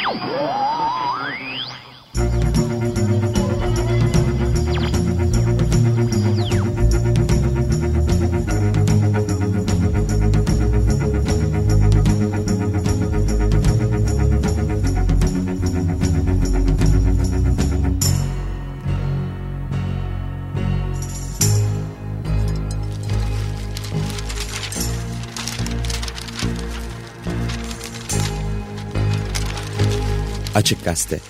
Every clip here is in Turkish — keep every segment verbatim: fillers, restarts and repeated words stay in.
Açık Gazete.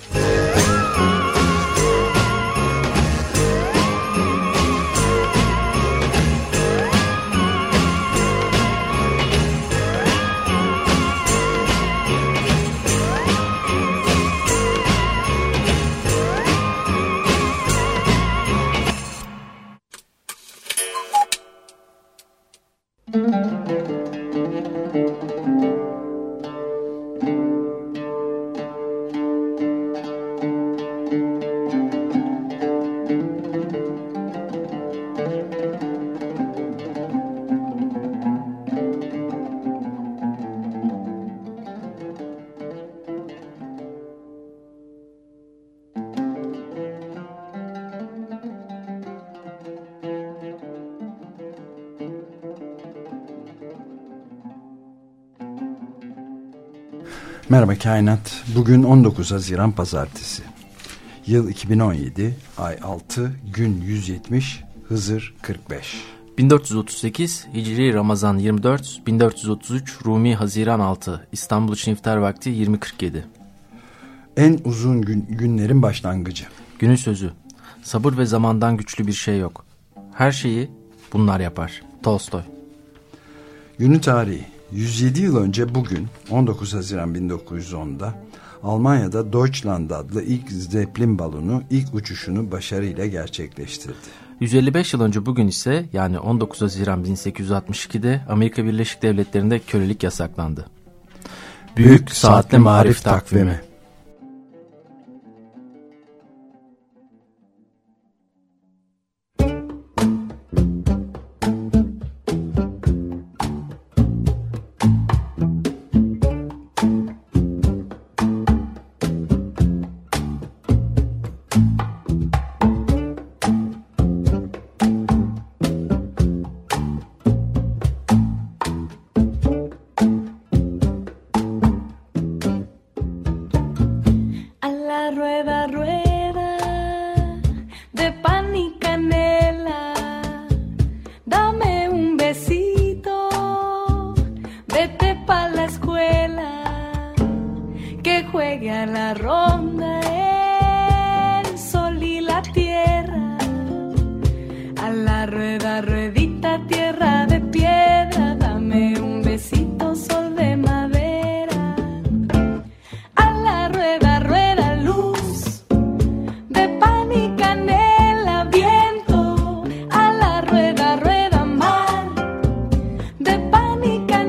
Merhaba Kainat. Bugün on dokuz Haziran Pazartesi. Yıl iki bin on yedi, ay altı, gün yüz yetmiş, Hızır kırk beş. bin dört yüz otuz sekiz, Hicri Ramazan yirmi dört, bin dört yüz otuz üç, Rumi Haziran altı, İstanbul için iftar vakti yirmi kırk yedi. En uzun gün, günlerin başlangıcı. Günün sözü: sabır ve zamandan güçlü bir şey yok. Her şeyi bunlar yapar. Tolstoy. Günün tarihi: yüz yedi yıl önce bugün on dokuz Haziran bin dokuz yüz onda Almanya'da Deutschland adlı ilk Zeppelin balonu ilk uçuşunu başarıyla gerçekleştirdi. yüz elli beş yıl önce bugün ise, yani on dokuz Haziran bin sekiz yüz altmış ikide Amerika Birleşik Devletleri'nde kölelik yasaklandı. Büyük Saatli Marif Takvimi.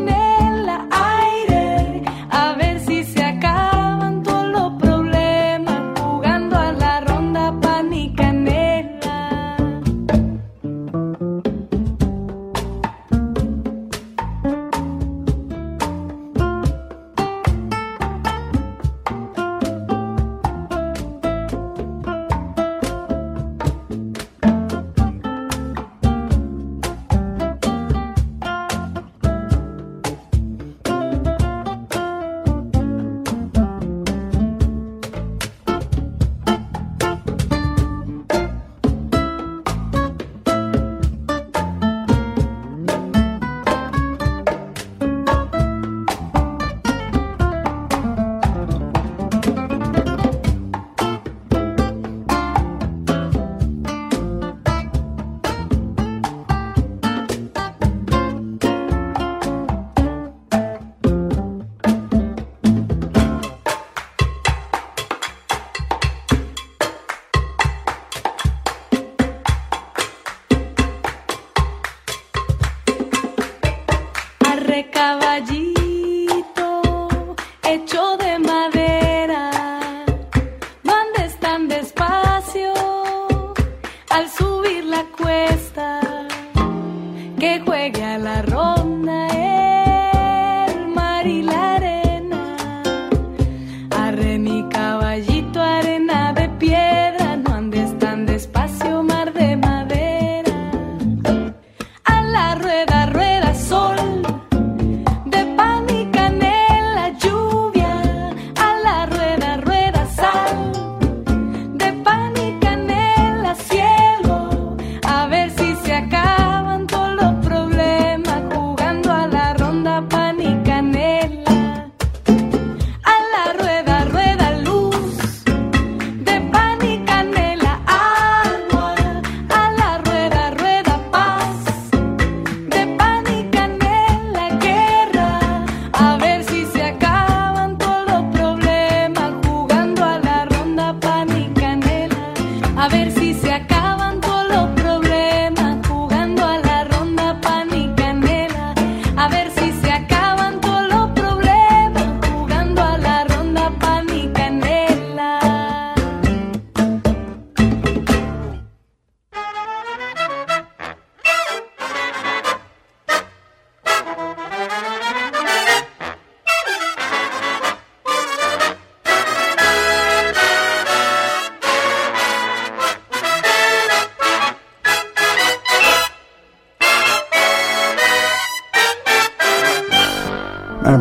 Problema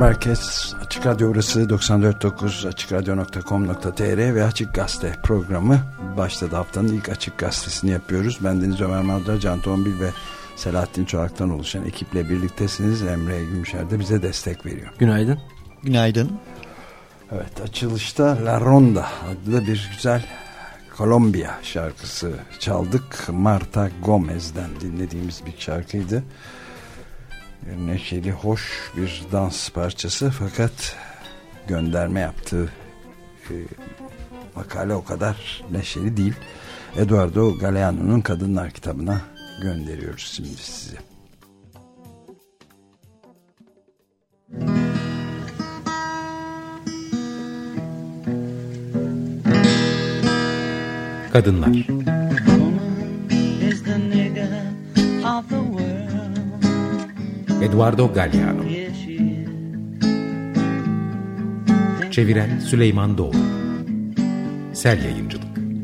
herkes. Açık Radyo burası doksan dört nokta dokuz, açık radyo nokta com nokta tr ve Açık Gazete programı başladı. Haftanın ilk Açık Gazetesini yapıyoruz. Ben Deniz Ömer Madra, Can Tombil ve Selahattin Çorak'tan oluşan ekiple birliktesiniz. Emre Gümüşer de bize destek veriyor. Günaydın. Günaydın. Evet, açılışta La Ronda adlı bir güzel Kolombiya şarkısı çaldık. Marta Gomez'den dinlediğimiz bir şarkıydı. Neşeli, hoş bir dans parçası, fakat gönderme yaptığı e, makale o kadar neşeli değil. Eduardo Galeano'nun Kadınlar kitabına gönderiyoruz şimdi sizi. Kadınlar. Eduardo Galeano. Çeviren Süleyman Doğru. Sel Yayıncılık.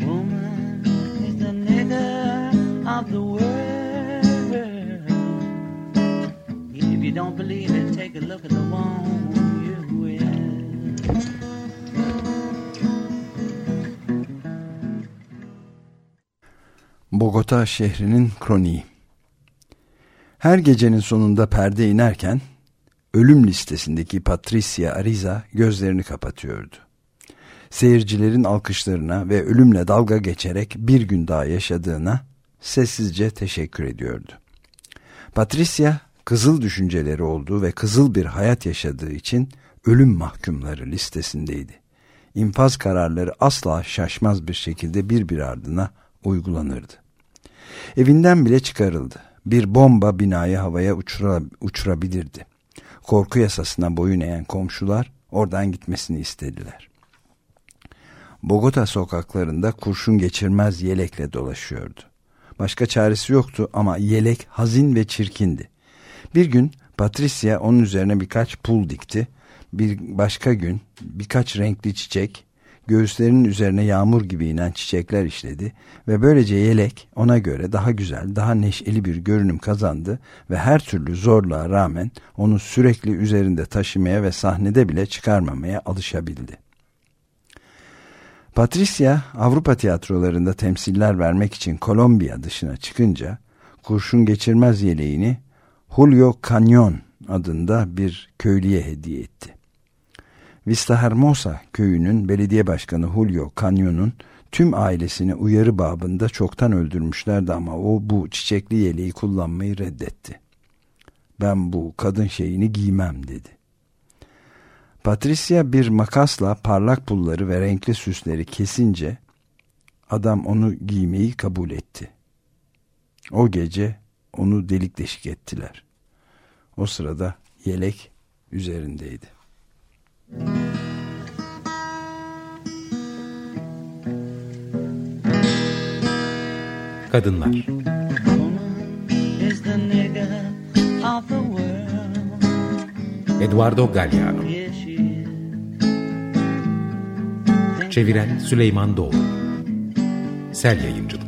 Bogota şehrinin kroniği. Her gecenin sonunda perde inerken ölüm listesindeki Patricia Ariza gözlerini kapatıyordu. Seyircilerin alkışlarına ve ölümle dalga geçerek bir gün daha yaşadığına sessizce teşekkür ediyordu. Patricia, kızıl düşünceleri olduğu ve kızıl bir hayat yaşadığı için ölüm mahkumları listesindeydi. İnfaz kararları asla şaşmaz bir şekilde bir bir ardına uygulanırdı. Evinden bile çıkarıldı. Bir bomba binayı havaya uçura, uçurabilirdi. Korku yasasına boyun eğen komşular oradan gitmesini istediler. Bogota sokaklarında kurşun geçirmez yelekle dolaşıyordu. Başka çaresi yoktu ama yelek hazin ve çirkindi. Bir gün Patricia onun üzerine birkaç pul dikti. Bir başka gün birkaç renkli çiçek, göğüslerinin üzerine yağmur gibi inen çiçekler işledi ve böylece yelek ona göre daha güzel, daha neşeli bir görünüm kazandı ve her türlü zorluğa rağmen onu sürekli üzerinde taşımaya ve sahnede bile çıkarmamaya alışabildi. Patricia, Avrupa tiyatrolarında temsiller vermek için Kolombiya dışına çıkınca kurşun geçirmez yeleğini Julio Cañón adında bir köylüye hediye etti. Vista Hermosa köyünün belediye başkanı Julio Cañón'un tüm ailesini uyarı babında çoktan öldürmüşlerdi ama o bu çiçekli yeleği kullanmayı reddetti. Ben bu kadın şeyini giymem dedi. Patricia bir makasla parlak pulları ve renkli süsleri kesince adam onu giymeyi kabul etti. O gece onu delik deşik ettiler. O sırada yelek üzerindeydi. Kadınlar. Eduardo Galeano. Çeviren Süleyman Doğru. Sel Yayıncılık.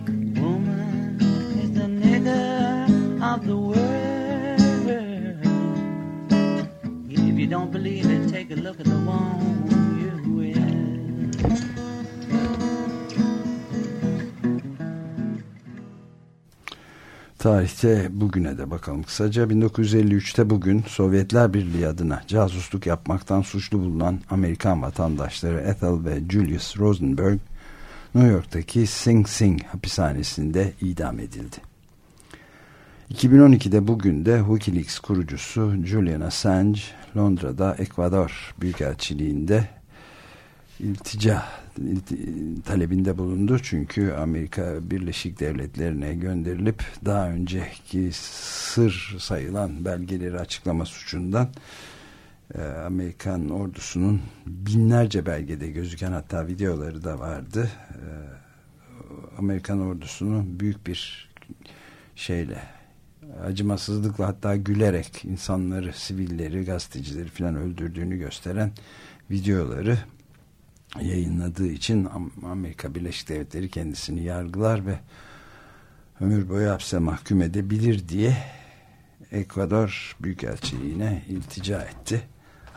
Tarihte bugüne de bakalım kısaca. bin dokuz yüz elli üçte bugün Sovyetler Birliği adına casusluk yapmaktan suçlu bulunan Amerikan vatandaşları Ethel ve Julius Rosenberg New York'taki Sing Sing hapishanesinde idam edildi. iki bin on ikide bugün de Wikileaks kurucusu Julian Assange Londra'da Ekvador Büyükelçiliği'nde iltica talebinde bulundu. Çünkü Amerika Birleşik Devletleri'ne gönderilip daha önceki sır sayılan belgeleri açıklama suçundan e, Amerikan ordusunun binlerce belgede gözüken, hatta videoları da vardı. E, Amerikan ordusunun büyük bir şeyle, acımasızlıkla, hatta gülerek insanları, sivilleri, gazetecileri filan öldürdüğünü gösteren videoları yayınladığı için Amerika Birleşik Devletleri kendisini yargılar ve ömür boyu hapse mahkum edebilir diye Ekvador Büyükelçiliğine iltica etti.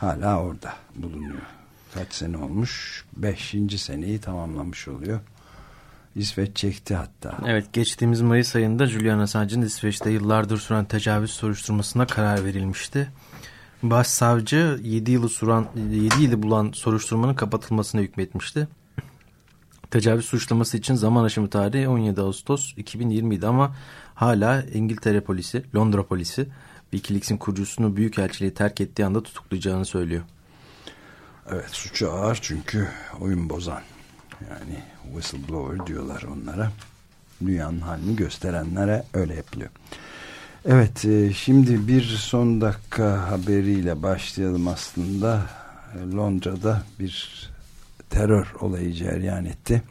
hala orada bulunuyor. Kaç sene olmuş? Beşinci seneyi tamamlamış oluyor. İsveç çekti hatta. Evet, geçtiğimiz Mayıs ayında Julian Assange'ın İsveç'te yıllardır süren tecavüz soruşturmasına karar verilmişti. Başsavcı yedi yılı süren yedi yılı bulan soruşturmanın kapatılmasına hükmetmişti. Tecavüz suçlaması için zaman aşımı tarihi on yedi Ağustos iki bin yirmi idi ama hala İngiltere polisi, Londra polisi WikiLeaks'in kurucusunu büyükelçiliği terk ettiği anda tutuklayacağını söylüyor. Evet, suçu ağır çünkü oyun bozan, yani whistleblower diyorlar onlara. Dünyanın halini gösterenlere öyle yapılıyor. Evet, şimdi bir son dakika haberiyle başlayalım aslında. Londra'da bir terör olayı cereyan etti.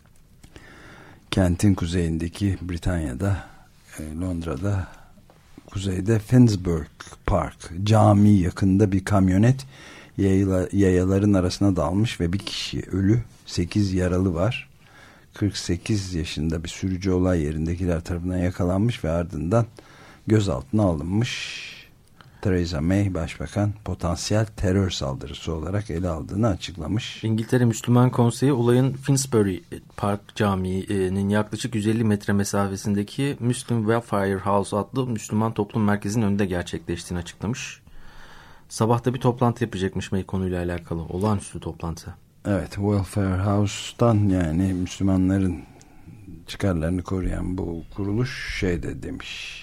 Kentin kuzeyindeki Britanya'da, Londra'da kuzeyde Finsbury Park cami yakında bir kamyonet yayla, yayaların arasına dalmış ve bir kişi ölü, sekiz yaralı var. kırk sekiz yaşında bir sürücü olay yerindekiler tarafından yakalanmış ve ardından gözaltına alınmış. Theresa May Başbakan potansiyel terör saldırısı olarak ele aldığını açıklamış. İngiltere Müslüman Konseyi olayın Finsbury Park Camii'nin yaklaşık yüz elli metre mesafesindeki Muslim Welfare House adlı Müslüman toplum merkezinin önünde gerçekleştiğini açıklamış. Sabahta bir toplantı yapacakmış May konuyla alakalı. Olağanüstü toplantı. Evet, Welfare House'tan, yani Müslümanların çıkarlarını koruyan bu kuruluş şey de demiş.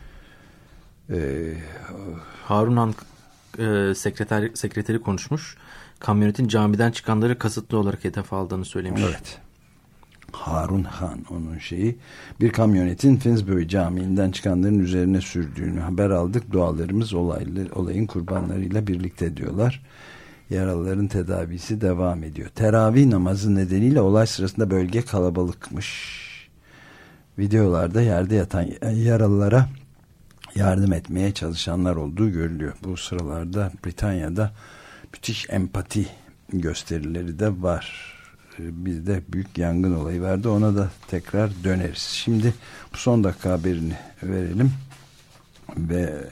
Ee, Harun Han e, sekreter, sekreteri konuşmuş. Kamyonetin camiden çıkanları kasıtlı olarak hedef aldığını söylemiş. Evet. Harun Han onun şeyi. Bir kamyonetin Finsbury Camii'nden çıkanların üzerine sürdüğünü haber aldık. Dualarımız olaylı, olayın kurbanlarıyla birlikte diyorlar. Yaralıların tedavisi devam ediyor. Teravih namazı nedeniyle olay sırasında bölge kalabalıkmış. Videolarda yerde yatan yaralılara yardım etmeye çalışanlar olduğu görülüyor. Bu sıralarda Britanya'da müthiş empati gösterileri de var. Bir de büyük yangın olayı vardı. Ona da tekrar döneriz. Şimdi bu son dakika haberini verelim. Ve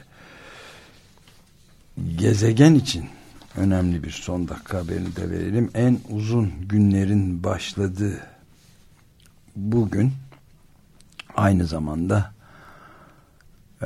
gezegen için önemli bir son dakika haberini de verelim. En uzun günlerin başladığı bugün aynı zamanda e,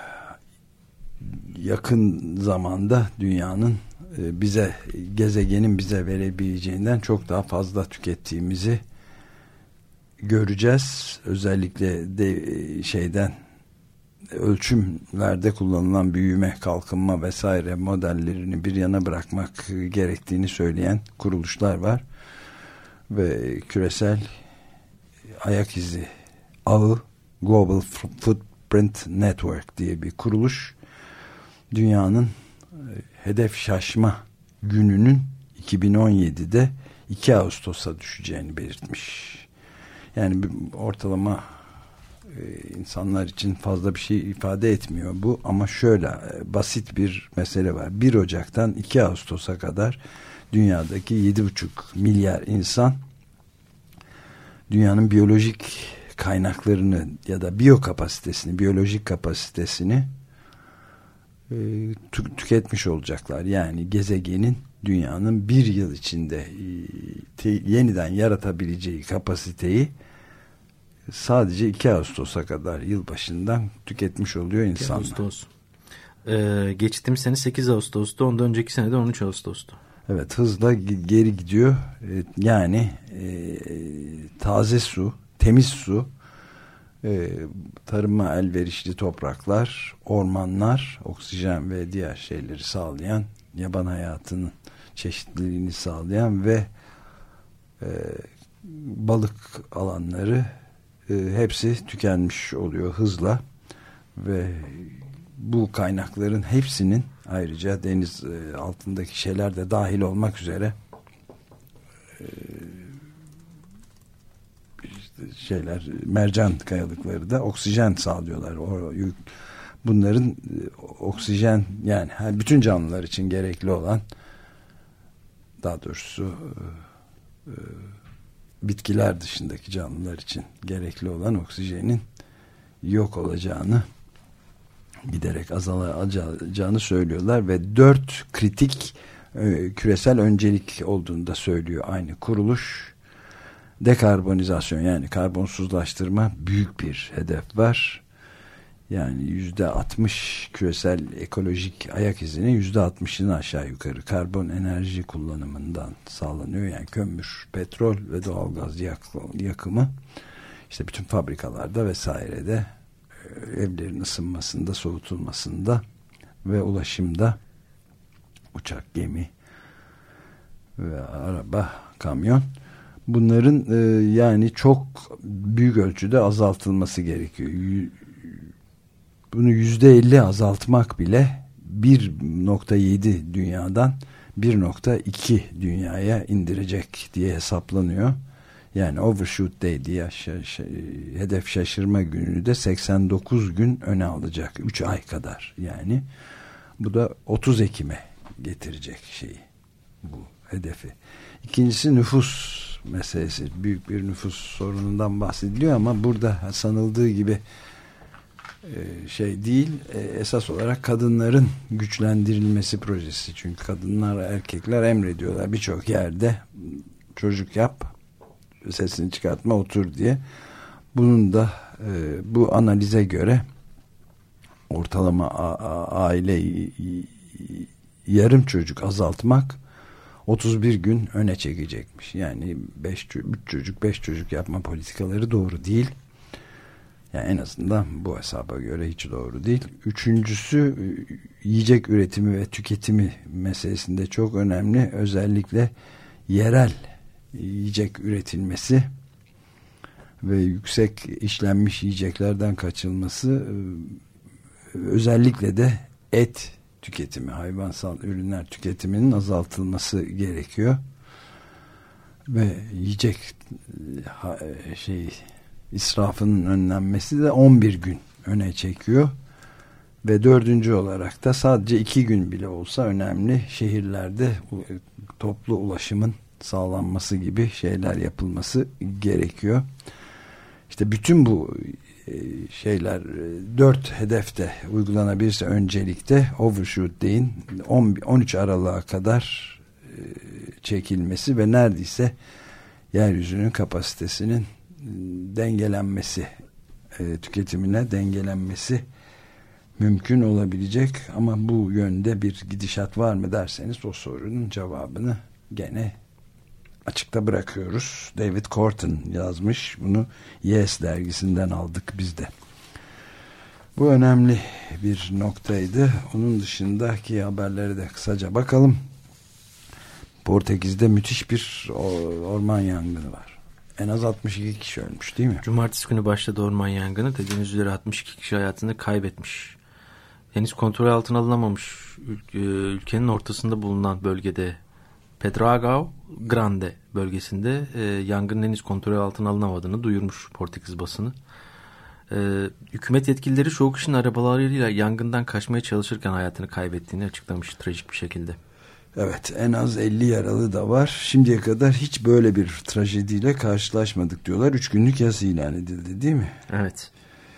yakın zamanda dünyanın e, bize, gezegenin bize verebileceğinden çok daha fazla tükettiğimizi göreceğiz. Özellikle de şeyden, ölçümlerde kullanılan büyüme, kalkınma vesaire modellerini bir yana bırakmak gerektiğini söyleyen kuruluşlar var. Ve küresel ayak izi ağı Global Footprint Network diye bir kuruluş dünyanın hedef şaşma gününün iki bin on yedide iki Ağustos'a düşeceğini belirtmiş. Yani ortalama insanlar için fazla bir şey ifade etmiyor bu, ama şöyle basit bir mesele var. bir Ocak'tan iki Ağustos'a kadar dünyadaki yedi buçuk milyar insan dünyanın biyolojik kaynaklarını ya da biyokapasitesini, biyolojik kapasitesini e, tü- tüketmiş olacaklar. Yani gezegenin, dünyanın bir yıl içinde e, te- yeniden yaratabileceği kapasiteyi sadece iki Ağustos'a kadar yılbaşından tüketmiş oluyor insanlar. iki Ağustos. Ee, geçtiğimiz sene sekiz Ağustos'ta, ondan önceki sene de on üç Ağustos'ta. Evet, hızla geri gidiyor. Yani e, taze su, temiz su, e, tarıma elverişli topraklar, ormanlar, oksijen ve diğer şeyleri sağlayan, yaban hayatının çeşitliliğini sağlayan ve e, balık alanları e, hepsi tükenmiş oluyor hızla ve bu kaynakların hepsinin, ayrıca deniz e, altındaki şeyler de dahil olmak üzere e, işte şeyler, mercan kayalıkları da oksijen sağlıyorlar. O, bunların e, oksijen, yani bütün canlılar için gerekli olan, daha doğrusu e, e, bitkiler dışındaki canlılar için gerekli olan oksijenin yok olacağını giderek azalacağını söylüyorlar ve dört kritik e, küresel öncelik olduğunu da söylüyor aynı kuruluş. Dekarbonizasyon, yani karbonsuzlaştırma büyük bir hedef var. Yani yüzde altmış küresel ekolojik ayak izinin yüzde altmışını aşağı yukarı karbon enerji kullanımından sağlanıyor. Yani kömür, petrol ve doğalgaz yak, yakımı işte bütün fabrikalarda vesairede, evlerin ısınmasında, soğutulmasında ve ulaşımda, uçak, gemi ve araba, kamyon, bunların e, yani çok büyük ölçüde azaltılması gerekiyor. Bunu yüzde elli azaltmak bile bir nokta yedi dünyadan bir nokta iki dünyaya indirecek diye hesaplanıyor. Yani overshoot day diye şaş hedef şaşırma gününü de seksen dokuz gün öne alacak. üç ay kadar yani. Bu da otuz Ekim'e getirecek şeyi, bu hedefi. İkincisi nüfus meselesi. Büyük bir nüfus sorunundan bahsediliyor ama burada sanıldığı gibi şey değil, esas olarak kadınların güçlendirilmesi projesi. Çünkü kadınlar, erkekler emrediyorlar birçok yerde, çocuk yap, sesini çıkartma, otur diye. Bunun da bu analize göre ortalama aile yarım çocuk azaltmak otuz bir gün öne çekecekmiş. Yani beş çocuk beş çocuk yapma politikaları doğru değil. Yani en azından bu hesaba göre hiç doğru değil. Üçüncüsü, yiyecek üretimi ve tüketimi meselesinde çok önemli. Özellikle yerel yiyecek üretilmesi ve yüksek işlenmiş yiyeceklerden kaçınılması, özellikle de et tüketimi, hayvansal ürünler tüketiminin azaltılması gerekiyor. Ve yiyecek şey israfının önlenmesi de on bir gün öne çekiyor. Ve dördüncü olarak da sadece iki gün bile olsa önemli, şehirlerde toplu ulaşımın sağlanması gibi şeyler yapılması gerekiyor. İşte bütün bu şeyler, dört hedefte uygulanabilirse öncelikle overshoot deyin on üç Aralık'a kadar çekilmesi ve neredeyse yeryüzünün kapasitesinin dengelenmesi, tüketimine dengelenmesi mümkün olabilecek. Ama bu yönde bir gidişat var mı derseniz, o sorunun cevabını gene açıkta bırakıyoruz. David Corton yazmış bunu, Yes dergisinden aldık biz de. Bu önemli bir noktaydı. Onun dışındaki haberlere de kısaca bakalım. Portekiz'de müthiş bir orman yangını var. En az altmış iki kişi ölmüş değil mi? Cumartesi günü başladı orman yangını. Dediğiniz üzere altmış iki kişi hayatını kaybetmiş. Henüz kontrol altına alınamamış ülkenin ortasında bulunan bölgede, Pedrógão Grande bölgesinde e, yangının henüz kontrol altına alınamadığını duyurmuş Portekiz basını. E, hükümet yetkilileri çoğu kişinin arabalarıyla yangından kaçmaya çalışırken hayatını kaybettiğini açıklamış trajik bir şekilde. Evet, en az elli yaralı da var. Şimdiye kadar hiç böyle bir trajediyle karşılaşmadık diyorlar. Üç günlük yas ilan edildi değil mi? Evet.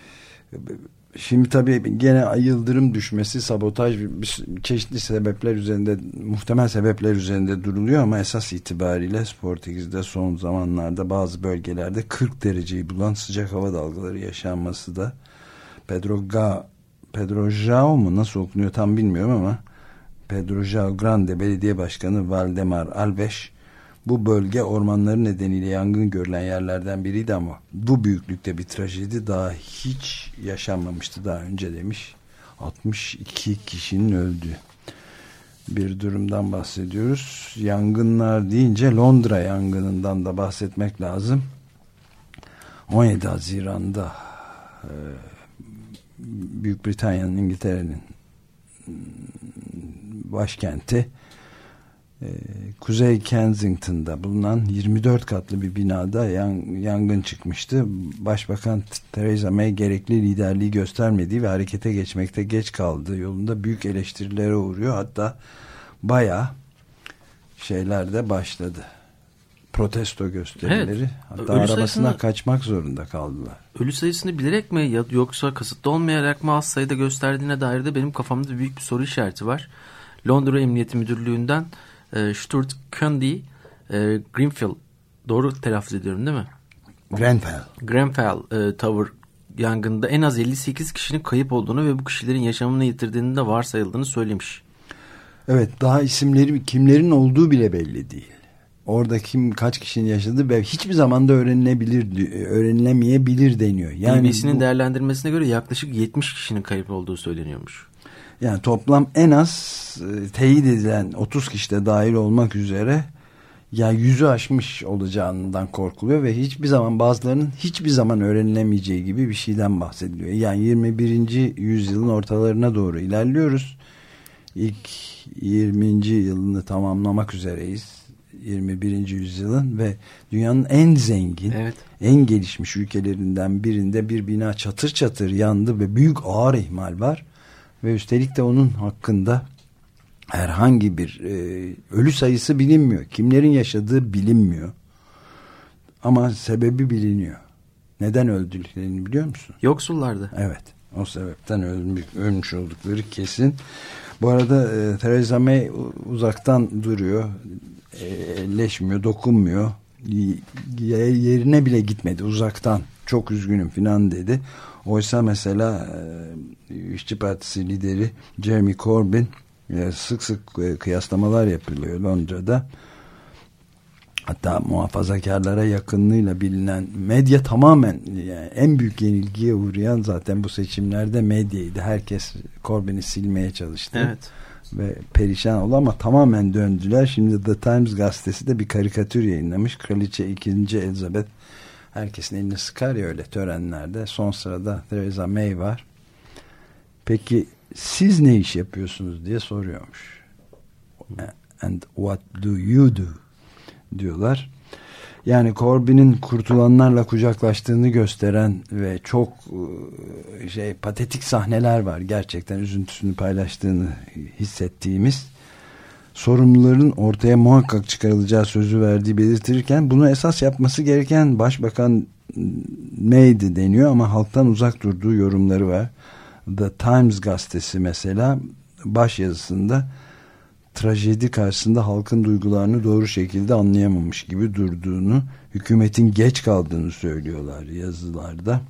Şimdi tabii gene yıldırım düşmesi, sabotaj, çeşitli sebepler üzerinde, muhtemel sebepler üzerinde duruluyor ama esas itibariyle Portekiz'de son zamanlarda bazı bölgelerde kırk dereceyi bulan sıcak hava dalgaları yaşanması da, Pedrógão Pedrógão mu nasıl okunuyor tam bilmiyorum ama Pedrógão Grande Belediye Başkanı Valdemar Alves, bu bölge ormanları nedeniyle yangın görülen yerlerden biriydi ama bu büyüklükte bir trajedi daha hiç yaşanmamıştı daha önce demiş. altmış iki kişinin öldüğü bir durumdan bahsediyoruz. Yangınlar deyince Londra yangınından da bahsetmek lazım. on yedi Haziran'da e, Büyük Britanya'nın, İngiltere'nin başkenti Kuzey Kensington'da bulunan yirmi dört katlı bir binada yangın çıkmıştı. Başbakan Theresa May gerekli liderliği göstermediği ve harekete geçmekte geç kaldığı yolunda büyük eleştirilere uğruyor. Hatta bayağı şeyler de başladı. Protesto gösterileri. Evet. Hatta ölü arabasına sayısını, kaçmak zorunda kaldılar. ölü sayısını bilerek mi ya yoksa kasıtlı olmayarak mı az sayıda gösterdiğine dair de benim kafamda büyük bir soru işareti var. Londra Emniyeti Müdürlüğü'nden e, Stuart Cundy, e, Grenfell, doğru telaffuz ediyorum değil mi? Grenfell. Grenfell e, Tower yangında en az elli sekiz kişinin kayıp olduğunu ve bu kişilerin yaşamını yitirdiğini de varsayıldığını söylemiş. Evet, daha isimleri kimlerin olduğu bile belli değil. Orada kim kaç kişinin yaşadığı ve hiçbir zaman da öğrenilebilir, öğrenilemeyebilir deniyor. Yani B B C'nin bu, değerlendirmesine göre yaklaşık yetmiş kişinin kayıp olduğu söyleniyormuş. Yani toplam en az e, teyit edilen otuz kişi de dahil olmak üzere yani yüzü aşmış olacağından korkuluyor ve hiçbir zaman bazılarının hiçbir zaman öğrenilemeyeceği gibi bir şeyden bahsediliyor. Yani yirmi birinci yüzyılın ortalarına doğru ilerliyoruz. İlk yirminci yılını tamamlamak üzereyiz. yirmi birinci yüzyılın ve dünyanın en zengin, evet. en gelişmiş ülkelerinden birinde bir bina çatır çatır yandı ve büyük ağır ihmal var. Ve üstelik de onun hakkında herhangi bir e, ölü sayısı bilinmiyor. Kimlerin yaşadığı bilinmiyor. Ama sebebi biliniyor. Neden öldüklerini biliyor musun? Yoksullardı. Evet. O sebepten ölmüş, ölmüş oldukları kesin. Bu arada e, Theresa May uzaktan duruyor. E, elleşmiyor, dokunmuyor. Yerine bile gitmedi. Uzaktan. Çok üzgünüm filan dedi. Oysa mesela e, İşçi Partisi lideri Jeremy Corbyn e, sık sık e, kıyaslamalar yapılıyor Londra'da. Hatta muhafazakarlara yakınlığıyla bilinen medya tamamen yani en büyük yenilgiye uğrayan zaten bu seçimlerde medyaydı. Herkes Corbyn'i silmeye çalıştı. Evet. Ve perişan oldu ama tamamen döndüler. Şimdi The Times gazetesi de bir karikatür yayınlamış. Kraliçe ikinci. Elizabeth herkesin elini sıkar ya öyle törenlerde. Son sırada Theresa May var. Peki siz ne iş yapıyorsunuz diye soruyormuş. And what do you do? Diyorlar. Yani Corbyn'in kurtulanlarla kucaklaştığını gösteren ve çok şey patetik sahneler var. Gerçekten üzüntüsünü paylaştığını hissettiğimiz, sorumluların ortaya muhakkak çıkarılacağı sözü verdiği belirtirken bunu esas yapması gereken Başbakan May'di deniyor ama halktan uzak durduğu yorumları var. The Times gazetesi mesela baş yazısında trajedi karşısında halkın duygularını doğru şekilde anlayamamış gibi durduğunu, hükümetin geç kaldığını söylüyorlar yazılarda.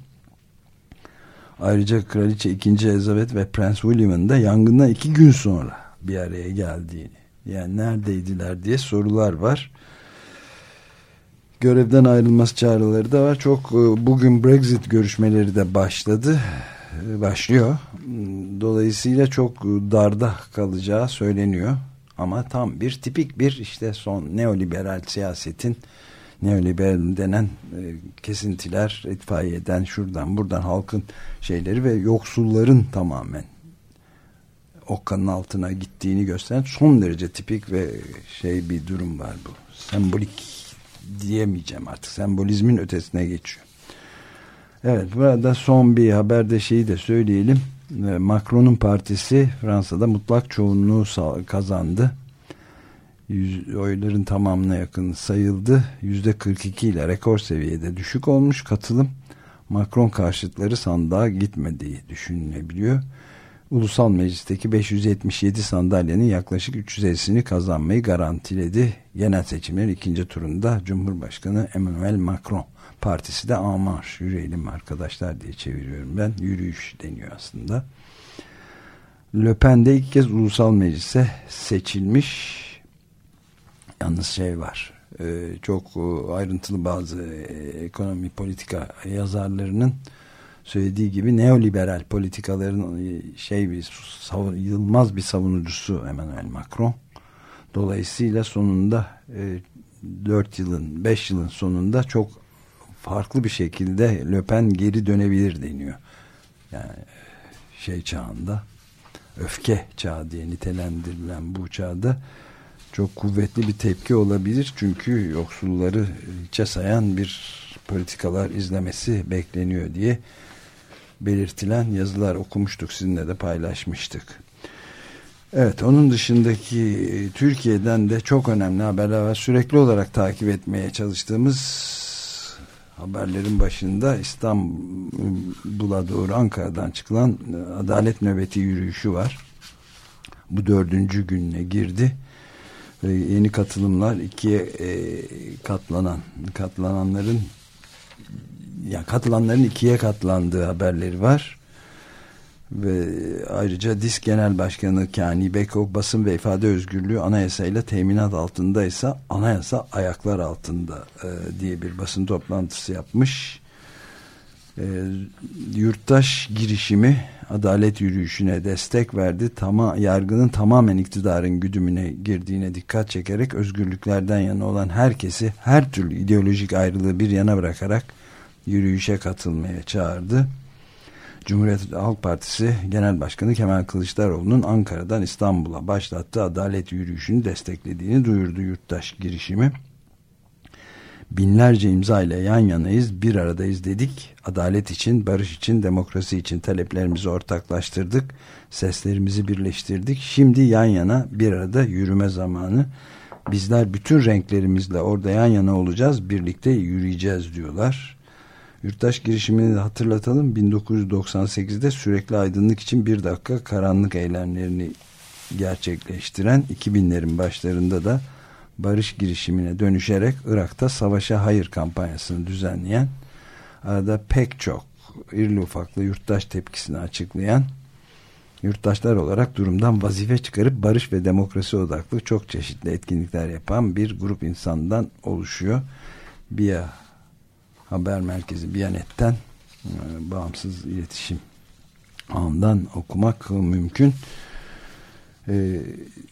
Ayrıca Kraliçe ikinci. Elizabeth ve Prens William'ın da yangından iki gün sonra bir araya geldiğini, yani neredeydiler diye sorular var. Görevden ayrılması çağrıları da var. Çok bugün Brexit görüşmeleri de başladı. Başlıyor. Dolayısıyla çok darda kalacağı söyleniyor. Ama tam bir tipik bir işte son neoliberal siyasetin, neoliberal denen e, kesintiler, itfaiyeden şuradan buradan halkın şeyleri ve yoksulların tamamen okkanın altına gittiğini gösteren son derece tipik ve şey bir durum var bu. Sembolik diyemeyeceğim artık. Sembolizmin ötesine geçiyor. Evet, burada son bir haberde şeyi de söyleyelim. Macron'un partisi Fransa'da mutlak çoğunluğu kazandı. Yüz, oyların tamamına yakın sayıldı. yüzde kırk iki ile rekor seviyede düşük olmuş katılım. Macron karşıtları sandığa gitmediği düşünülebiliyor. Ulusal Meclis'teki beş yüz yetmiş yedi sandalyenin yaklaşık üç yüz ellisini kazanmayı garantiledi. Genel seçimlerin ikinci turunda Cumhurbaşkanı Emmanuel Macron partisi de En Marche, yürüyelim arkadaşlar diye çeviriyorum ben. Yürüyüş deniyor aslında. Le Pen de ilk kez Ulusal Meclis'e seçilmiş. Yalnız şey var. E, çok ayrıntılı bazı ekonomi politika yazarlarının söylediği gibi neoliberal politikaların şey bir savun, yılmaz bir savunucusu Emmanuel Macron. Dolayısıyla sonunda e, dört yılın, beş yılın sonunda çok farklı bir şekilde Le Pen geri dönebilir deniyor. Yani şey çağında, öfke çağı diye nitelendirilen bu çağda çok kuvvetli bir tepki olabilir. Çünkü yoksulları içe sayan bir politikalar izlemesi bekleniyor diye belirtilen yazılar okumuştuk. Sizinle de paylaşmıştık. Evet, onun dışındaki Türkiye'den de çok önemli haberler var. Sürekli olarak takip etmeye çalıştığımız haberlerin başında İstanbul'a doğru Ankara'dan çıkılan adalet nöbeti yürüyüşü var. Bu dördüncü gününe girdi. Ve yeni katılımlar ikiye e, katlanan katlananların yani katılanların ikiye katlandığı haberleri var. Ve ayrıca DİSK Genel Başkanı Kani Beko basın ve ifade özgürlüğü anayasayla teminat altındaysa anayasa ayaklar altında e, diye bir basın toplantısı yapmış. E, yurttaş girişimi adalet yürüyüşüne destek verdi. Tama, yargının tamamen iktidarın güdümüne girdiğine dikkat çekerek özgürlüklerden yana olan herkesi her türlü ideolojik ayrılığı bir yana bırakarak yürüyüşe katılmaya çağırdı. Cumhuriyet Halk Partisi Genel Başkanı Kemal Kılıçdaroğlu'nun Ankara'dan İstanbul'a başlattığı adalet yürüyüşünü desteklediğini duyurdu yurttaş girişimi. Binlerce imza ile yan yanayız, bir aradayız dedik. Adalet için, barış için, demokrasi için taleplerimizi ortaklaştırdık. Seslerimizi birleştirdik. Şimdi yan yana bir arada yürüme zamanı. Bizler bütün renklerimizle orada yan yana olacağız, birlikte yürüyeceğiz diyorlar. Yurttaş girişimini de hatırlatalım. bin dokuz yüz doksan sekizde sürekli aydınlık için bir dakika karanlık eylemlerini gerçekleştiren, iki binlerin başlarında da barış girişimine dönüşerek Irak'ta savaşa hayır kampanyasını düzenleyen, arada pek çok irili ufaklı yurttaş tepkisini açıklayan, yurttaşlar olarak durumdan vazife çıkarıp barış ve demokrasi odaklı çok çeşitli etkinlikler yapan bir grup insandan oluşuyor. BİA Haber Merkezi Biyanet'ten e, bağımsız iletişim ağından okumak mümkün. E,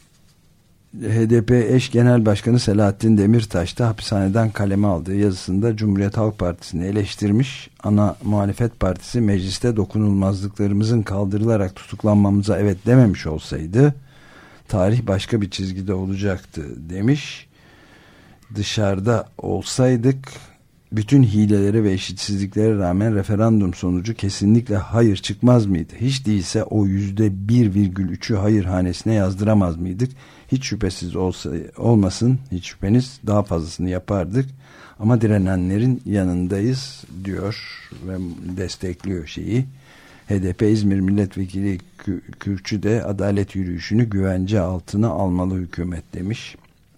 H D P eş genel başkanı Selahattin Demirtaş da hapishaneden kaleme aldığı yazısında Cumhuriyet Halk Partisi'ni eleştirmiş. Ana muhalefet partisi mecliste dokunulmazlıklarımızın kaldırılarak tutuklanmamıza evet dememiş olsaydı tarih başka bir çizgide olacaktı demiş. Dışarıda olsaydık bütün hilelere ve eşitsizliklere rağmen referandum sonucu kesinlikle hayır çıkmaz mıydı? Hiç değilse o yüzde bir virgül üçü hayır hanesine yazdıramaz mıydık? Hiç şüphesiz olsa, olmasın, hiç şüpheniz daha fazlasını yapardık. Ama direnenlerin yanındayız diyor ve destekliyor şeyi. H D P İzmir Milletvekili Kürkçü de adalet yürüyüşünü güvence altına almalı hükümet demiş.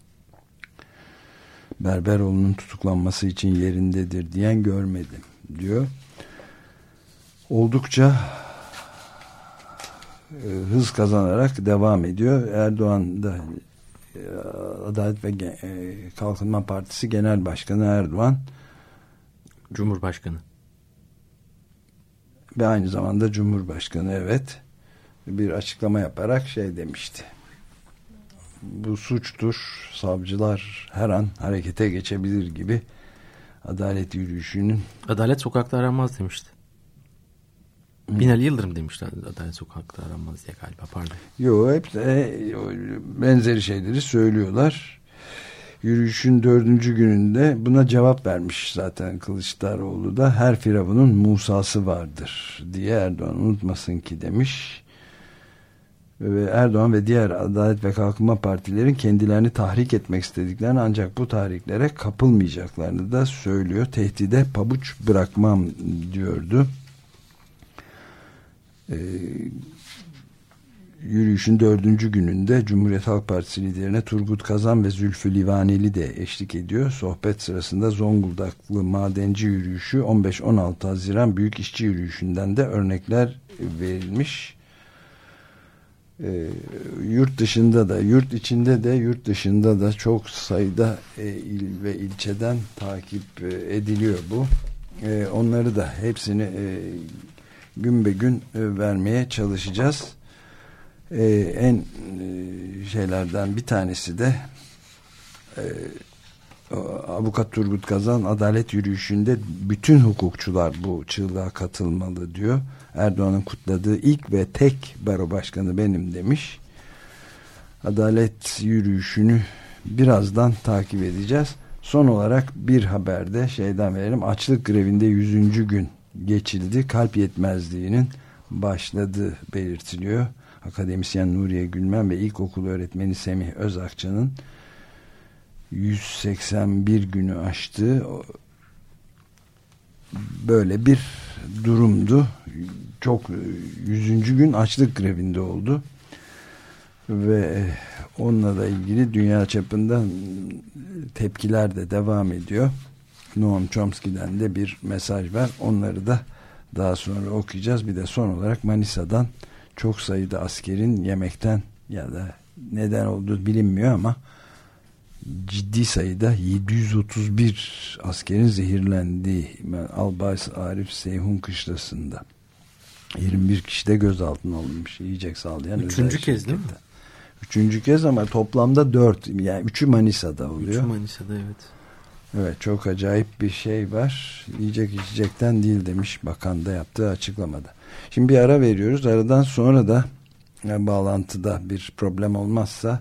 Berberoğlu'nun tutuklanması için yerindedir diyen görmedim diyor. Oldukça e, hız kazanarak devam ediyor. Erdoğan da e, Adalet ve e, Kalkınma Partisi Genel Başkanı Erdoğan, Cumhurbaşkanı ve aynı zamanda Cumhurbaşkanı, evet, bir açıklama yaparak şey demişti: bu suçtur, savcılar her an harekete geçebilir gibi adalet yürüyüşünün... Adalet sokakta aranmaz demişti. Hı. Binali Yıldırım demişti adalet sokakta aranmaz diye galiba, pardon. Yok, hep de benzeri şeyleri söylüyorlar. Yürüyüşün dördüncü gününde buna cevap vermiş zaten Kılıçdaroğlu da. Her firavunun Musa'sı vardır diye, Erdoğan unutmasın ki demiş. Ve Erdoğan ve diğer Adalet ve Kalkınma partilerin kendilerini tahrik etmek istediklerini, ancak bu tahriklere kapılmayacaklarını da söylüyor. Tehdide pabuç bırakmam diyordu. Ee, yürüyüşün dördüncü gününde Cumhuriyet Halk Partisi liderine Turgut Kazan ve Zülfü Livaneli de eşlik ediyor. Sohbet sırasında Zonguldaklı madenci yürüyüşü, on beş on altı Haziran Büyük İşçi Yürüyüşü'nden de örnekler verilmiş. E, yurt dışında da, yurt içinde de, yurt dışında da çok sayıda e, il ve ilçeden takip e, ediliyor bu. E, onları da hepsini e, gün be gün e, vermeye çalışacağız. E, en e, şeylerden bir tanesi de e, Avukat Turgut Kazan adalet yürüyüşünde bütün hukukçular bu çığlığa katılmalı diyor. Erdoğan'ın kutladığı ilk ve tek baro başkanı benim demiş. Adalet yürüyüşünü birazdan takip edeceğiz. Son olarak bir haberde şeyden verelim. Açlık grevinde yüzüncü gün geçildi. Kalp yetmezliğinin başladığı belirtiliyor. Akademisyen Nuriye Gülmen ve ilkokul öğretmeni Semih Özakçı'nın yüz seksen bir günü aştığı böyle bir durumdu. Çok yüzüncü gün açlık grevinde oldu ve onunla da ilgili dünya çapında tepkiler de devam ediyor. Noam Chomsky'den de bir mesaj var. Onları da daha sonra okuyacağız. Bir de son olarak Manisa'dan çok sayıda askerin yemekten ya da neden olduğu bilinmiyor ama ciddi sayıda yedi yüz otuz bir askerin zehirlendiği Albays Arif Seyhun kışlasında yirmi bir kişi de gözaltına alınmış. Yiyecek sağlayan. Üçüncü kez değil mi? Üçüncü kez ama toplamda dört. Yani üçü Manisa'da oluyor. Üçü Manisa'da, evet. Evet, çok acayip bir şey var. Yiyecek içecekten değil demiş bakan da yaptığı açıklamada. Şimdi bir ara veriyoruz. Aradan sonra da yani bağlantıda bir problem olmazsa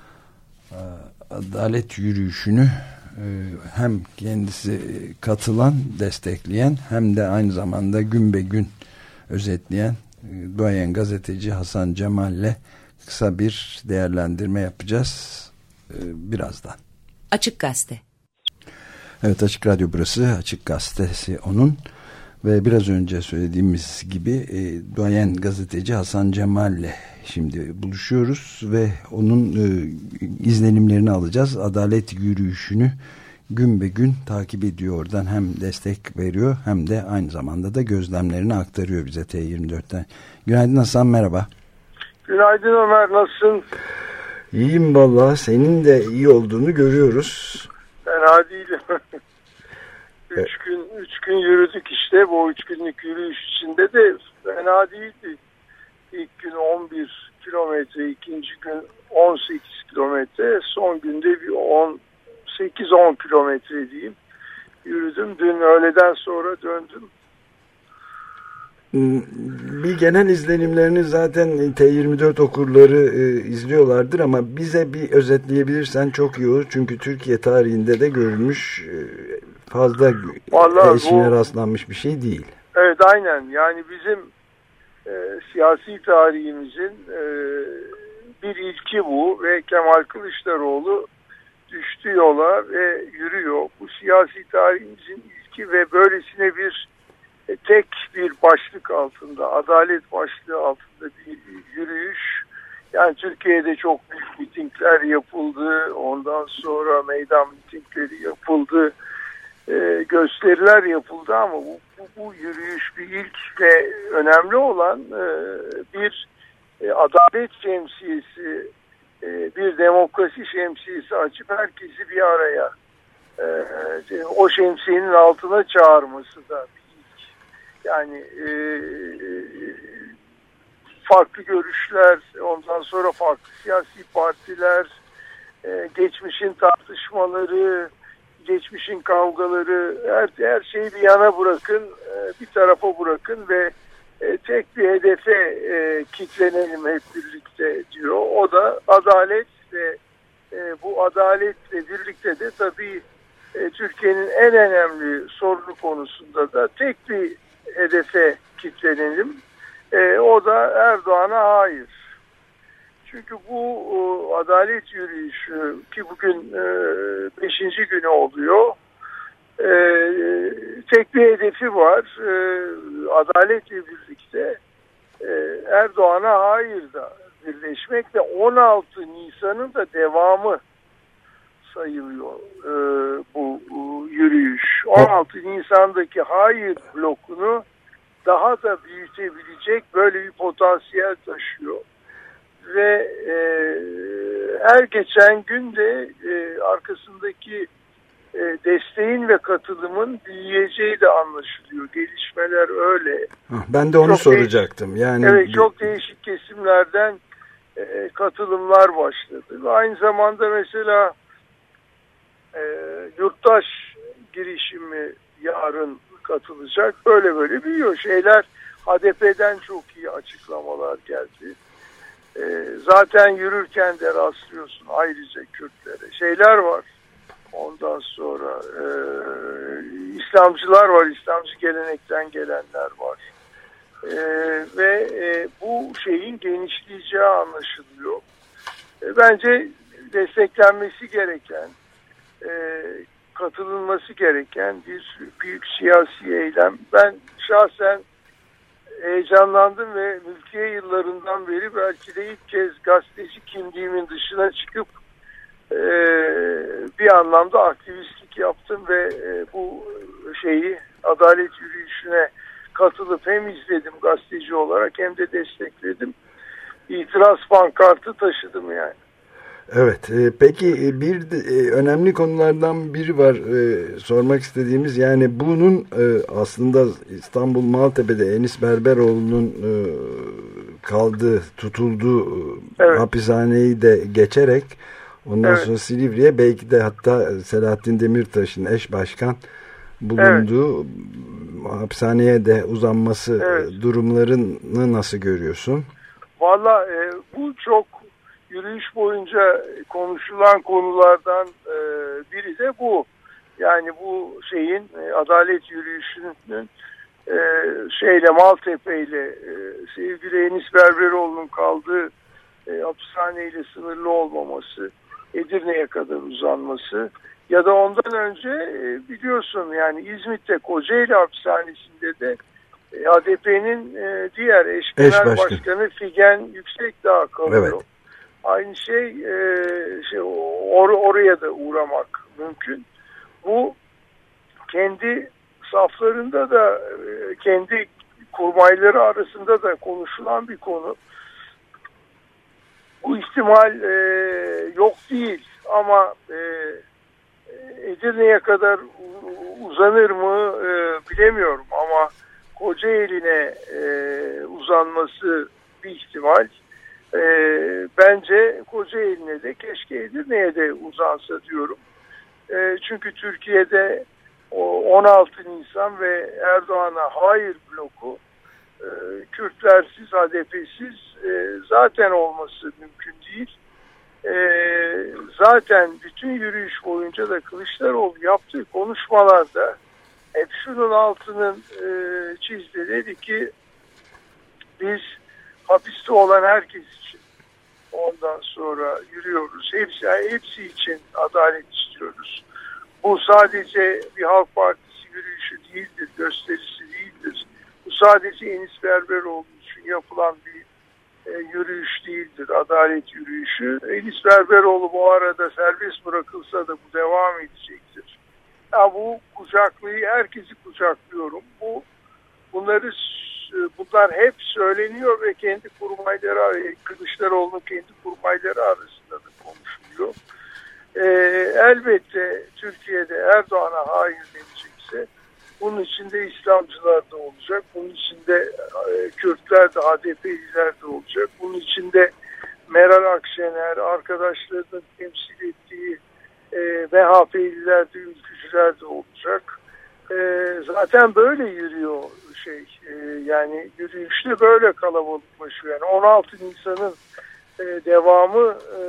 adalet yürüyüşünü hem kendisi katılan, destekleyen hem de aynı zamanda gün be gün özetleyen duayen gazeteci Hasan Cemal'le kısa bir değerlendirme yapacağız birazdan. Açık Gazete. Evet, Açık Radyo burası. Açık Gazetesi onun ve biraz önce söylediğimiz gibi e, duayen gazeteci Hasan Cemal'le şimdi buluşuyoruz ve onun e, izlenimlerini alacağız. Adalet yürüyüşünü gün be gün takip ediyor, oradan hem destek veriyor hem de aynı zamanda da gözlemlerini aktarıyor bize T yirmi dörtten. Günaydın Hasan, merhaba. Günaydın Ömer, nasılsın? İyiyim vallahi, senin de iyi olduğunu görüyoruz. Fena değilim. üç gün üç gün yürüdük işte. Bu üç günlük yürüyüş içinde de fena değildi. İlk gün on bir kilometre, ikinci gün on sekiz kilometre, son günde bir on sekiz on kilometre diyeyim. Yürüdüm. Dün öğleden sonra döndüm. Bir genel izlenimlerini zaten T yirmi dört okurları e, izliyorlardır ama bize bir özetleyebilirsen çok iyi olur. Çünkü Türkiye tarihinde de görülmüş e, fazla eşine rastlanmış bir şey değil. Evet, aynen. Yani bizim e, siyasi tarihimizin e, bir ilki bu ve Kemal Kılıçdaroğlu düştü yola ve yürüyor. Bu siyasi tarihimizin ilki ve böylesine bir e, tek bir başlık altında, adalet başlığı altında bir yürüyüş. Yani Türkiye'de çok büyük mitingler yapıldı, ondan sonra meydan mitingleri yapıldı, e, gösteriler yapıldı ama bu, bu, bu yürüyüş bir ilk ve önemli olan e, bir e, adalet şemsiyesi, e, bir demokrasi şemsiyesi açıp herkesi bir araya e, o şemsiyenin altına çağırması da bir ilk. Yani e, farklı görüşler, ondan sonra farklı siyasi partiler, e, geçmişin tartışmaları, geçmişin kavgaları, her, her şeyi bir yana bırakın, e, bir tarafa bırakın ve e, tek bir hedefe e, kitlenelim hep birlikte diyor. O da adalet ve e, bu adaletle birlikte de tabii e, Türkiye'nin en önemli sorunu konusunda da tek bir hedefe kitlenelim. E, o da Erdoğan'a hayır. Çünkü bu o, adalet yürüyüşü ki bugün e, beşinci günü oluyor. E, tek bir hedefi var. E, adaletle birlikte e, Erdoğan'a hayır da birleşmek ve on altı Nisan'ın da devamı sayılıyor e, bu, bu yürüyüş. on altı Nisan'daki hayır blokunu daha da büyütebilecek böyle bir potansiyel taşıyor. Ve e, her geçen gün de e, arkasındaki e, desteğin ve katılımın büyüyeceği de anlaşılıyor. Gelişmeler öyle. Ben de onu çok soracaktım. Değişik, yani evet, çok değişik kesimlerden e, katılımlar başladı. Ve aynı zamanda mesela e, yurttaş girişimi yarın katılacak. Böyle böyle büyüyor şeyler. H D P'den çok iyi açıklamalar geldi. Ee, zaten yürürken de rastlıyorsun ayrıca Kürtlere. Şeyler var. Ondan sonra e, İslamcılar var. İslamcı gelenekten gelenler var. E, ve e, bu şeyin genişleyeceği anlaşılıyor. E, bence desteklenmesi gereken, e, katılınması gereken bir büyük siyasi eylem. Ben şahsen heyecanlandım ve mülkiye yıllarından beri belki de ilk kez gazeteci kimliğimin dışına çıkıp e, bir anlamda aktivistlik yaptım ve e, bu şeyi, adalet yürüyüşüne katılıp hem izledim gazeteci olarak hem de destekledim. İtiraz pankartı taşıdım yani. Evet, e, peki bir de, e, önemli konulardan biri var e, sormak istediğimiz, yani bunun e, aslında İstanbul Maltepe'de Enis Berberoğlu'nun e, kaldığı, tutulduğu evet. hapishaneyi de geçerek ondan evet. sonra Silivri'ye, belki de hatta Selahattin Demirtaş'ın eş başkan bulunduğu evet. hapishaneye de uzanması evet. durumlarını nasıl görüyorsun? Valla e, bu çok yürüyüş boyunca konuşulan konulardan e, biri de bu. Yani bu şeyin e, adalet yürüyüşünün e, şeyle Maltepe ile e, sevgili Enis Berberoğlu'nun kaldığı e, hapishaneyle sınırlı olmaması, Edirne'ye kadar uzanması ya da ondan önce e, biliyorsun yani İzmit'te Kocaeli hapishanesinde de e, A D P'nin e, diğer eş genel başkan. başkanı Figen Yüksekdağ kalıyor. Evet. Aynı şey, e, şey or, oraya da uğramak mümkün. Bu kendi saflarında da e, kendi kurmayları arasında da konuşulan bir konu. Bu ihtimal e, yok değil ama e, Edirne'ye kadar uzanır mı e, bilemiyorum ama Kocaeli'ne e, uzanması bir ihtimal. E, bence Kocaeli'ne de keşke Edirne'ye de uzansa diyorum. E, çünkü Türkiye'de o on altı Nisan ve Erdoğan'a hayır bloku e, Kürtlersiz, H D P'siz e, zaten olması mümkün değil. E, zaten bütün yürüyüş boyunca da Kılıçdaroğlu yaptığı konuşmalarda hep şunun altının e, çizdi. Dedi ki biz hapiste olan herkes için ondan sonra yürüyoruz. Hepsi, hepsi için adalet istiyoruz. Bu sadece bir Halk Partisi yürüyüşü değildir, gösterisi değildir. Bu sadece Enis Berberoğlu için yapılan bir e, yürüyüş değildir, adalet yürüyüşü. Enis Berberoğlu bu arada serbest bırakılsa da bu devam edecektir. Ya bu kucaklıyı, herkesi kucaklıyorum. Bu bunları bunlar hep söyleniyor ve kendi kurmayları, Kılıçdaroğlu'nun kendi kurmayları arasında da konuşuluyor. Ee, elbette Türkiye'de Erdoğan'a hayır denecekse bunun içinde İslamcılar da olacak, bunun içinde e, Kürtler de, H D P'liler de olacak, bunun içinde Meral Akşener, arkadaşlarının temsil ettiği e, M H P'liler de, ülkücüler de olacak. E, zaten böyle yürüyor şey, e, yani yürüyüşte böyle kalabalıklaşıyor. Yani on altı Nisan'ın e, devamı e,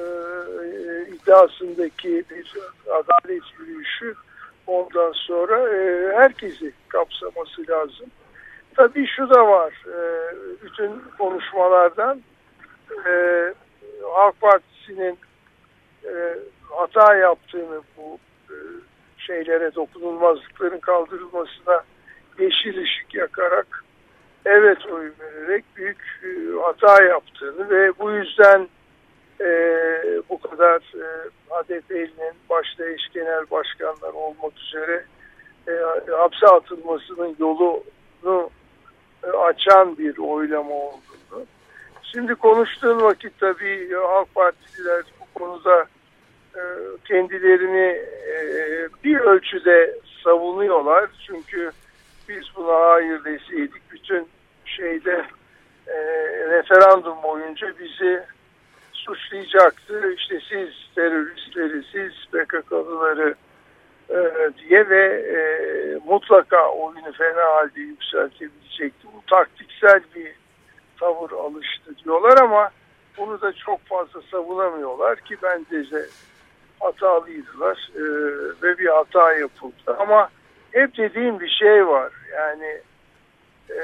iddiasındaki bir adalet yürüyüşü ondan sonra e, herkesi kapsaması lazım. Tabii şu da var, e, bütün konuşmalardan e, Halk Partisi'nin e, hata yaptığını, bu e, şeylere, dokunulmazlıkların kaldırılmasına yeşil ışık yakarak evet oy vererek büyük e, hata yaptığını ve bu yüzden e, bu kadar e, H D P'nin başta eş genel başkanlar olmak üzere e, hapse atılmasının yolunu e, açan bir oylama olduğunu. Şimdi konuştuğun vakit tabii Halk Partililer bu konuda e, kendilerini e, bir ölçüde savunuyorlar. Çünkü biz buna hayır deseydik bütün şeyde e, referandum boyunca bizi suçlayacaktı. İşte siz teröristleri, siz P K K'lıları e, diye ve e, mutlaka oyunu fena halde yükseltebilecekti. Bu taktiksel bir tavır alıştı diyorlar ama bunu da çok fazla savunamıyorlar ki bence de hatalıydılar e, ve bir hata yapıldı. Ama hep dediğim bir şey var. Yani e,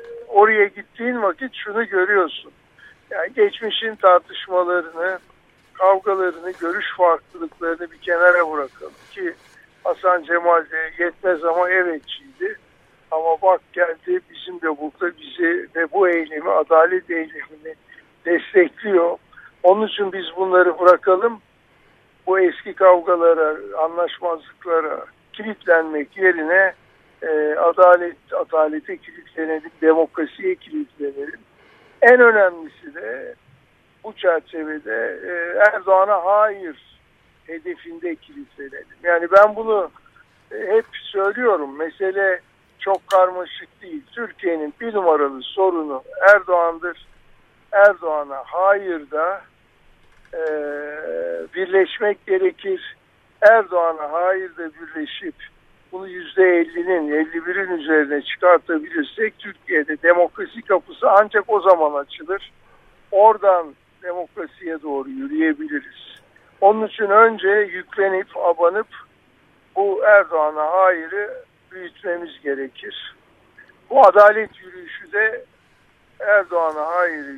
oraya gittiğin vakit şunu görüyorsun. Yani geçmişin tartışmalarını kavgalarını, görüş farklılıklarını bir kenara bırakalım ki Hasan Cemal de yetmez ama evetçiydi. Ama bak geldi bizim de burada bizi ve bu eylemi, adalet eylemini destekliyor. Onun için biz bunları bırakalım. Bu eski kavgalara, anlaşmazlıklara kilitlenmek yerine e, adalet, adalete kilitlenelim, demokrasiye kilitlenelim. En önemlisi de bu çerçevede e, Erdoğan'a hayır hedefinde kilitlenelim. Yani ben bunu e, hep söylüyorum. Mesele çok karmaşık değil. Türkiye'nin bir numaralı sorunu Erdoğan'dır. Erdoğan'a hayır da e, birleşmek gerekir. Erdoğan'a hayır da birleşip bunu yüzde ellinin, elli birin üzerine çıkartabilirsek Türkiye'de demokrasi kapısı ancak o zaman açılır. Oradan demokrasiye doğru yürüyebiliriz. Onun için önce yüklenip, abanıp bu Erdoğan'a hayırı büyütmemiz gerekir. Bu adalet yürüyüşü de Erdoğan'a hayırı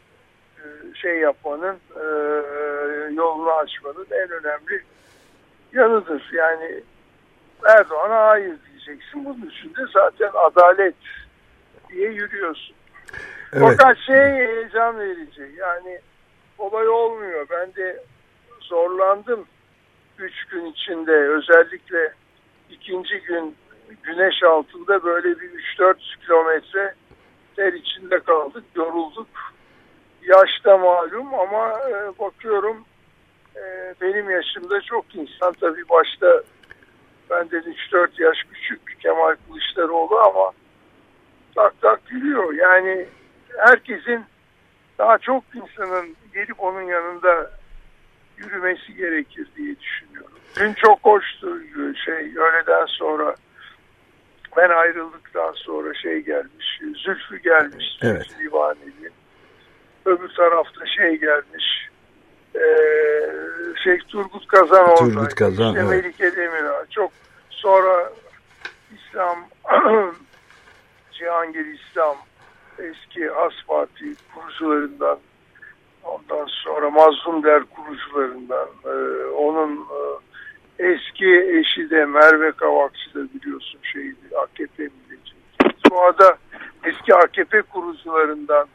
şey yapmanın, yolunu açmanın en önemli yanıdır. Yani Erdoğan'a hayır diyeceksin. Bunun için de zaten adalet diye yürüyorsun. Evet. Fakat şey heyecan verici. Yani olay olmuyor. Ben de zorlandım üç gün içinde. Özellikle ikinci gün güneş altında böyle bir üç dört kilometre ter içinde kaldık. Yorulduk. Yaşta malum ama e, bakıyorum e, benim yaşımda çok insan, tabii başta benden üç dört yaş küçük Kemal Kılıçdaroğlu ama tak tak yürüyor. Yani herkesin, daha çok insanın gelip onun yanında yürümesi gerekir diye düşünüyorum. Dün çok hoştu şey, öğleden sonra ben ayrıldıktan sonra şey gelmiş, Zülfü gelmiş, evet. Zülfü Livaneli. Öbür tarafta şey gelmiş, e, Şeyh Turgut Kazan orada. Turgut Kazan, işte evet. Melike Demirağ. Çok sonra İslam, Cihangir İslam, eski As Parti kurucularından, ondan sonra Mazlum Der kurucularından, e, onun e, eski eşi de Merve Kavakçı da biliyorsun şeydi, A K P milletvekili. Sonra da eski A K P kurucularından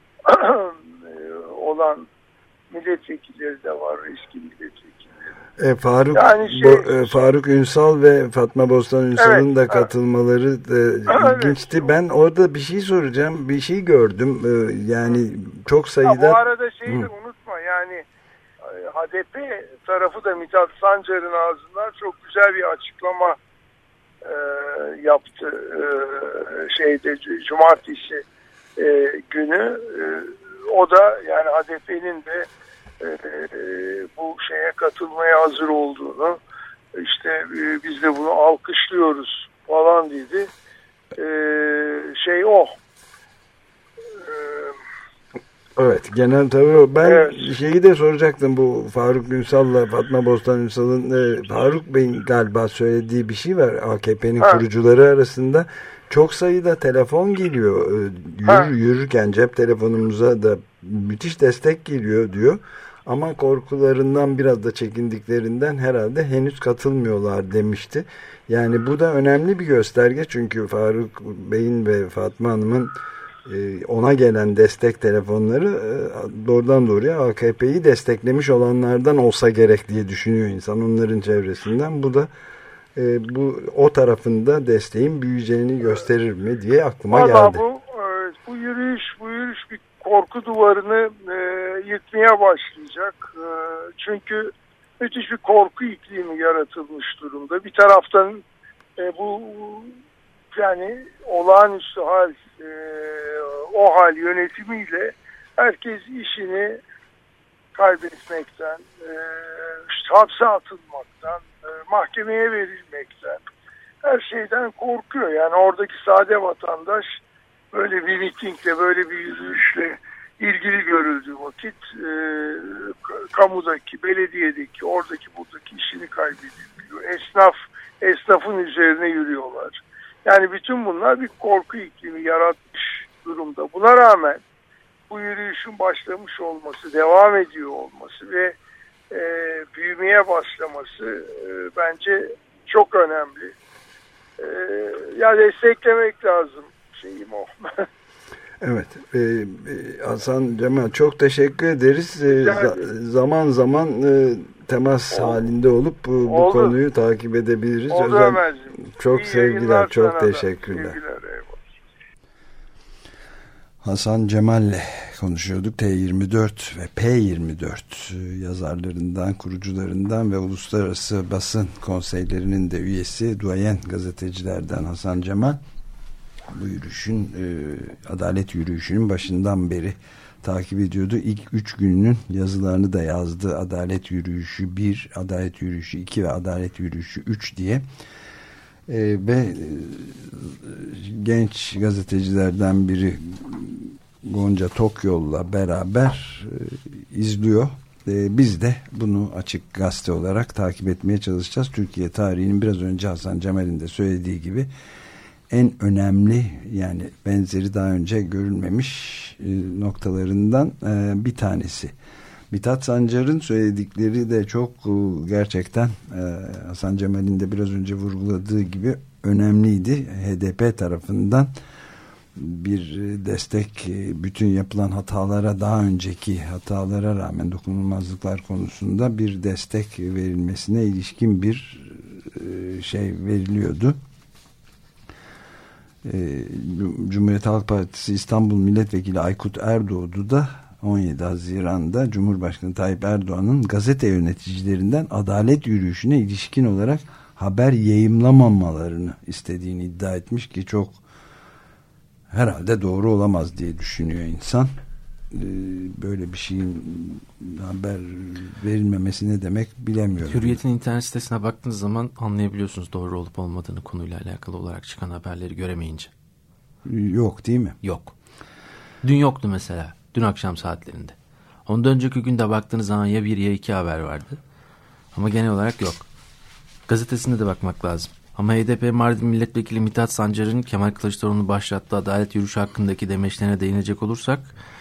olan milletvekilleri de var, eski milletvekilleri. E, Faruk yani şey, Bo, e, Faruk Ünsal ve Fatma Bostan Ünsal'ın evet, da katılmaları evet. da ilginçti. Evet. Ben orada bir şey soracağım. Bir şey gördüm. E, yani çok sayıda... Ya bu arada şeyi de unutma. Yani H D P tarafı da Mithat Sancar'ın ağzından çok güzel bir açıklama e, yaptı. E, şeyde cumartesi e, günü. E, o da yani H D P'nin de e, bu şeye katılmaya hazır olduğunu, işte e, biz de bunu alkışlıyoruz falan dedi. E, şey o. E, evet, genel tabii ben evet. şeyi de soracaktım, bu Faruk Ünsal'la Fatma Bostan Ünsal'ın e, Faruk Bey'in galiba söylediği bir şey var, A K P'nin ha. kurucuları arasında. Çok sayıda telefon geliyor. Yürür, yürürken cep telefonumuza da müthiş destek geliyor diyor. Ama korkularından, biraz da çekindiklerinden herhalde henüz katılmıyorlar demişti. Yani bu da önemli bir gösterge. Çünkü Faruk Bey'in ve Fatma Hanım'ın ona gelen destek telefonları doğrudan doğruya A K P'yi desteklemiş olanlardan olsa gerek diye düşünüyor insan, onların çevresinden. Bu da E, bu o tarafında desteğin büyüyeceğini gösterir mi diye aklıma Vallahi geldi. Bu, e, bu yürüyüş bu yürüyüş bir korku duvarını e, yıkmaya başlayacak. E, çünkü müthiş bir korku iklimi yaratılmış durumda. Bir taraftan e, bu yani olağanüstü hal, e, o hal yönetimiyle herkes işini kaybetmekten, e, hapse atılmaktan, e, mahkemeye verilmekten, her şeyden korkuyor. Yani oradaki sade vatandaş böyle bir mitingle, böyle bir yürüyüşle ilgili görüldüğü vakit e, kamudaki, belediyedeki, oradaki, buradaki işini kaybedebiliyor. Esnaf, esnafın üzerine yürüyorlar. Yani bütün bunlar bir korku iklimi yaratmış durumda. Buna rağmen bu yürüyüşün başlamış olması, devam ediyor olması ve e, büyümeye başlaması e, bence çok önemli. E, ya desteklemek lazım, şeyim o. Evet, e, e, Hasan Cemal çok teşekkür ederiz. E, za- zaman zaman e, temas Oldu. halinde olup bu, bu konuyu takip edebiliriz. Oldu Ömerciğim. Çok İyi sevgiler, çok da. teşekkürler. Sevgiler, Hasan Cemal'le konuşuyorduk. T yirmi dört ve P yirmi dört yazarlarından, kurucularından ve uluslararası basın konseylerinin de üyesi, duayen gazetecilerden Hasan Cemal. Bu yürüyüşün, e, adalet yürüyüşünün başından beri takip ediyordu. İlk üç gününün yazılarını da yazdı. Adalet yürüyüşü bir, adalet yürüyüşü iki ve adalet yürüyüşü üç diye. E, ve e, genç gazetecilerden biri Gonca Tokyol'la beraber e, izliyor. E, biz de bunu Açık Gazete olarak takip etmeye çalışacağız. Türkiye tarihinin biraz önce Hasan Cemal'in de söylediği gibi en önemli, yani benzeri daha önce görülmemiş e, noktalarından e, bir tanesi. Mithat Sancar'ın söyledikleri de çok e, gerçekten e, Hasan Cemal'in de biraz önce vurguladığı gibi önemliydi. H D P tarafından bir destek, e, bütün yapılan hatalara, daha önceki hatalara rağmen dokunulmazlıklar konusunda bir destek verilmesine ilişkin bir e, şey veriliyordu. Cumhuriyet Halk Partisi İstanbul Milletvekili Aykut Erdoğdu da on yedi Haziran'da Cumhurbaşkanı Tayyip Erdoğan'ın gazete yöneticilerinden adalet yürüyüşüne ilişkin olarak haber yayımlamamalarını istediğini iddia etmiş ki çok herhalde doğru olamaz diye düşünüyor insan. Böyle bir şeyin haber verilmemesi ne demek bilemiyorum. Hürriyet'in internet sitesine baktığınız zaman anlayabiliyorsunuz doğru olup olmadığını, konuyla alakalı olarak çıkan haberleri göremeyince. Yok değil mi? Yok. Dün yoktu mesela. Dün akşam saatlerinde. Ondan önceki günde baktığınız zaman ya bir ya iki haber vardı. Ama genel olarak yok. Gazetesine de bakmak lazım. Ama H D P Mardin Milletvekili Mithat Sancar'ın Kemal Kılıçdaroğlu'nu başlattığı adalet yürüyüşü hakkındaki demeçlerine değinecek olursak,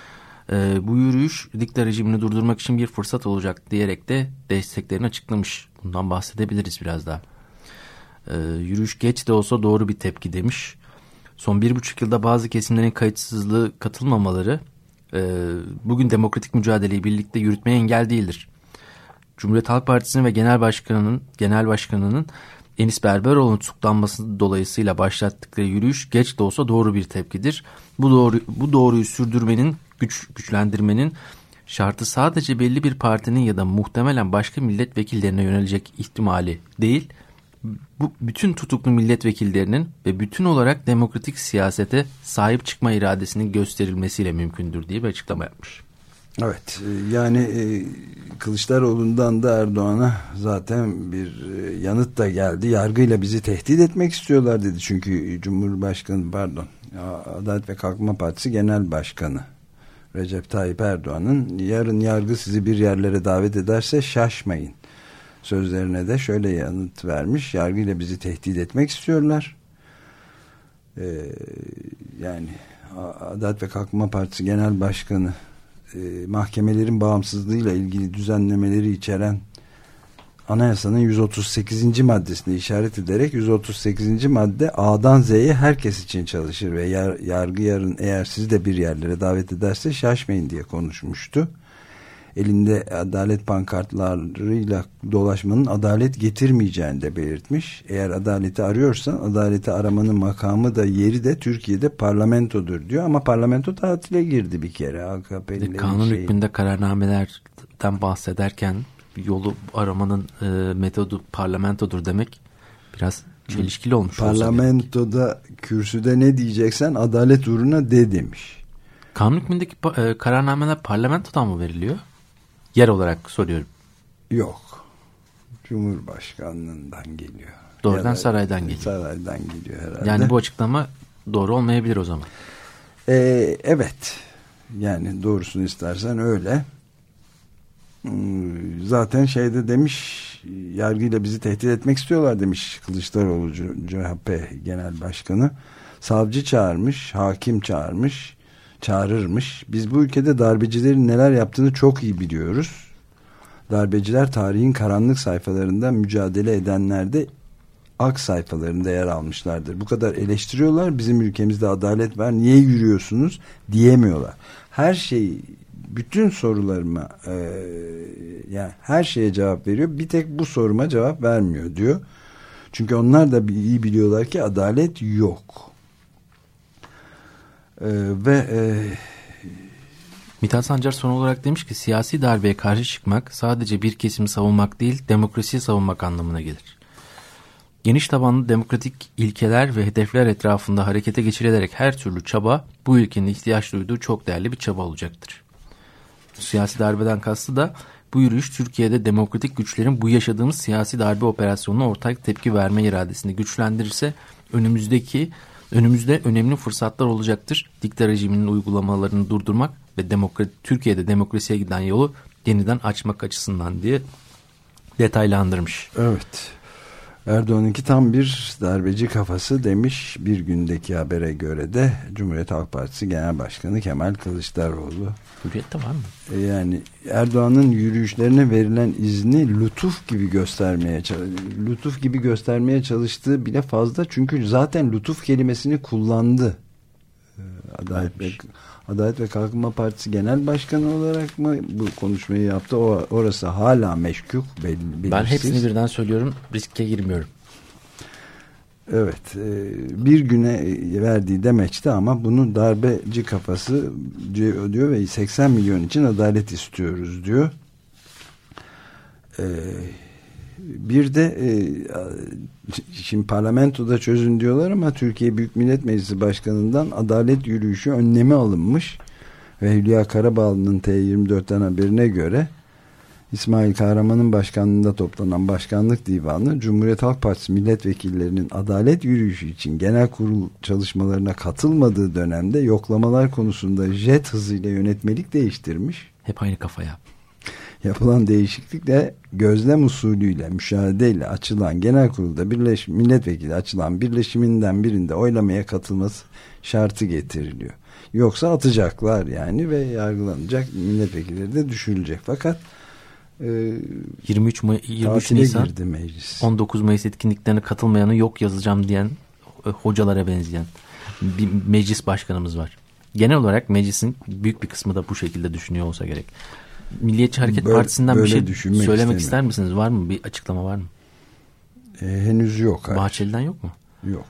e, bu yürüyüş dikta rejimini durdurmak için bir fırsat olacak diyerek de desteklerini açıklamış. Bundan bahsedebiliriz biraz daha. E, yürüyüş geç de olsa doğru bir tepki demiş. Son bir buçuk yılda bazı kesimlerin kayıtsızlığı katılmamaları e, bugün demokratik mücadeleyi birlikte yürütmeye engel değildir. Cumhuriyet Halk Partisi'nin ve Genel Başkanı'nın Genel Başkanı'nın Enis Berberoğlu'nun tutuklanması dolayısıyla başlattıkları yürüyüş geç de olsa doğru bir tepkidir. Bu doğru bu doğruyu sürdürmenin, güç güçlendirmenin şartı sadece belli bir partinin ya da muhtemelen başka milletvekillerine yönelecek ihtimali değil, bu bütün tutuklu milletvekillerinin ve bütün olarak demokratik siyasete sahip çıkma iradesinin gösterilmesiyle mümkündür diye bir açıklama yapmış. Evet, yani e, Kılıçdaroğlu'ndan da Erdoğan'a zaten bir e, yanıt da geldi. Yargıyla bizi tehdit etmek istiyorlar dedi. Çünkü Cumhurbaşkanı pardon Adalet ve Kalkınma Partisi Genel Başkanı Recep Tayyip Erdoğan'ın yarın yargı sizi bir yerlere davet ederse şaşmayın sözlerine de şöyle yanıt vermiş. Yargıyla bizi tehdit etmek istiyorlar. Ee, yani Adalet ve Kalkınma Partisi Genel Başkanı e, mahkemelerin bağımsızlığıyla ilgili düzenlemeleri içeren anayasanın yüz otuz sekizinci maddesine işaret ederek yüz otuz sekizinci madde A'dan Z'ye herkes için çalışır ve yar, yargı yarın eğer sizi de bir yerlere davet ederse şaşmayın diye konuşmuştu. Elinde adalet pankartlarıyla dolaşmanın adalet getirmeyeceğini de belirtmiş. Eğer adaleti arıyorsan adaleti aramanın makamı da yeri de Türkiye'de parlamentodur diyor. Ama parlamento tatile girdi bir kere. A K P'lilerin kanun şeyi. hükmünde kararnamelerden bahsederken yolu aramanın e, metodu parlamentodur demek biraz çelişkili olmuş. Parlamentoda kürsüde ne diyeceksen adalet uğruna de demiş. Kanun hükmündeki e, kararnameler parlamentodan mı veriliyor? Yer olarak soruyorum. Yok. Cumhurbaşkanlığından geliyor. Doğrudan saraydan geliyor. Saraydan geliyor herhalde. Yani bu açıklama doğru olmayabilir o zaman. Ee, evet. Yani doğrusunu istersen öyle. Zaten şeyde demiş, yargıyla bizi tehdit etmek istiyorlar demiş Kılıçdaroğlu C H P Genel Başkanı. Savcı çağırmış, hakim çağırmış, çağırırmış. Biz bu ülkede darbecilerin neler yaptığını çok iyi biliyoruz. Darbeciler tarihin karanlık sayfalarında mücadele edenlerde ak sayfalarında yer almışlardır. Bu kadar eleştiriyorlar, bizim ülkemizde adalet var, niye yürüyorsunuz diyemiyorlar. Her şey, bütün sorularıma e, yani her şeye cevap veriyor, bir tek bu soruma cevap vermiyor diyor. Çünkü onlar da iyi biliyorlar ki adalet yok. E, ve e, Mithat Sancar son olarak demiş ki siyasi darbeye karşı çıkmak sadece bir kesimi savunmak değil, demokrasiyi savunmak anlamına gelir. Geniş tabanlı demokratik ilkeler ve hedefler etrafında harekete geçirilerek her türlü çaba bu ülkenin ihtiyaç duyduğu çok değerli bir çaba olacaktır. Siyasi darbeden kastı da bu yürüyüş Türkiye'de demokratik güçlerin bu yaşadığımız siyasi darbe operasyonuna ortak tepki verme iradesini güçlendirirse önümüzdeki önümüzde önemli fırsatlar olacaktır. Dikta rejiminin uygulamalarını durdurmak ve demokrat, Türkiye'de demokrasiye giden yolu yeniden açmak açısından diye detaylandırmış. Evet. Erdoğan'ınki tam bir darbeci kafası demiş bir gündeki habere göre de Cumhuriyet Halk Partisi Genel Başkanı Kemal Kılıçdaroğlu. Hürriyet'te var mı? Yani Erdoğan'ın yürüyüşlerine verilen izni lütuf gibi göstermeye lütuf gibi göstermeye çalıştığı bile fazla, çünkü zaten lütuf kelimesini kullandı. Adalet ve, Adalet ve Kalkınma Partisi Genel Başkanı olarak mı bu konuşmayı yaptı? O, orası hala meşkuk, belirsiz. Ben hepsini birden söylüyorum, riske girmiyorum. Evet, bir güne verdiği demeçti ama bunu darbeci kafası diyor ve seksen milyon için adalet istiyoruz diyor. Bir de şimdi parlamentoda çözün diyorlar ama Türkiye Büyük Millet Meclisi Başkanı'ndan adalet yürüyüşü önlemi alınmış ve Hülya Karabağlı'nın T yirmi dört'ten haberine göre İsmail Kahraman'ın başkanlığında toplanan Başkanlık Divanı Cumhuriyet Halk Partisi milletvekillerinin adalet yürüyüşü için genel kurul çalışmalarına katılmadığı dönemde yoklamalar konusunda jet hızıyla yönetmelik değiştirmiş. Hep aynı kafaya. Yapılan değişiklikle gözlem usulüyle, müşahedeyle açılan genel kurulda birleş, milletvekili açılan birleşiminden birinde oylamaya katılması şartı getiriliyor. Yoksa atacaklar yani ve yargılanacak, milletvekilleri de düşürülecek. Fakat e, yirmi üç Nisan meclis. on dokuz Mayıs etkinliklerine katılmayanı yok yazacağım diyen e, hocalara benzeyen bir meclis başkanımız var. Genel olarak meclisin büyük bir kısmı da bu şekilde düşünüyor olsa gerek. Milliyetçi Hareket böyle, Partisi'nden bir şey söylemek istemiyorum. ister misiniz? Var mı? Bir açıklama var mı? E, henüz yok. Hayır. Bahçeli'den yok mu? Yok.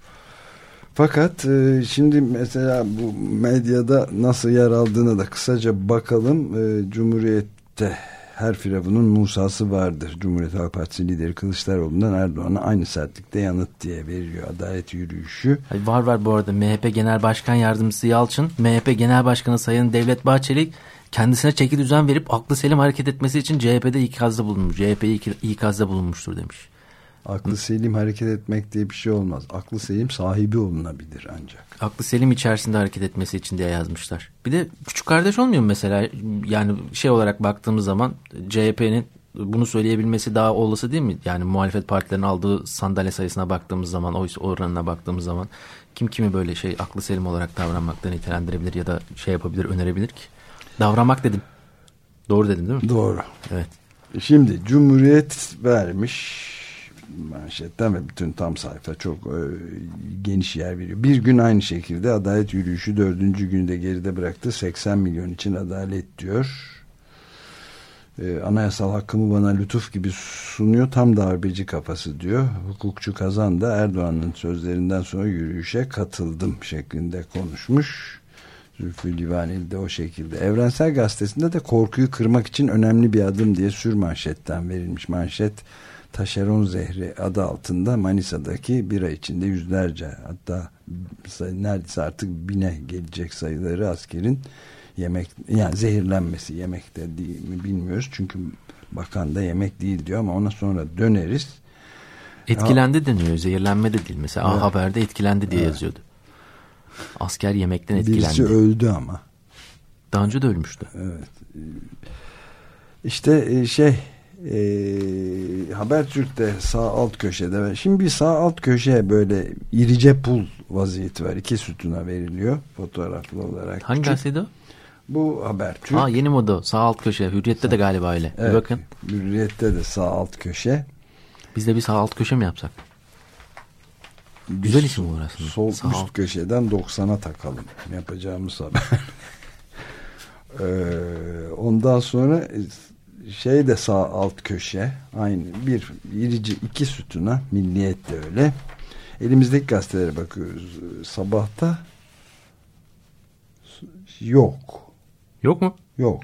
Fakat e, şimdi mesela bu medyada nasıl yer aldığına da kısaca bakalım. E, Cumhuriyet'te her firavunun Musa'sı vardır. Cumhuriyet Halk Partisi lideri Kılıçdaroğlu'ndan Erdoğan'a aynı sertlikte yanıt diye veriyor adalet yürüyüşü. Hayır, var var bu arada. M H P Genel Başkan Yardımcısı Yalçın, M H P Genel Başkanı Sayın Devlet Bahçeli kendisine çeki düzen verip aklı selim hareket etmesi için C H P'de ikazda bulunmuş. C H P'yi ikazda bulunmuştur demiş. Aklı selim hareket etmek diye bir şey olmaz. Aklı selim sahibi olunabilir ancak. Aklı selim içerisinde hareket etmesi için diye yazmışlar. Bir de küçük kardeş olmuyor mu mesela? Yani şey olarak baktığımız zaman C H P'nin bunu söyleyebilmesi daha olası değil mi? Yani muhalefet partilerinin aldığı sandalye sayısına baktığımız zaman, oy oranına baktığımız zaman kim kimi böyle şey aklı selim olarak davranmaktan nitelendirebilir ya da şey yapabilir, önerebilir ki? Davranmak dedim. Doğru dedim değil mi? Doğru. Evet. Şimdi Cumhuriyet vermiş manşetten ve bütün tam sayfa çok e, geniş yer veriyor. Bir gün aynı şekilde adalet yürüyüşü dördüncü günde geride bıraktı. seksen milyon için adalet diyor. E, anayasal hakkımı bana lütuf gibi sunuyor. Tam darbeci kafası diyor. Hukukçu Kazan da Erdoğan'ın sözlerinden sonra yürüyüşe katıldım şeklinde konuşmuş. Zülfü Livaneli de o şekilde. Evrensel Gazetesi'nde de korkuyu kırmak için önemli bir adım diye sür manşetten verilmiş. Manşet taşeron zehri adı altında Manisa'daki bir ay içinde yüzlerce, hatta neredeyse artık bine gelecek sayıları askerin yemek, yani zehirlenmesi, yemekte değil mi bilmiyoruz. Çünkü bakan da yemek değil diyor ama ona sonra döneriz. Etkilendi ya, deniyor. Zehirlenme de değil. Mesela evet. A Haber'de etkilendi diye evet. yazıyordu. Asker yemekten etkilendi. Birisi öldü ama. Daha önce de ölmüştü. Evet. İşte şey e, Habertürk'te sağ alt köşede, şimdi bir sağ alt köşeye böyle irice pul vaziyeti var. İki sütuna veriliyor fotoğraflı olarak. Hangi gazeteydi o? Bu Habertürk. Aa, yeni moda sağ alt köşe. Hürriyet'te de galiba öyle. Evet, bir bakın. Hürriyet'te de sağ alt köşe. Biz de bir sağ alt köşe mi yapsak? Güzel isim olur aslında. Sol sağ üst alt. köşeden doksana takalım. Yapacağımız haber. ee, ondan sonra şey de sağ alt köşe. Aynı bir irici iki sütuna. Milliyet de öyle. Elimizdeki gazetelere bakıyoruz. Sabahta yok. Yok mu? Yok.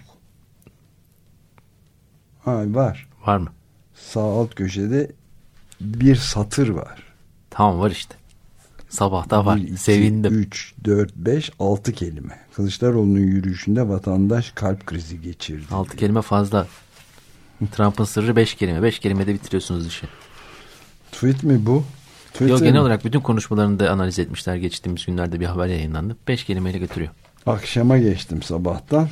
Ha, var. Var mı? Sağ alt köşede bir satır var. Tamam, var işte. Sabahta var. bir, iki, Sevindim. üç, dört, beş, altı kelime. Kılıçdaroğlu'nun yürüyüşünde vatandaş kalp krizi geçirdi. altı kelime fazla. Trump'ın sırrı beş kelime. beş kelimede bitiriyorsunuz işi. Tweet mi bu? Yok, genel olarak bütün konuşmalarını da analiz etmişler. Geçtiğimiz günlerde bir haber yayınlandı. beş kelimeyle götürüyor. Akşama geçtim sabahtan.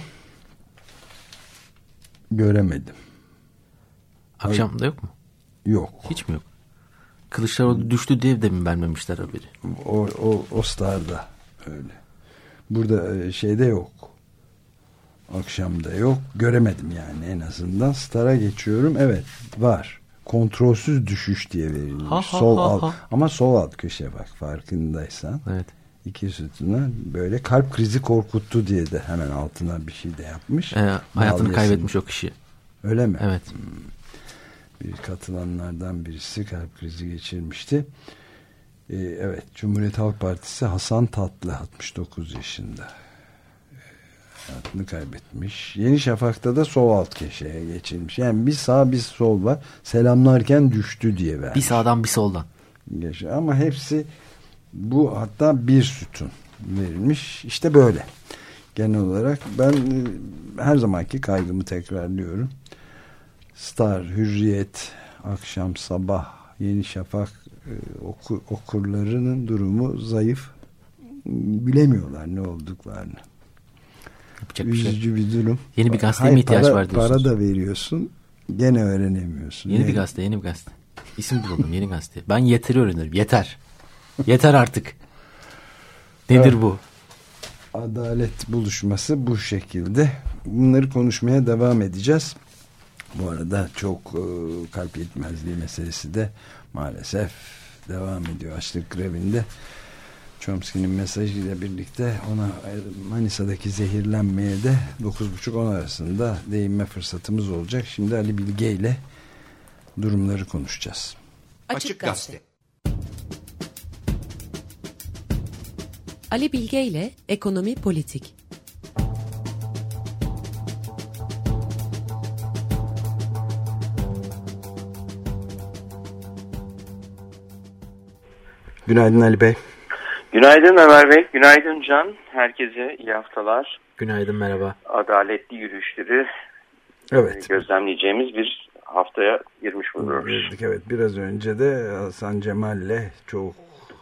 Göremedim. Akşam da yok mu? Yok. Hiç mi yok? Kılıçdaroğlu düştü diye de mi vermemişler haberi? O, o, o Star'da öyle. Burada şeyde yok. Akşamda yok. Göremedim yani en azından. Star'a geçiyorum. Evet, var. Kontrolsüz düşüş diye verilmiş. Ha, ha, sol ha, alt ha. ama sol alt köşe bak, farkındaysan. Evet. İki sütuna böyle kalp krizi korkuttu diye de hemen altına bir şey de yapmış. Ee, hayatını Bağlayasın. kaybetmiş o kişi. Öyle mi? Evet. Hmm. Bir katılanlardan birisi kalp krizi geçirmişti. Ee, evet, Cumhuriyet Halk Partisi Hasan Tatlı altmış dokuz yaşında. Hayatını kaybetmiş. Yeni Şafak'ta da sol alt köşeye geçilmiş. Yani bir sağ bir sol var. Selamlarken düştü diye vermiş. Bir sağdan bir soldan. Ama hepsi bu, hatta bir sütun verilmiş. İşte böyle. Genel olarak ben her zamanki kaygımı tekrarlıyorum. Star, Hürriyet, akşam, sabah, Yeni Şafak okur, okurlarının durumu zayıf. Bilemiyorlar ne olduklarını. Yapacak bir şey. Üzücü bir durum. Yeni bir gazeteye mi ihtiyaç para, var diyorsunuz? Para da veriyorsun. Gene öğrenemiyorsun. Yeni yani. bir gazete, yeni bir gazete. İsim bulalım, yeni gazete. Ben yeteri öğrenirim. Yeter. Yeter artık. Nedir evet. bu? Adalet buluşması bu şekilde. Bunları konuşmaya devam edeceğiz. Bu arada çok e, kalp yetmezliği meselesi de maalesef devam ediyor açlık grevinde. Chomsky'nin mesajıyla birlikte ona Manisa'daki zehirlenmeye de dokuz buçuk on arasında değinme fırsatımız olacak. Şimdi Ali Bilge ile durumları konuşacağız. Açık Gazete. Ali Bilge ile Ekonomi Politik. Günaydın Ali Bey. Günaydın Ömer Bey, günaydın Can. Herkese iyi haftalar. Günaydın, merhaba. Adaletli yürüyüşleri evet. gözlemleyeceğimiz bir haftaya girmiş bulunuyoruz. Evet, biraz önce de Hasan Cemal'le çok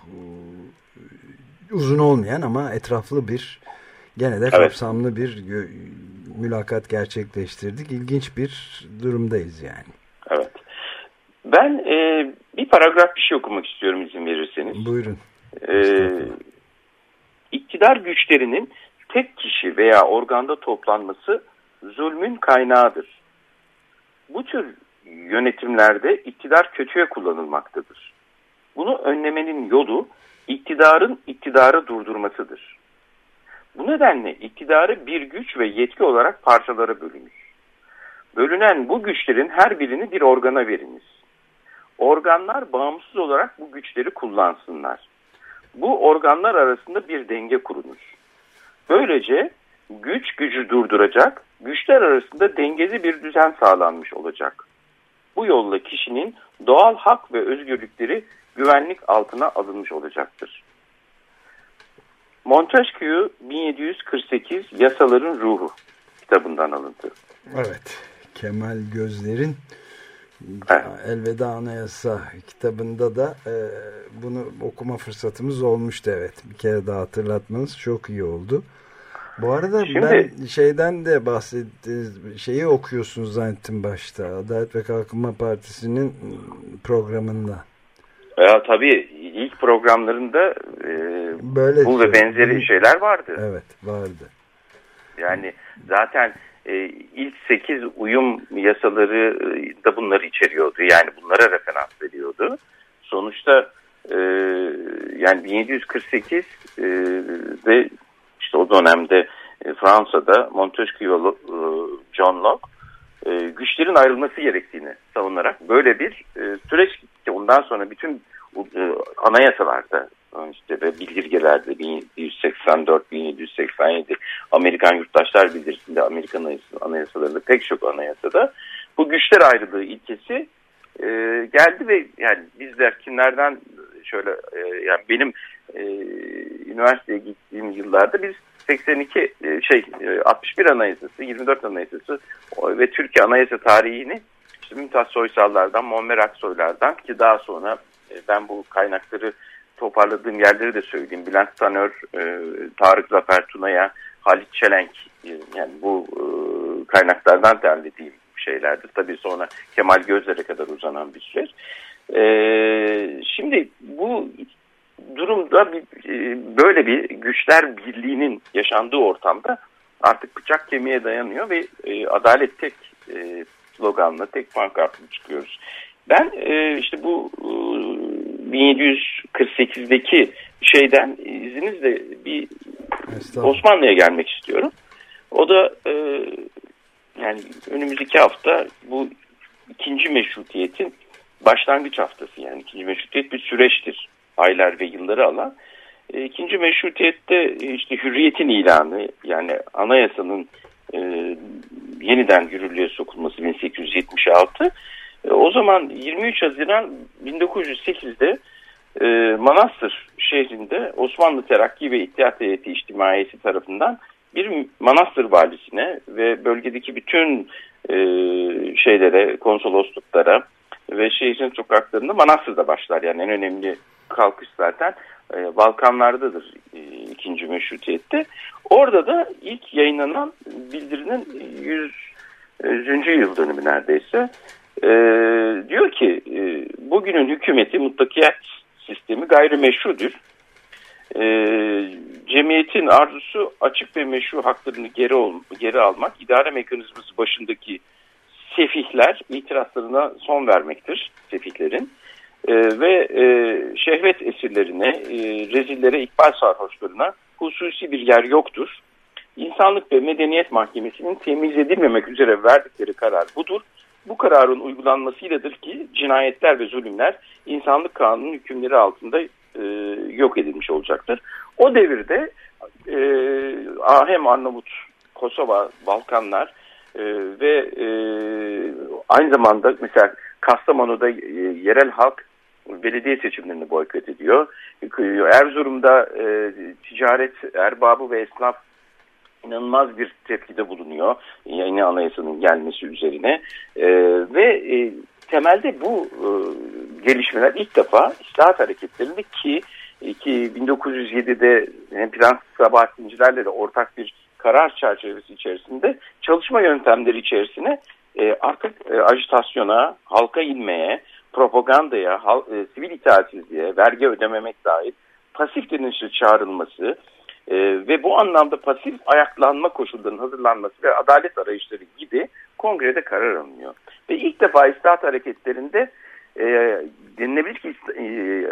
uzun olmayan ama etraflı bir, gene de evet. kapsamlı bir mülakat gerçekleştirdik. İlginç bir durumdayız yani. Evet. Ben e, bir paragraf bir şey okumak istiyorum izin verirseniz. Buyurun. Ee, iktidar güçlerinin tek kişi veya organda toplanması zulmün kaynağıdır. Bu tür yönetimlerde iktidar kötüye kullanılmaktadır. Bunu önlemenin yolu iktidarın iktidarı durdurmasıdır. Bu nedenle iktidarı bir güç ve yetki olarak parçalara bölünür. Bölünen bu güçlerin her birini bir organa veriniz. Organlar bağımsız olarak bu güçleri kullansınlar. Bu organlar arasında bir denge kurulur. Böylece güç gücü durduracak, güçler arasında dengeli bir düzen sağlanmış olacak. Bu yolla kişinin doğal hak ve özgürlükleri güvenlik altına alınmış olacaktır. Montesquieu bin yedi yüz kırk sekiz Yasaların Ruhu kitabından alıntı. Evet, Kemal Gözler'in evet. Elveda Anayasa kitabında da e, bunu okuma fırsatımız olmuştu. Evet, bir kere daha hatırlatmanız çok iyi oldu. Bu arada Şimdi, ben şeyden de bahsettiğiniz şeyi okuyorsunuz zannettim başta. Adalet ve Kalkınma Partisi'nin programında. Ya tabii ilk programlarında e, Böyle bu şey, ve benzeri şeyler vardı. Evet, vardı. Yani zaten e, ilk sekiz uyum yasaları da bunları içeriyordu. Yani bunlara referans veriyordu. Sonuçta e, yani bin yedi yüz kırk sekiz e, ve işte o dönemde e, Fransa'da Montesquieu ve e, John Locke e, güçlerin ayrılması gerektiğini savunarak böyle bir e, süreç gitti. Ondan sonra bütün e, anayasalarda işte ve bildirgelerde bin yedi yüz seksen dört bin yedi yüz seksen yedi Amerikan Yurttaşlar Bildirisi'nde, Amerikan anayasalarında, pek çok anayasada bu güçler ayrılığı ilkesi e, geldi ve yani bizler kimlerden şöyle e, yani benim e, üniversiteye gittiğim yıllarda biz seksen iki e, şey e, altmış bir anayasası, yirmi dört anayasası ve Türkiye anayasa tarihini işte Mümtaz Soysallardan, Muammer Aksoylardan ki daha sonra e, ben bu kaynakları toparladığım yerleri de söyleyeyim. Bülent Tanör, e, Tarık Zafer Tuna'ya, Halit Çelenk e, yani bu e, kaynaklardan derlediğim şeylerdir. Tabii sonra Kemal Gözler'e kadar uzanan bir süreç. E, şimdi bu durumda bir, e, böyle bir güçler birliğinin yaşandığı ortamda artık bıçak kemiğe dayanıyor ve e, adalet tek e, sloganla, tek pankartla çıkıyoruz. Ben e, işte bu e, bin yedi yüz kırk sekizdeki şeyden izninizle bir Osmanlı'ya gelmek istiyorum. O da e, yani önümüzdeki hafta bu ikinci meşrutiyetin başlangıç haftası. Yani ikinci meşrutiyet bir süreçtir. Aylar ve yılları alan. E, ikinci meşrutiyette işte hürriyetin ilanı, yani anayasanın e, yeniden yürürlüğe sokulması bin sekiz yüz yetmiş altı. E, o zaman yirmi üç Haziran bin dokuz yüz sekizde e, Manastır şehrinde Osmanlı Terakki ve İttihat Heyeti İçtimaiyesi tarafından bir Manastır valisine ve bölgedeki bütün e, şeylere, konsolosluklara ve şehrin sokaklarında Manastır'da başlar. Yani en önemli kalkış zaten e, Balkanlardadır e, ikinci meşrutiyette. Orada da ilk yayınlanan bildirinin yüzüncü yıl dönümü neredeyse. E, diyor ki e, bugünün hükümeti mutlakiyet sistemi gayrimeşrudur. E, cemiyetin arzusu açık ve meşru haklarını geri, ol, geri almak, idare mekanizması başındaki sefihler itirazlarına son vermektir, sefihlerin. Ee, ve e, şehvet esirlerine, e, rezillere, ikbal sarhoşlarına hususi bir yer yoktur. İnsanlık ve Medeniyet Mahkemesi'nin temiz edilmemek üzere verdikleri karar budur. Bu kararın uygulanmasıyladır ki cinayetler ve zulümler insanlık kanunun hükümleri altında e, yok edilmiş olacaktır. O devirde e, hem Arnavut, Kosova, Balkanlar e, ve e, aynı zamanda mesela Kastamonu'da e, yerel halk belediye seçimlerini boykot ediyor. Erzurum'da e, ticaret erbabı ve esnaf inanılmaz bir tepkide bulunuyor. Yeni anayasanın gelmesi üzerine. E, ve e, temelde bu e, gelişmeler ilk defa İslahat hareketlerinde ki, ki bin dokuz yüz yedide hem Prens Sabahattincilerle de ortak bir karar çerçevesi içerisinde çalışma yöntemleri içerisine e, artık e, ajitasyona, halka inmeye, propagandaya, hal, e, sivil itaatsizliğe, vergi ödememek dahil pasif direnişe çağrılması e, ve bu anlamda pasif ayaklanma koşullarının hazırlanması ve adalet arayışları gibi kongrede karar alınıyor. Ve ilk defa İslahat hareketlerinde e, denilebilir ki e,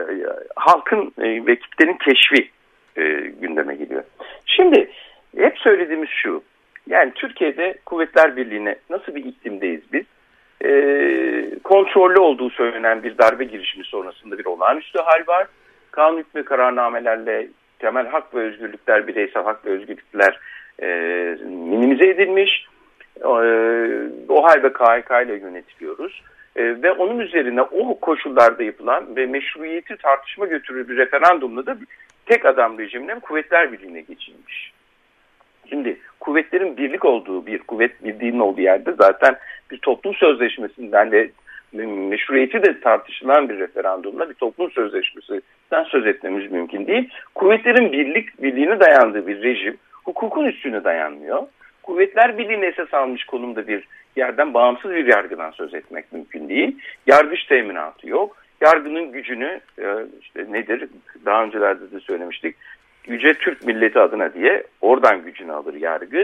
halkın e, ve kitlenin keşfi e, gündeme geliyor. Şimdi hep söylediğimiz şu, yani Türkiye'de Kuvvetler Birliği'ne nasıl bir iklimdeyiz biz? E, kontrollü olduğu söylenen bir darbe girişimi sonrasında bir olağanüstü hal var. Kanun hükmü kararnamelerle temel hak ve özgürlükler, bireysel hak ve özgürlükler e, minimize edilmiş. E, o hal ve K H K ile yönetiliyoruz. E, ve onun üzerine o koşullarda yapılan ve meşruiyeti tartışma götürür bir referandumla da tek adam rejimine Kuvvetler Birliği'ne geçilmiş. Şimdi kuvvetlerin birlik olduğu bir kuvvet birliğinin olduğu yerde zaten bir toplum sözleşmesinden de meşruiyeti de tartışılan bir referandumla bir toplum sözleşmesinden söz etmemiz mümkün değil. Kuvvetlerin birlik birliğine dayandığı bir rejim hukukun üstüne dayanmıyor. Kuvvetler Birliği'ne esas almış konumda bir yerden bağımsız bir yargıdan söz etmek mümkün değil. Yargıç teminatı yok. Yargının gücünü işte nedir? Daha öncelerde de söylemiştik. Yüce Türk milleti adına diye oradan gücünü alır yargı.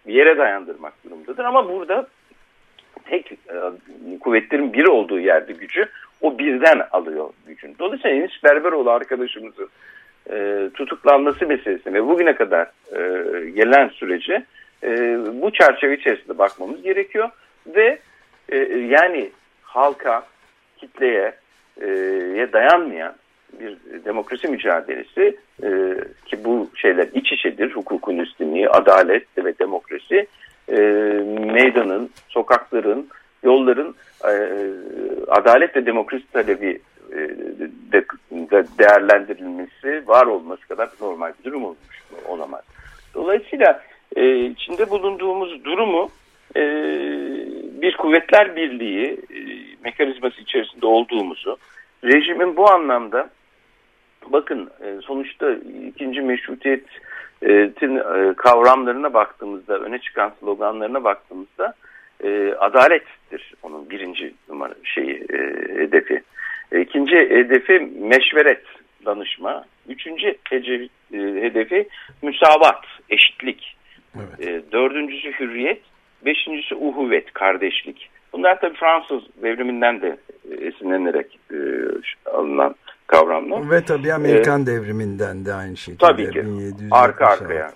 bir yere dayandırmak durumundadır. Ama burada tek e, kuvvetlerin bir olduğu yerde gücü o birden alıyor gücünü. Dolayısıyla Enis Berberoğlu arkadaşımızın e, tutuklanması meselesine ve bugüne kadar e, gelen sürece e, bu çerçeve içerisinde bakmamız gerekiyor ve e, yani halka, kitleye e, dayanmayan bir demokrasi mücadelesi e, ki bu şeyler iç içedir, hukukun üstünlüğü, adalet ve demokrasi e, meydanın, sokakların, yolların e, adalet ve demokrasi talebi e, de, de değerlendirilmesi, var olması kadar normal bir durum olmuş olamaz. Dolayısıyla e, içinde bulunduğumuz durumu e, bir kuvvetler birliği e, mekanizması içerisinde olduğumuzu, rejimin bu anlamda bakın e, sonuçta ikinci meşrutiyetin e, kavramlarına baktığımızda, öne çıkan sloganlarına baktığımızda e, adalettir onun birinci numara şeyi e, hedefi. E, ikinci hedefi meşveret, danışma. Üçüncü hece, e, hedefi müsavat, eşitlik. Evet. E, dördüncüsü hürriyet. Beşincisi uhuvvet, kardeşlik. Bunlar tabii Fransız devriminden de esinlenerek e, alınan kavramlar. Ve tabii Amerikan ee, devriminden de aynı şekilde. Tabii ki. Arka arkaya.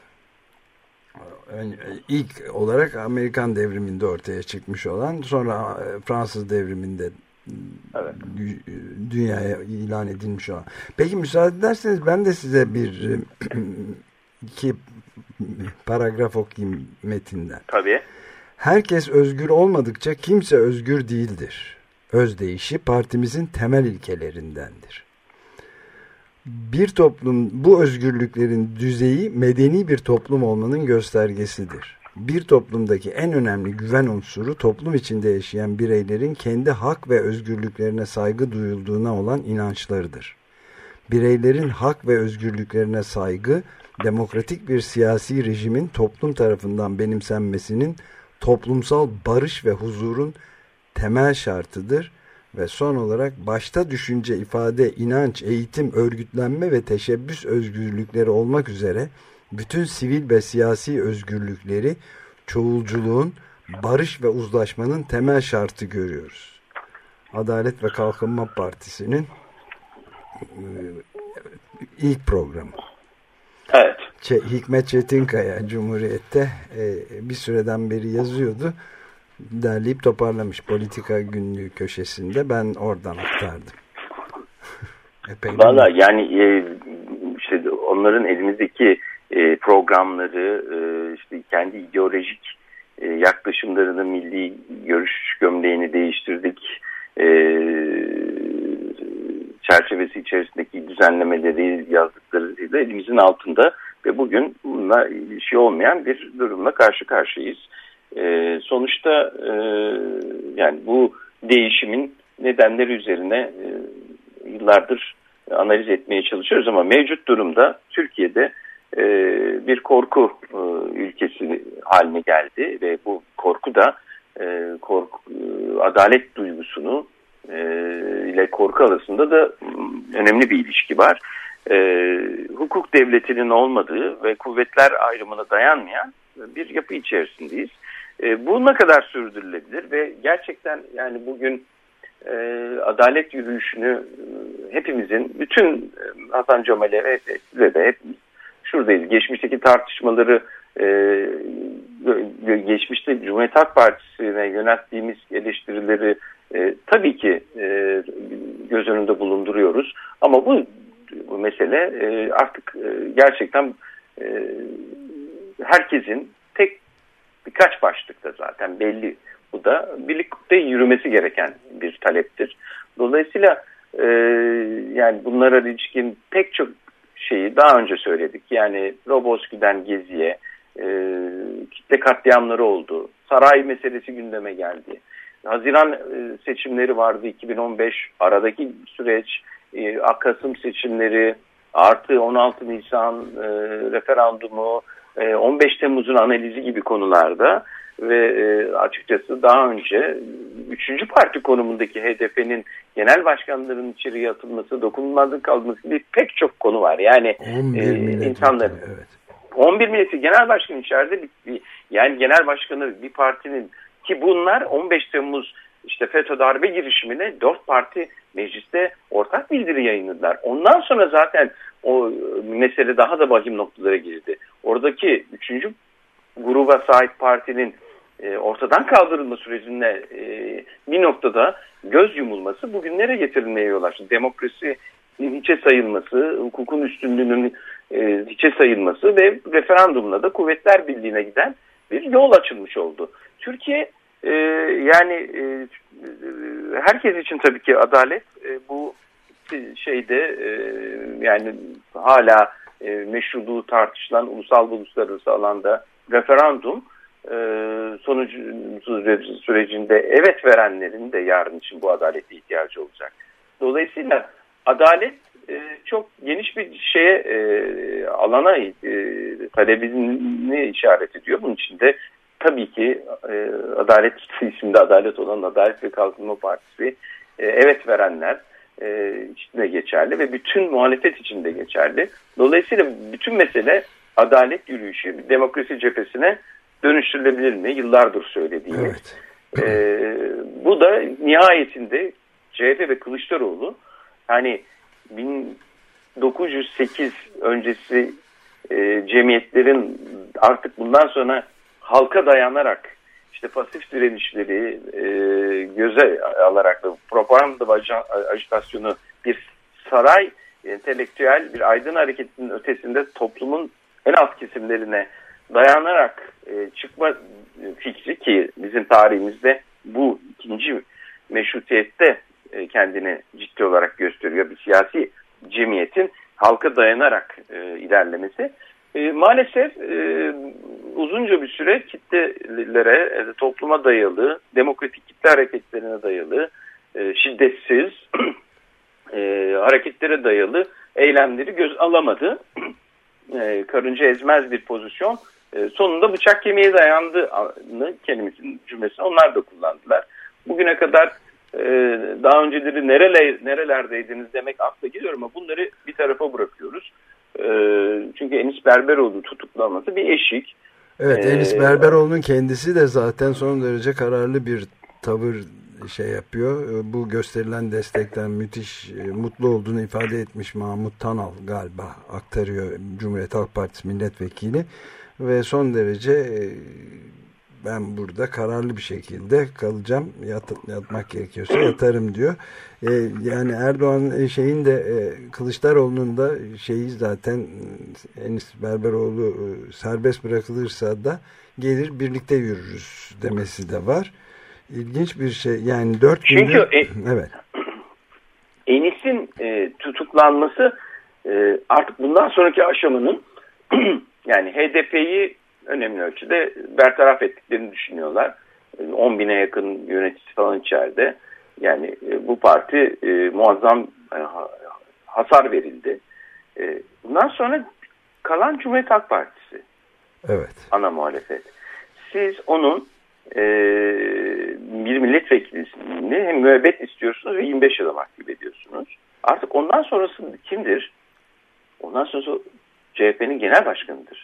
İlk olarak Amerikan devriminde ortaya çıkmış olan, sonra Fransız devriminde evet, dünyaya ilan edilmiş olan. Peki müsaade ederseniz ben de size bir iki paragraf okuyayım metinden. Tabii. Herkes özgür olmadıkça kimse özgür değildir. Özdeyişi partimizin temel ilkelerindendir. Bir toplum, bu özgürlüklerin düzeyi medeni bir toplum olmanın göstergesidir. Bir toplumdaki en önemli güven unsuru toplum içinde yaşayan bireylerin kendi hak ve özgürlüklerine saygı duyulduğuna olan inançlarıdır. Bireylerin hak ve özgürlüklerine saygı, demokratik bir siyasi rejimin toplum tarafından benimsenmesinin toplumsal barış ve huzurun temel şartıdır ve son olarak başta düşünce, ifade, inanç, eğitim, örgütlenme ve teşebbüs özgürlükleri olmak üzere bütün sivil ve siyasi özgürlükleri çoğulculuğun, barış ve uzlaşmanın temel şartı görüyoruz. Adalet ve Kalkınma Partisi'nin ilk programı. Evet. Hikmet Çetinkaya Cumhuriyet'te e, bir süreden beri yazıyordu. Derleyip toparlamış Politika Günlüğü köşesinde. Ben oradan aktardım. Valla yani e, işte onların elimizdeki e, programları, e, işte kendi ideolojik e, yaklaşımlarını, milli görüş gömleğini değiştirdik. E, çerçevesi içerisindeki düzenlemeleri yazdıklarıyla elimizin altında ve bugün bununla ilişki olmayan bir durumla karşı karşıyayız. Ee, sonuçta e, yani bu değişimin nedenleri üzerine e, yıllardır analiz etmeye çalışıyoruz ama mevcut durumda Türkiye'de e, bir korku e, ülkesi haline geldi ve bu korku da e, korku, e, adalet duygusunu e, ile korku arasında da önemli bir ilişki var. E, hukuk devletinin olmadığı ve kuvvetler ayrımına dayanmayan bir yapı içerisindeyiz. E, bu ne kadar sürdürülebilir ve gerçekten yani bugün e, adalet yürüyüşünü e, hepimizin, bütün e, Hasan Cemal'e ve size de hepimiz şuradayız. Geçmişteki tartışmaları, e, geçmişte Cumhuriyet Halk Partisi'ne yönelttiğimiz eleştirileri e, tabii ki e, göz önünde bulunduruyoruz. Ama bu, bu mesele e, artık e, gerçekten e, herkesin tek birkaç başlıkta zaten belli. Bu da birlikte yürümesi gereken bir taleptir. Dolayısıyla e, yani bunlara ilişkin pek çok şeyi daha önce söyledik. Yani Roboski'den Gezi'ye e, kitle katliamları oldu. Saray meselesi gündeme geldi. Haziran e, seçimleri vardı iki bin on beş. Aradaki süreç, e, Kasım seçimleri, artı on altı Nisan e, referandumu, e, on beş Temmuz'un analizi gibi konularda ve e, açıkçası daha önce üçüncü parti konumundaki H D P'nin genel başkanlarının içeriye atılması, dokunulmazlık kalması gibi pek çok konu var. Yani e, insanların evet. on bir milletvekili genel başkanı içeride bir, bir, yani genel başkanı bir partinin, ki bunlar on beş Temmuz işte FETÖ darbe girişimine dört parti mecliste ortak bildiri yayınladılar. Ondan sonra zaten o mesele daha da vahim noktalara girdi. Oradaki üçüncü gruba sahip partinin e, ortadan kaldırılma sürecinde e, bir noktada göz yumulması bugünlere getirilmeye yol açtı. Demokrasi hiçe sayılması, hukukun üstünlüğünün e, hiçe sayılması ve referandumla da Kuvvetler Birliği'ne giden bir yol açılmış oldu. Türkiye e, yani e, herkes için tabii ki adalet e, bu şeyde e, yani hala e, meşruluğu tartışılan ulusal ve uluslararası alanda referandum e, sonucu sürecinde evet verenlerin de yarın için bu adalete ihtiyacı olacak. Dolayısıyla adalet e, çok geniş bir şeye e, alana e, talebini işaret ediyor. Bunun için de tabii ki e, Adalet isimde adalet olan Adalet ve Kalkınma Partisi e, evet verenler e, için de geçerli ve bütün muhalefet için de geçerli. Dolayısıyla bütün mesele adalet yürüyüşü bir demokrasi cephesine dönüştürülebilir mi? Yıllardır söylediğimiz. Evet. E, bu da nihayetinde C H P ve Kılıçdaroğlu hani bin dokuz yüz sekiz öncesi e, cemiyetlerin artık bundan sonra halka dayanarak işte pasif direnişleri e, göze alarak da propaganda ve ajitasyonu bir saray entelektüel bir aydın hareketinin ötesinde toplumun en alt kesimlerine dayanarak e, çıkma fikri, ki bizim tarihimizde bu ikinci meşrutiyette e, kendini ciddi olarak gösteriyor, bir siyasi cemiyetin halka dayanarak e, ilerlemesi. E, maalesef e, uzunca bir süre kitlelere, e, topluma dayalı, demokratik kitle hareketlerine dayalı, e, şiddetsiz e, hareketlere dayalı eylemleri göz alamadı. E, karınca ezmez bir pozisyon. E, sonunda bıçak kemiğe dayandığını kelimesinin cümlesini onlar da kullandılar. Bugüne kadar e, daha önceleri nerele, nerelerdeydiniz demek akla geliyor ama bunları bir tarafa bırakıyoruz. Çünkü Enis Berberoğlu tutuklanması bir eşik. Evet, Enis ee, Berberoğlu'nun kendisi de zaten son derece kararlı bir tavır şey yapıyor. Bu gösterilen destekten müthiş mutlu olduğunu ifade etmiş Mahmut Tanal galiba aktarıyor, Cumhuriyet Halk Partisi milletvekili ve son derece ben burada kararlı bir şekilde kalacağım, yat, yatmak gerekiyorsa yatarım diyor. Ee, yani Erdoğan şeyin de e, Kılıçdaroğlu'nun da şeyi zaten Enis Berberoğlu e, serbest bırakılırsa da gelir birlikte yürürüz demesi de var. İlginç bir şey yani dört Çünkü gündür... e, evet. Enis'in e, tutuklanması e, artık bundan sonraki aşamanın yani H D P'yi önemli ölçüde bertaraf ettiklerini düşünüyorlar. on bine yakın yöneticisi falan içeride. Yani e, bu parti e, muazzam e, hasar verildi. E, bundan sonra kalan Cumhuriyet Halk Partisi. Evet. Ana muhalefet. Siz onun e, bir milletvekilisini hem müebbet istiyorsunuz ve yirmi beş yıla mahkum ediyorsunuz. Artık ondan sonrası kimdir? Ondan sonrası C H P'nin genel başkanıdır.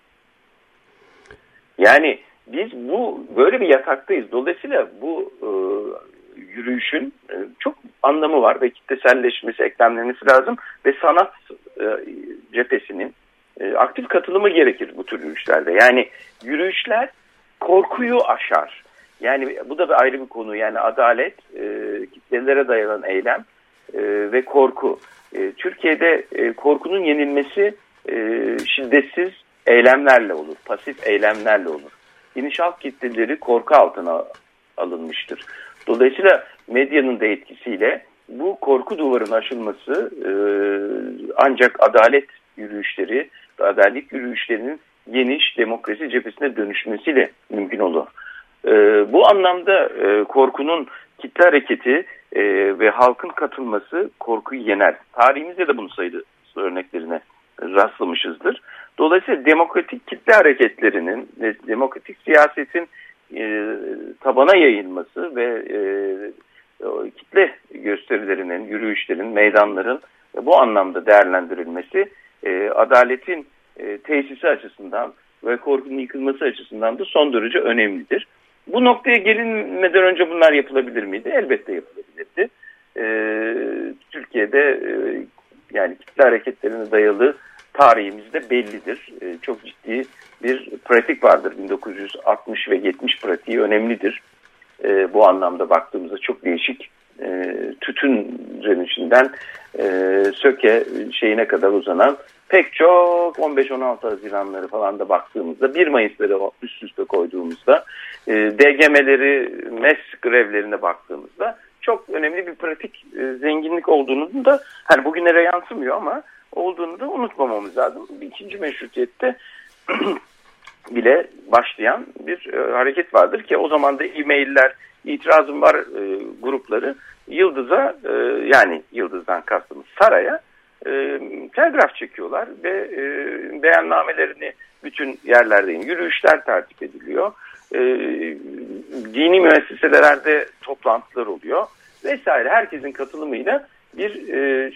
Yani biz bu böyle bir yataktayız. Dolayısıyla bu e, yürüyüşün e, çok anlamı var ve kitleselleşmesi, eklemlenmesi lazım ve sanat e, cephesinin e, aktif katılımı gerekir bu tür yürüyüşlerde. Yani yürüyüşler korkuyu aşar. Yani bu da bir ayrı bir konu. Yani adalet, e, kitlelere dayanan eylem e, ve korku. E, Türkiye'de e, korkunun yenilmesi e, şiddetsiz eylemlerle olur, pasif eylemlerle olur. Geniş halk kitleleri korku altına alınmıştır. Dolayısıyla medyanın da etkisiyle bu korku duvarının aşılması e, ancak adalet yürüyüşleri ve adalet yürüyüşlerinin geniş demokrasi cephesine dönüşmesiyle mümkün olur. E, bu anlamda e, korkunun kitle hareketi e, ve halkın katılması korkuyu yener. Tarihimizde de bunun sayılı örneklerine rastlamışızdır. Dolayısıyla demokratik kitle hareketlerinin, demokratik siyasetin e, tabana yayılması ve e, kitle gösterilerinin, yürüyüşlerin, meydanların bu anlamda değerlendirilmesi, e, adaletin e, tesisi açısından ve korkunun yıkılması açısından da son derece önemlidir. Bu noktaya gelinmeden önce bunlar yapılabilir miydi? Elbette yapılabilirdi. E, Türkiye'de e, yani kitle hareketlerine dayalı tarihimizde bellidir. E, çok ciddi bir pratik vardır. bin dokuz yüz altmış ve yetmiş pratiği önemlidir. E, bu anlamda baktığımızda çok değişik e, tütün içinden e, söke şeyine kadar uzanan pek çok on beş on altı Haziranları falan da baktığımızda bir Mayıs'ları üst üste koyduğumuzda e, D G M'leri, M E S grevlerine baktığımızda çok önemli bir pratik e, zenginlik olduğunu da hani bugünlere yansımıyor ama olduğunu da unutmamamız lazım. İkinci meşrutiyette bile başlayan bir e, hareket vardır ki o zaman da e-mailler, itirazım var e, grupları Yıldız'a e, yani Yıldız'dan kastımız Saray'a e, telgraf çekiyorlar ve e, beyannamelerini bütün yerlerde yürüyüşler tertip ediliyor. E, dini müesseselerde toplantılar oluyor vesaire. Herkesin katılımıyla bir e,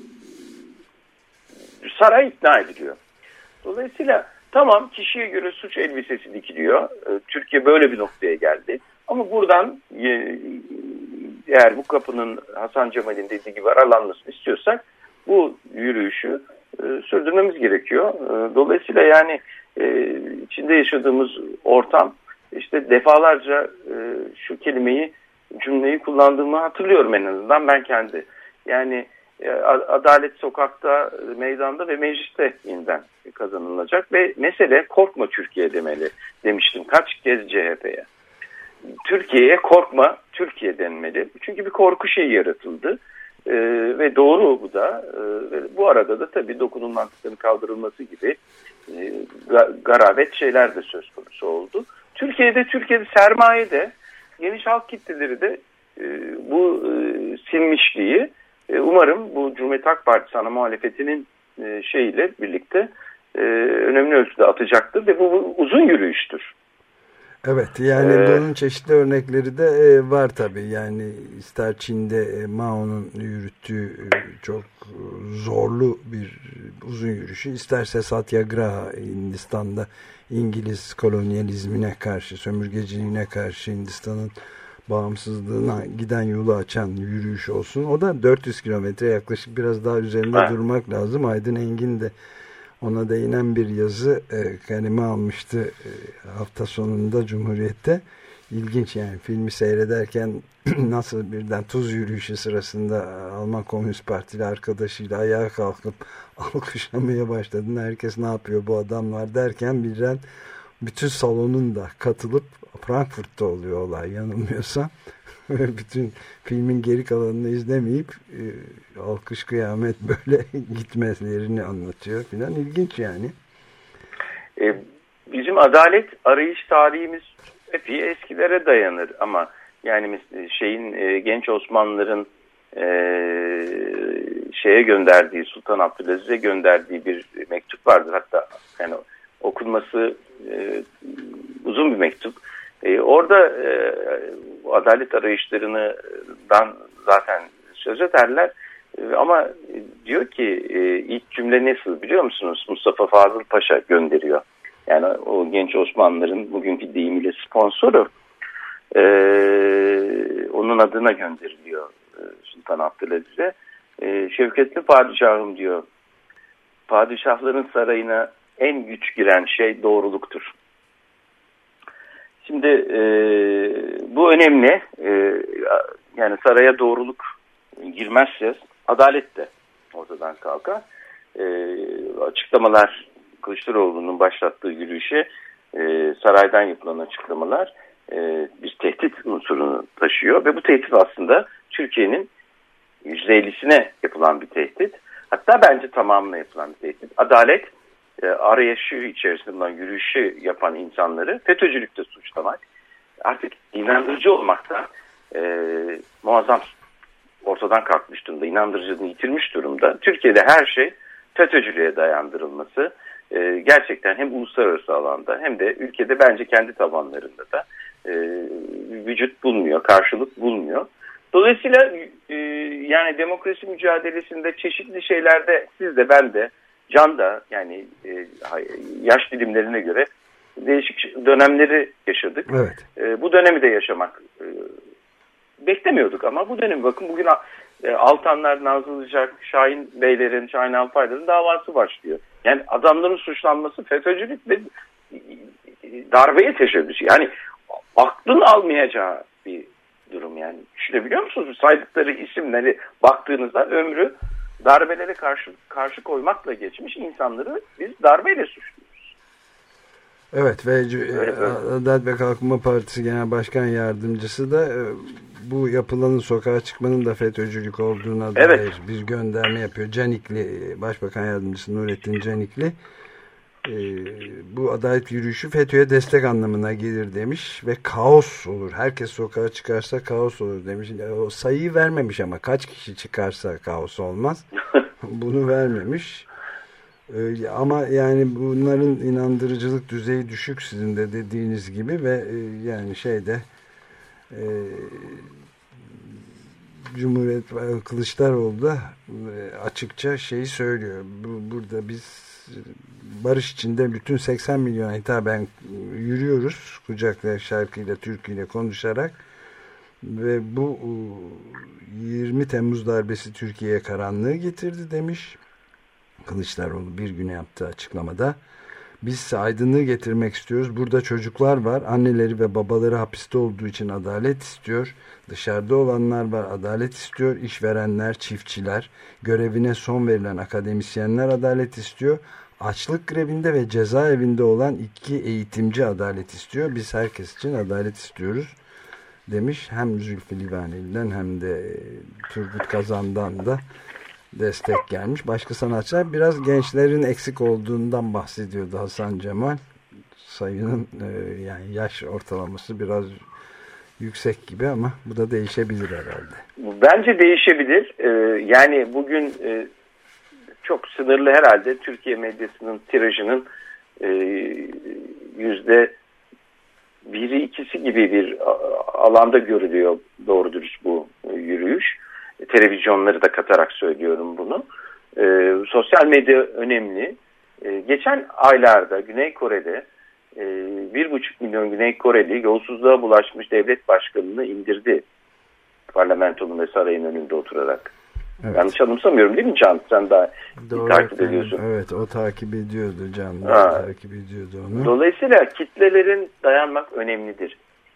saray ikna ediliyor. Dolayısıyla tamam kişiye göre suç elbisesi dikiliyor. E, Türkiye böyle bir noktaya geldi. Ama buradan e, eğer bu kapının Hasan Cemal'in dediği gibi aralanmasını istiyorsak bu yürüyüşü e, sürdürmemiz gerekiyor. E, dolayısıyla yani e, içinde yaşadığımız ortam işte defalarca e, şu kelimeyi cümleyi kullandığımı hatırlıyorum en azından ben kendi. Yani e, adalet sokakta, meydanda ve mecliste yeniden kazanılacak ve mesele korkma Türkiye demeli demiştim kaç kez C H P'ye. Türkiye'ye korkma Türkiye denmeli. Çünkü bir korku şeyi yaratıldı. Ee, ve doğru bu da. Ee, bu arada da tabii dokunulmazlıkların kaldırılması gibi e, garabet şeyler de söz konusu oldu. Türkiye'de, Türkiye'de sermaye de geniş halk kitleleri de e, bu e, silmişliği e, umarım bu Cumhuriyet Halk Partisi ana muhalefetinin e, şeyiyle birlikte e, önemli ölçüde atacaktır ve bu, bu uzun yürüyüştür. Evet yani ee, bunun çeşitli örnekleri de e, var tabii yani ister Çin'de e, Mao'nun yürüttüğü e, çok zorlu bir uzun yürüyüşü isterse Satyagraha Hindistan'da İngiliz kolonyalizmine karşı sömürgeciliğine karşı Hindistan'ın bağımsızlığına giden yolu açan yürüyüş olsun o da dört yüz kilometre yaklaşık biraz daha üzerinde ha. durmak lazım. Aydın Engin de ona değinen bir yazı e, kaleme almıştı e, hafta sonunda Cumhuriyet'te. İlginç yani filmi seyrederken nasıl birden tuz yürüyüşü sırasında Alman Komünist Partili arkadaşıyla ayağa kalkıp alkışlamaya başladığında herkes ne yapıyor bu adamlar derken birden bütün salonun da katılıp Frankfurt'ta oluyor olay yanılmıyorsam. Bütün filmin geri kalanını izlemeyip e, alkış kıyamet böyle gitmelerini anlatıyor filan. İlginç yani. E, bizim adalet arayış tarihimiz epey eskilere dayanır ama yani şeyin e, genç Osmanlıların e, şeye gönderdiği Sultan Abdülaziz'e gönderdiği bir mektup vardır. Hatta yani okunması e, uzun bir mektup. E, orada e, adalet arayışlarından zaten söz ederler e, ama diyor ki e, ilk cümle nasıl biliyor musunuz? Mustafa Fazıl Paşa gönderiyor. Yani o genç Osmanlıların bugünkü deyimiyle sponsoru e, onun adına gönderiliyor e, Sultan Abdülaziz'e. E, Şevketli padişahım diyor. Padişahların sarayına en güç giren şey doğruluktur. Şimdi e, bu önemli. E, yani saraya doğruluk girmezse adalet de ortadan kalkar. E, açıklamalar Kılıçdaroğlu'nun başlattığı yürüyüşe e, saraydan yapılan açıklamalar e, bir tehdit unsurunu taşıyor ve bu tehdit aslında Türkiye'nin yüzde ellisine yapılan bir tehdit. Hatta bence tamamına yapılan bir tehdit. Adalet arayışı içerisinden yürüyüşü yapan insanları FETÖ'cülükte suçlamak artık inandırıcı olmaktan e, muazzam ortadan kalkmış durumda, inandırıcılığını yitirmiş durumda. Türkiye'de her şey FETÖ'cülüğe dayandırılması e, gerçekten hem uluslararası alanda hem de ülkede bence kendi tabanlarında da e, vücut bulmuyor, karşılık bulmuyor. Dolayısıyla e, yani demokrasi mücadelesinde çeşitli şeylerde siz de ben de Can da yani e, yaş dilimlerine göre değişik dönemleri yaşadık. Evet. E, bu dönemi de yaşamak e, beklemiyorduk ama bu dönemi bakın bugün e, Altanlar, Nazlıcak, Şahin Beylerin, Şahin Alpaylar'ın davası başlıyor. Yani adamların suçlanması FETÖ'cülük ve darbeye teşebbüs. Yani aklın almayacağı bir durum yani. Düşünebiliyor musunuz? Saydıkları isimleri baktığınızda ömrü darbelere karşı karşı koymakla geçmiş insanları biz darbeyle suçluyoruz. Evet ve Adalet ve Kalkınma Partisi Genel Başkan Yardımcısı da bu yapılanın sokağa çıkmanın da FETÖ'cülük olduğuna dair evet. bir gönderme yapıyor. Canikli, Başbakan Yardımcısı Nurettin Canikli e, bu adalet yürüyüşü FETÖ'ye destek anlamına gelir demiş ve kaos olur. Herkes sokağa çıkarsa kaos olur demiş. O sayıyı vermemiş ama kaç kişi çıkarsa kaos olmaz. Bunu vermemiş. E, ama yani bunların inandırıcılık düzeyi düşük sizin de dediğiniz gibi ve e, yani şeyde e, Cumhuriyet Kılıçdaroğlu da açıkça şeyi söylüyor. Bu, burada biz barış içinde bütün seksen milyona hitaben yürüyoruz. Kucakla, şarkıyla, türküyle konuşarak ve bu yirmi Temmuz darbesi Türkiye'ye karanlığı getirdi demiş. Kılıçdaroğlu bir güne yaptığı açıklamada. Biz aydınlığı getirmek istiyoruz. Burada çocuklar var. Anneleri ve babaları hapiste olduğu için adalet istiyor. Dışarıda olanlar var. Adalet istiyor. İşverenler, çiftçiler, görevine son verilen akademisyenler adalet istiyor. Açlık grevinde ve cezaevinde olan iki eğitimci adalet istiyor. Biz herkes için adalet istiyoruz demiş. Hem Zülfü Livaneli'den hem de Turgut Kazan'dan da destek gelmiş. Başka sanatçılar biraz gençlerin eksik olduğundan bahsediyordu Hasan Cemal. Sayının e, yani yaş ortalaması biraz yüksek gibi ama bu da değişebilir herhalde. Bence değişebilir. Ee, yani bugün e, çok sınırlı herhalde Türkiye medyasının tirajının e, yüzde biri ikisi gibi bir alanda görülüyor doğru dürüst bu yürüyüş. Televizyonları da katarak söylüyorum bunu. E, sosyal medya önemli. E, geçen aylarda Güney Kore'de e, bir buçuk milyon Güney Koreli yolsuzluğa bulaşmış devlet başkanını indirdi. Parlamentonun ve sarayın önünde oturarak. Evet. Yanlış anımsamıyorum değil mi Can? Sen daha doğru, takip ediyorsun. Evet, o takip ediyordu Can. Takip ediyordu onu. Dolayısıyla kitlelerin dayanmak önemlidir.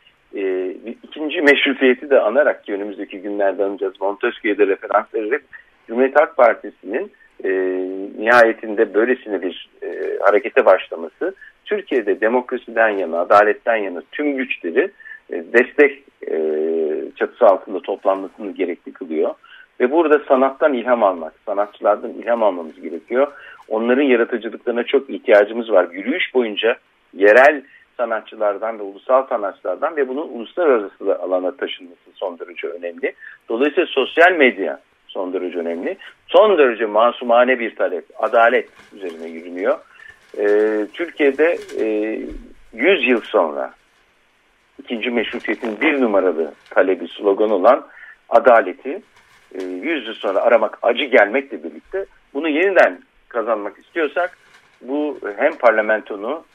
Ee, ikinci meşrutiyeti de anarak ki önümüzdeki günlerde anacağız. Montesquieu'ya de referans vererek Cumhuriyet Halk Partisi'nin e, nihayetinde böylesine bir e, harekete başlaması Türkiye'de demokrasiden yana, adaletten yana tüm güçleri e, destek e, çatısı altında toplanmasını gerekli kılıyor. Ve burada sanattan ilham almak, sanatçılardan ilham almamız gerekiyor. Onların yaratıcılıklarına çok ihtiyacımız var. Yürüyüş boyunca yerel sanatçılardan ve ulusal sanatçılardan ve bunun uluslararası alana taşınması son derece önemli. Dolayısıyla sosyal medya son derece önemli. Son derece masumane bir talep, adalet üzerine yürünüyor. Ee, Türkiye'de e, yüz yıl sonra ikinci meşrutiyetin bir numaralı talebi, slogan olan adaleti e, yüz yıl sonra aramak, acı gelmekle birlikte bunu yeniden kazanmak istiyorsak bu hem parlamentonu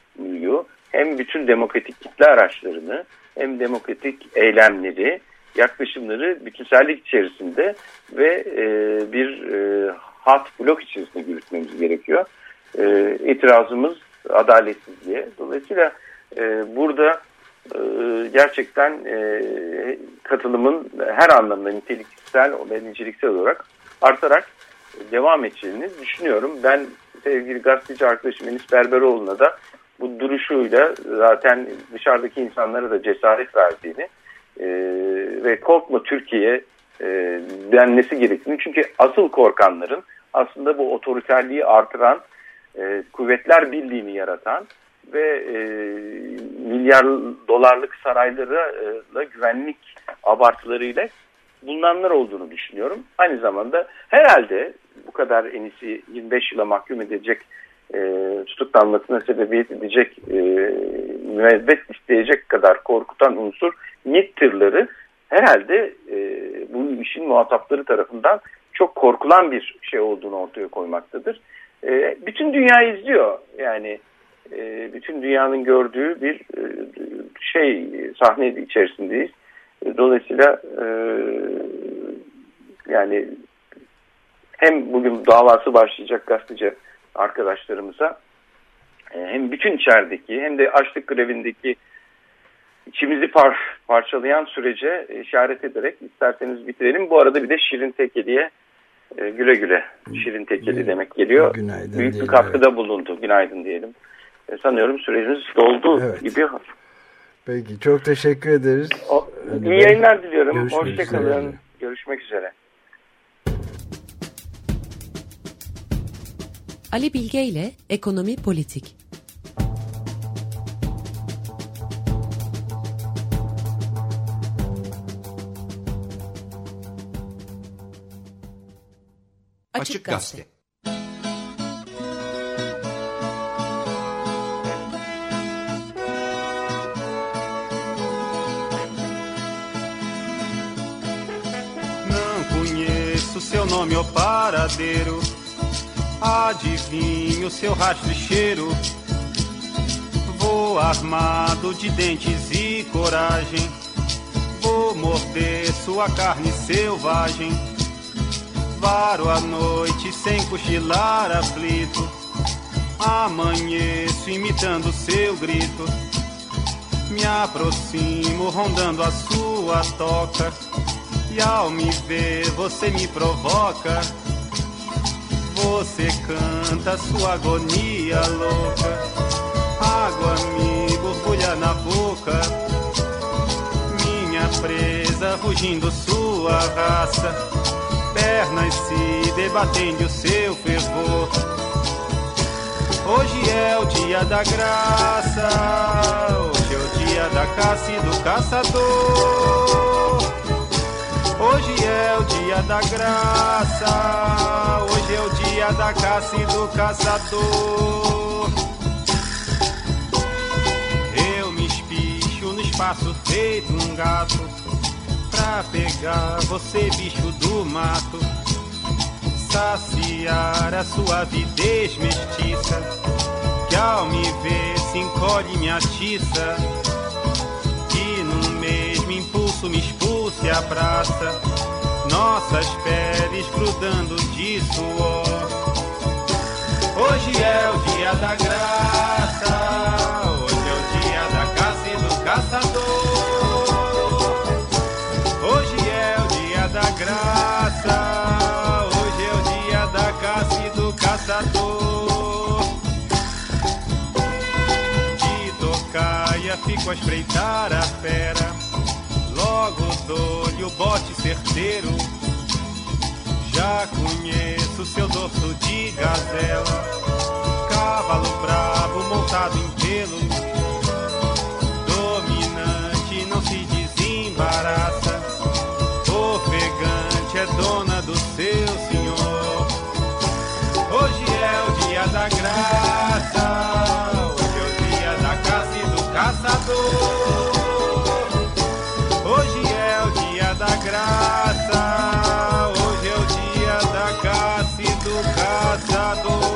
hem bütün demokratik kitle araçlarını hem demokratik eylemleri, yaklaşımları bütünsellik içerisinde ve e, bir e, hat blok içerisinde yürütmemiz gerekiyor. E, itirazımız adaletsizliğe. Dolayısıyla e, burada e, gerçekten e, katılımın her anlamda niteliksel ve niceliksel olarak artarak devam edeceğini düşünüyorum. Ben sevgili gazeteci arkadaşım Enis Berberoğlu'na da bu duruşuyla zaten dışarıdaki insanlara da cesaret verdiğini e, ve korkma Türkiye e, denmesi gerektiğini. Çünkü asıl korkanların aslında bu otoriterliği artıran, e, kuvvetler birliğini yaratan ve e, milyar dolarlık saraylarla güvenlik abartılarıyla bulunanlar olduğunu düşünüyorum. Aynı zamanda herhalde bu kadar Enis'i yirmi beş yıla mahkum edecek, e, tutuklanmasına sebebiyet edecek, e, müebbet isteyecek kadar korkutan unsur MİT tırları herhalde e, bu işin muhatapları tarafından çok korkulan bir şey olduğunu ortaya koymaktadır. E, bütün dünya izliyor. Yani e, bütün dünyanın gördüğü bir e, şey sahne içerisindeyiz. E, dolayısıyla e, yani hem bugün davası başlayacak gazeteci arkadaşlarımıza e, hem bütün içerideki hem de açlık grevindeki İçimizi par parçalayan sürece işaret ederek isterseniz bitirelim. Bu arada bir de Şirin Tekeli'ye e, güle güle Şirin Tekeli demek geliyor. Günaydın Büyük bir diyelim, katkıda evet. bulundu. Günaydın diyelim. E, sanıyorum sürecimiz doldu evet. gibi. Peki çok teşekkür ederiz. O, iyi Bey. yayınlar diliyorum. Görüşmek Hoşçakalın. üzere. Görüşmek üzere. Ali Bilge ile Ekonomi Politik. Açık Gazete. Não conheço seu nome ou paradeiro, adivinho seu rastro e cheiro. Vou armado de dentes e coragem, vou morder sua carne selvagem. Varo a noite sem cochilar aflito, amanheço imitando seu grito. Me aproximo rondando a sua toca, e ao me ver você me provoca. Você canta sua agonia louca, água me borbulha na boca. Minha presa rugindo sua raça, pernas se debatendo o seu fervor. Hoje é o dia da graça, hoje é o dia da caça e do caçador. Hoje é o dia da graça, hoje é o dia da caça e do caçador. Eu me espicho no espaço feito um gato, pra pegar você, bicho do mato, saciar a sua avidez mestiça, que ao me ver se encolhe e me atiça, e no mesmo impulso me expulsa e abraça, nossas peles grudando de suor. Hoje é o dia da graça, hoje é o dia da caça e do caçador. Hoje é o dia da graça, hoje é o dia da caça e do caçador. De tocaia fico a espreitar a fera, logo dou-lhe o bote certeiro. Já conheço seu dorso de gazela, cavalo bravo montado em pelo, dominante não se desembaraça, ofegante é dona do seu senhor. Hoje é o dia da graça, hoje é o dia da caça e do caçador. Hoje é o dia da graça, hoje é o dia da caça e do caçador.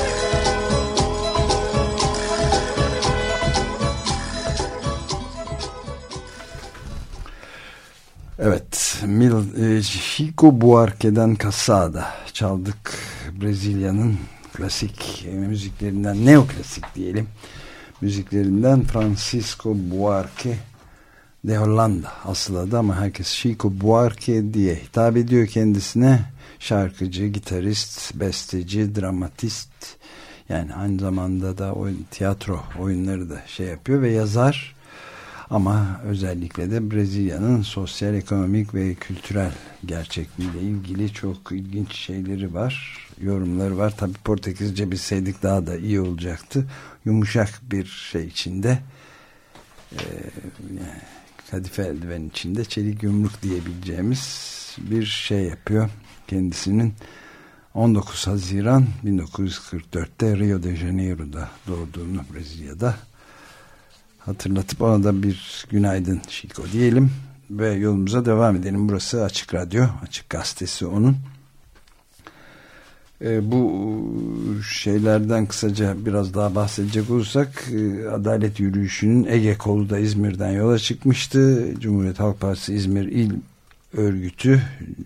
Evet, Mil, e, Chico Buarque'den Casada çaldık. Brezilya'nın klasik e, müziklerinden, neoklasik diyelim müziklerinden Francisco Buarque de Hollanda asıl adı ama herkes Chico Buarque diye hitap ediyor kendisine. Şarkıcı, gitarist, besteci, dramatist, yani aynı zamanda da oyun, tiyatro oyunları da şey yapıyor ve yazar. Ama özellikle de Brezilya'nın sosyal, ekonomik ve kültürel gerçekliğiyle ilgili çok ilginç şeyleri var, yorumları var. Tabii Portekizce bilseydik daha da iyi olacaktı. Yumuşak bir şey içinde, e, yani kadife eldiven içinde çelik yumruk diyebileceğimiz bir şey yapıyor. Kendisinin on dokuz Haziran bin dokuz yüz kırk dörtte Rio de Janeiro'da doğduğunu, Brezilya'da hatırlatıp ona da bir günaydın Chico diyelim ve yolumuza devam edelim. Burası Açık Radyo, Açık Gazetesi onun. E, bu şeylerden kısaca biraz daha bahsedecek olursak e, Adalet Yürüyüşü'nün Ege kolu da İzmir'den yola çıkmıştı. Cumhuriyet Halk Partisi İzmir İl Örgütü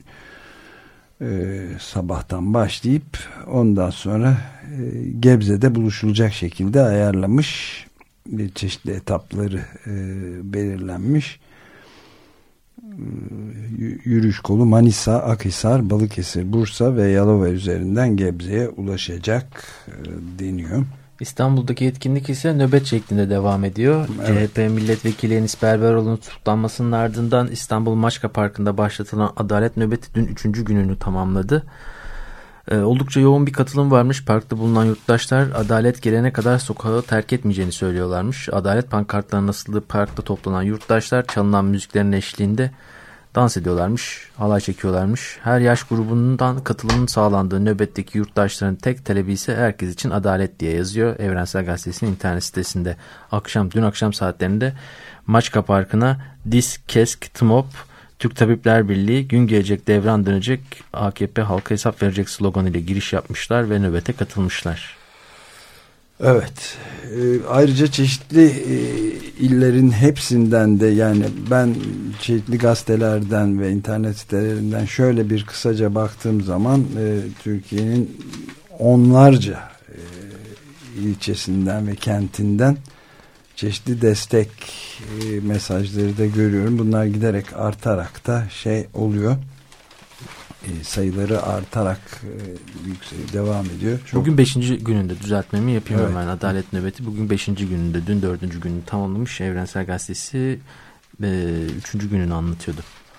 e, sabahtan başlayıp ondan sonra e, Gebze'de buluşulacak şekilde ayarlamış. Çeşitli etapları e, belirlenmiş. Yürüyüş kolu Manisa, Akhisar, Balıkesir, Bursa ve Yalova üzerinden Gebze'ye ulaşacak deniyor. İstanbul'daki etkinlik ise nöbet şeklinde devam ediyor. Evet. C H P milletvekili Enis Berberoğlu'nun tutuklanmasının ardından İstanbul Maçka Parkı'nda başlatılan adalet nöbeti dün üçüncü gününü tamamladı. Ee, oldukça yoğun bir katılım varmış. Parkta bulunan yurttaşlar adalet gelene kadar sokağı terk etmeyeceğini söylüyorlarmış. Adalet pankartlarının asıldığı parkta toplanan yurttaşlar çalınan müziklerin eşliğinde dans ediyorlarmış, halay çekiyorlarmış. Her yaş grubundan katılımın sağlandığı nöbetteki yurttaşların tek talebi ise herkes için adalet diye yazıyor. Evrensel Gazetesi'nin internet sitesinde. Akşam, dün akşam saatlerinde Maçka Parkı'na Dis, Kesk, Tmop, Türk Tabipler Birliği gün gelecek devran dönecek, A K P halka hesap verecek sloganıyla giriş yapmışlar ve nöbete katılmışlar. Evet. E, ayrıca çeşitli e, illerin hepsinden de, yani ben çeşitli gazetelerden ve internet sitelerinden şöyle bir kısaca baktığım zaman e, Türkiye'nin onlarca e, ilçesinden ve kentinden çeşitli destek e, mesajları da görüyorum. Bunlar giderek artarak da şey oluyor. E, sayıları artarak e, yükseliyor, devam ediyor. Çok... Bugün beşinci gününde düzeltmemi yapayım evet. hemen. Adalet nöbeti bugün beşinci gününde, dün dördüncü gününü tamamlamış. Evrensel Gazetesi e, üçüncü gününü anlatıyordu.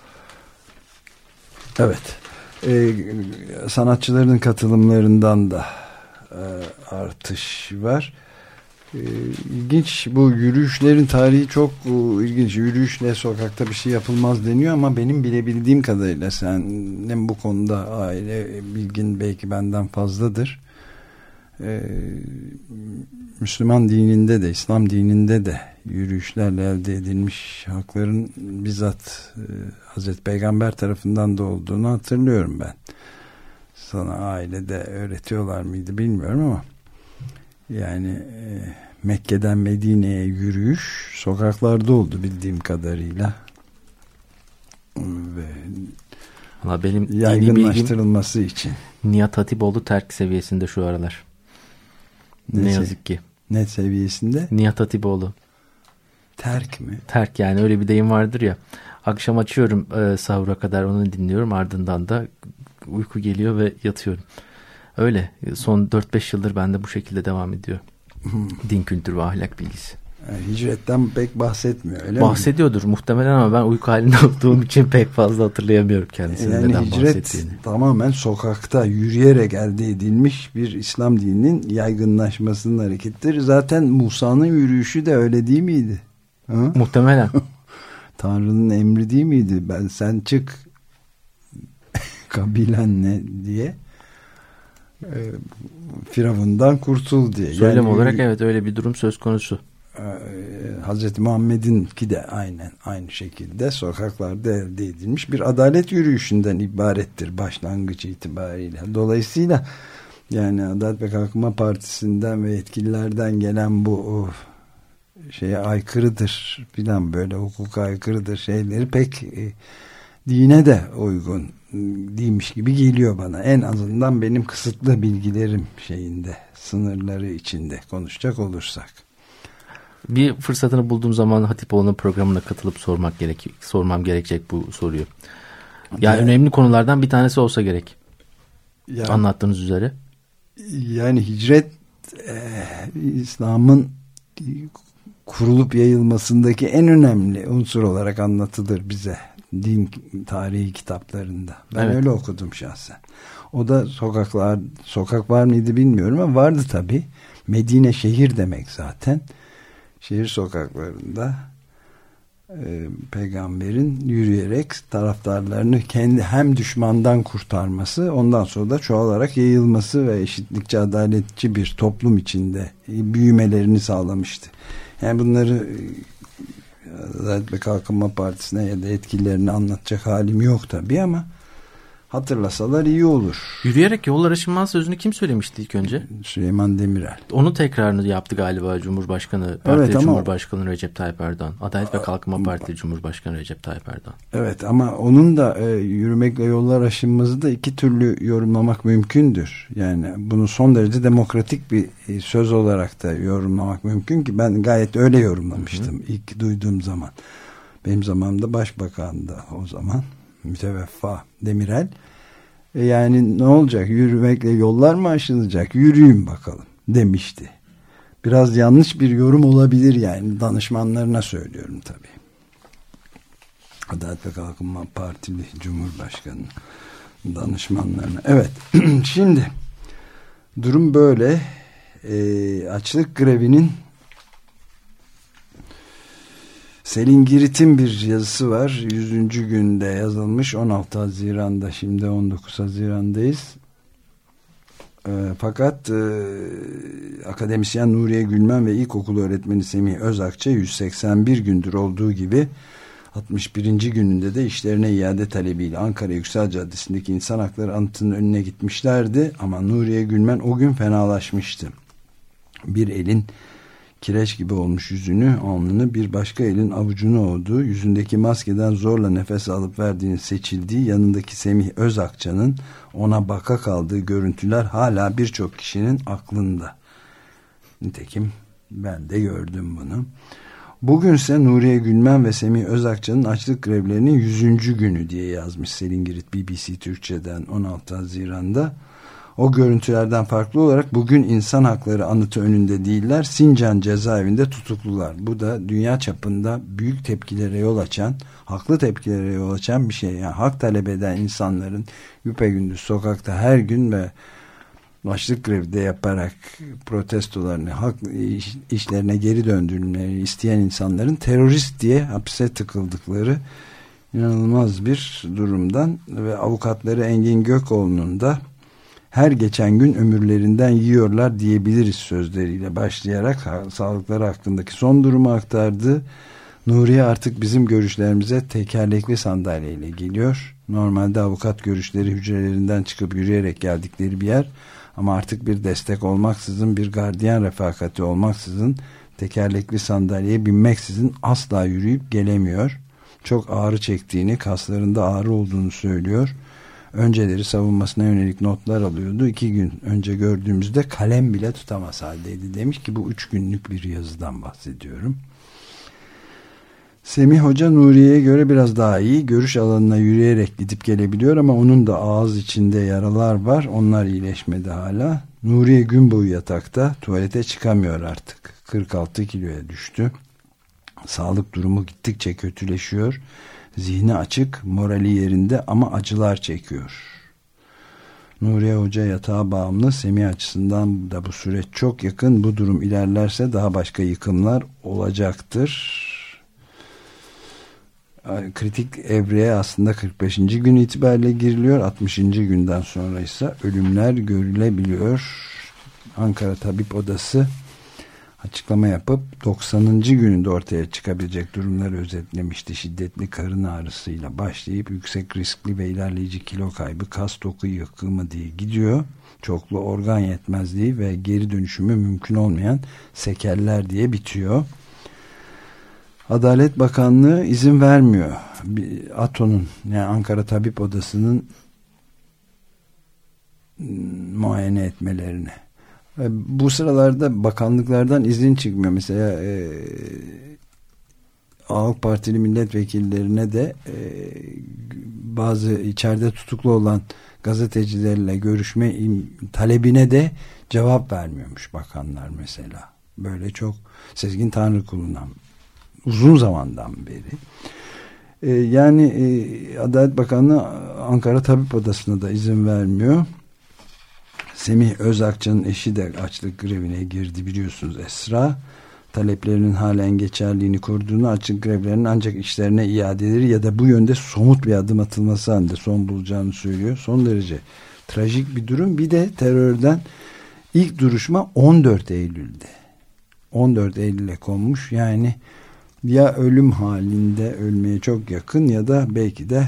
Evet. E, sanatçıların katılımlarından da e, artış var. İlginç, bu yürüyüşlerin tarihi çok ilginç. Yürüyüşle sokakta bir şey yapılmaz deniyor ama benim bilebildiğim kadarıyla, senin bu konuda aile bilgin belki benden fazladır. Ee, Müslüman dininde de, İslam dininde de yürüyüşlerle elde edilmiş hakların bizzat e, Hazreti Peygamber tarafından da olduğunu hatırlıyorum ben. Sana ailede öğretiyorlar mıydı bilmiyorum ama yani e, Mekke'den Medine'ye yürüyüş sokaklarda oldu bildiğim kadarıyla. Ve Valla benim yaygınlaştırılması için. Nihat Hatipoğlu terk seviyesinde şu aralar. Ne, ne yazık ki. Ne seviyesinde? Nihat Hatipoğlu. Terk mi? Terk, yani öyle bir deyim vardır ya. Akşam açıyorum e, sahura kadar onu dinliyorum, ardından da uyku geliyor ve yatıyorum. Öyle. Son dört beş yıldır bende bu şekilde devam ediyor. Hmm. Din kültürü ve ahlak bilgisi. Yani hicretten pek bahsetmiyor, öyle Bahsediyordur mi? Muhtemelen ama ben uyku halinde olduğum için pek fazla hatırlayamıyorum kendisinin yani neden hicret bahsettiğini. Tamamen sokakta yürüyerek elde edilmiş bir İslam dininin yaygınlaşmasının hareketleri. Zaten Musa'nın yürüyüşü de öyle değil miydi? Ha? Muhtemelen. Tanrı'nın emri değil miydi? Ben sen çık kabilen ne diye. Firavundan kurtul diye. Söylem yani, olarak evet, öyle bir durum söz konusu. Hazreti Muhammed'inki de aynen aynı şekilde sokaklarda elde edilmiş bir adalet yürüyüşünden ibarettir başlangıç itibariyle. Dolayısıyla yani Adalet ve Kalkınma Partisi'nden ve yetkililerden gelen bu o, şeye aykırıdır filan, böyle hukuka aykırıdır şeyleri pek e, dine de uygun değilmiş gibi geliyor bana. En azından benim kısıtlı bilgilerim şeyinde, sınırları içinde konuşacak olursak. Bir fırsatını bulduğum zaman Hatipoğlu'nun programına katılıp sormak gerek, sormam gerekecek bu soruyu. Yani, yani önemli konulardan bir tanesi olsa gerek. Yani, anlattığınız üzere. Yani hicret e, İslam'ın kurulup yayılmasındaki en önemli unsur olarak anlatılır bize din tarihi kitaplarında. Ben evet. öyle okudum şahsen. O da sokaklar, sokak var mıydı bilmiyorum ama vardı tabii. Medine şehir demek zaten. Şehir sokaklarında e, peygamberin yürüyerek taraftarlarını kendi hem düşmandan kurtarması, ondan sonra da çoğalarak yayılması ve eşitlikçi, adaletçi bir toplum içinde büyümelerini sağlamıştı. Yani bunları Adalet ve Kalkınma Partisi'ne ya da etkilerini anlatacak halim yok tabii ama hatırlasalar iyi olur. Yürüyerek yollar aşılmaz sözünü kim söylemişti ilk önce? Süleyman Demirel. Onu tekrarını yaptı galiba Cumhurbaşkanı, Parti evet, ama... Cumhurbaşkanı Recep Tayyip Erdoğan. Adalet ve Kalkınma Partisi Cumhurbaşkanı Recep Tayyip Erdoğan. Evet, ama onun da e, yürümekle yollar aşılmazı da iki türlü yorumlamak mümkündür. Yani bunu son derece demokratik bir e, söz olarak da yorumlamak mümkün ki ben gayet öyle yorumlamıştım. Hı hı. İlk duyduğum zaman. Benim zamanımda başbakan da o zaman müteveffa Demirel. E yani ne olacak? Yürümekle yollar mı aşılacak? Yürüyün bakalım demişti. Biraz yanlış bir yorum olabilir yani. Danışmanlarına söylüyorum tabii. Adalet ve Kalkınma Partili Cumhurbaşkanı danışmanlarına. Evet. Şimdi durum böyle. E, açlık grevinin Selin Girit'in bir yazısı var. yüzüncü günde yazılmış. on altı Haziran'da, şimdi on dokuz Haziran'dayız. E, fakat e, akademisyen Nuriye Gülmen ve ilkokul öğretmeni Semih Özakça yüz seksen bir gündür olduğu gibi altmış birinci gününde de işlerine iade talebiyle Ankara Yüksel Caddesi'ndeki İnsan Hakları Anıtı'nın önüne gitmişlerdi. Ama Nuriye Gülmen o gün fenalaşmıştı. Bir elin kireç gibi olmuş yüzünü, alnını, bir başka elin avucunu ovdu. Yüzündeki maskeden zorla nefes alıp verdiğini seçildiği, yanındaki Semih Özakça'nın ona baka kaldığı görüntüler hala birçok kişinin aklında. Nitekim ben de gördüm bunu. Bugünse Nuriye Gülmen ve Semih Özakça'nın açlık grevlerinin yüzüncü günü diye yazmış Selin Girit B B C Türkçe'den on altı Haziran'da. O görüntülerden farklı olarak bugün İnsan Hakları Anıtı önünde değiller, Sincan cezaevinde tutuklular. Bu da dünya çapında büyük tepkilere yol açan, haklı tepkilere yol açan bir şey. Yani hak talep eden insanların güpegündüz sokakta her gün ve açlık grevde yaparak protestolarını, hak işlerine geri döndürülmeleri isteyen insanların terörist diye hapse tıkıldıkları inanılmaz bir durumdan ve avukatları Engin Gökoğlu'nun da her geçen gün ömürlerinden yiyorlar diyebiliriz sözleriyle başlayarak sağlıkları hakkındaki son durumu aktardı. Nuriye artık bizim görüşlerimize tekerlekli sandalyeyle geliyor. Normalde avukat görüşleri hücrelerinden çıkıp yürüyerek geldikleri bir yer. Ama artık bir destek olmaksızın, bir gardiyan refakati olmaksızın, tekerlekli sandalyeye binmeksizin asla yürüyüp gelemiyor. Çok ağrı çektiğini, kaslarında ağrı olduğunu söylüyor. Önceleri savunmasına yönelik notlar alıyordu. İki gün önce gördüğümüzde kalem bile tutamaz haldeydi demiş ki bu üç günlük bir yazıdan bahsediyorum. Semih Hoca Nuriye'ye göre biraz daha iyi. Görüş alanına yürüyerek gidip gelebiliyor ama onun da ağız içinde yaralar var. Onlar iyileşmedi hala. Nuriye gün boyu yatakta, tuvalete çıkamıyor artık. kırk altı kiloya düştü. Sağlık durumu gittikçe kötüleşiyor. Zihni açık, morali yerinde ama acılar çekiyor. Nuriye Hoca yatağa bağımlı. Semih açısından da bu süreç çok yakın. Bu durum ilerlerse daha başka yıkımlar olacaktır. Kritik evreye aslında kırk beşinci gün itibariyle giriliyor. altmışıncı günden sonra ise ölümler görülebiliyor. Ankara Tabip Odası açıklama yapıp doksanıncı gününde ortaya çıkabilecek durumları özetlemişti. Şiddetli karın ağrısıyla başlayıp yüksek riskli ve ilerleyici kilo kaybı, kas doku yıkımı diye gidiyor. Çoklu organ yetmezliği ve geri dönüşümü mümkün olmayan sekeller diye bitiyor. Adalet Bakanlığı izin vermiyor. A T O'nun, yani Ankara Tabip Odası'nın muayene etmelerine. Bu sıralarda bakanlıklardan izin çıkmıyor. Mesela e, A K Partili milletvekillerine de e, bazı içeride tutuklu olan gazetecilerle görüşme talebine de cevap vermiyormuş bakanlar mesela. Böyle çok Sezgin Tanrıkulu'ndan uzun zamandan beri. Ee, yani e, Adalet Bakanlığı Ankara Tabip Odası'na da izin vermiyor. Semih Özakça'nın eşi de açlık grevine girdi biliyorsunuz, Esra. Taleplerinin halen geçerliğini koruduğunu, açlık grevlerinin ancak işlerine iadeleri ya da bu yönde somut bir adım atılması halinde son bulacağını söylüyor. Son derece trajik bir durum. Bir de terörden ilk duruşma on dört Eylül'de. on dört Eylül'e konmuş. Yani ya ölüm halinde, ölmeye çok yakın ya da belki de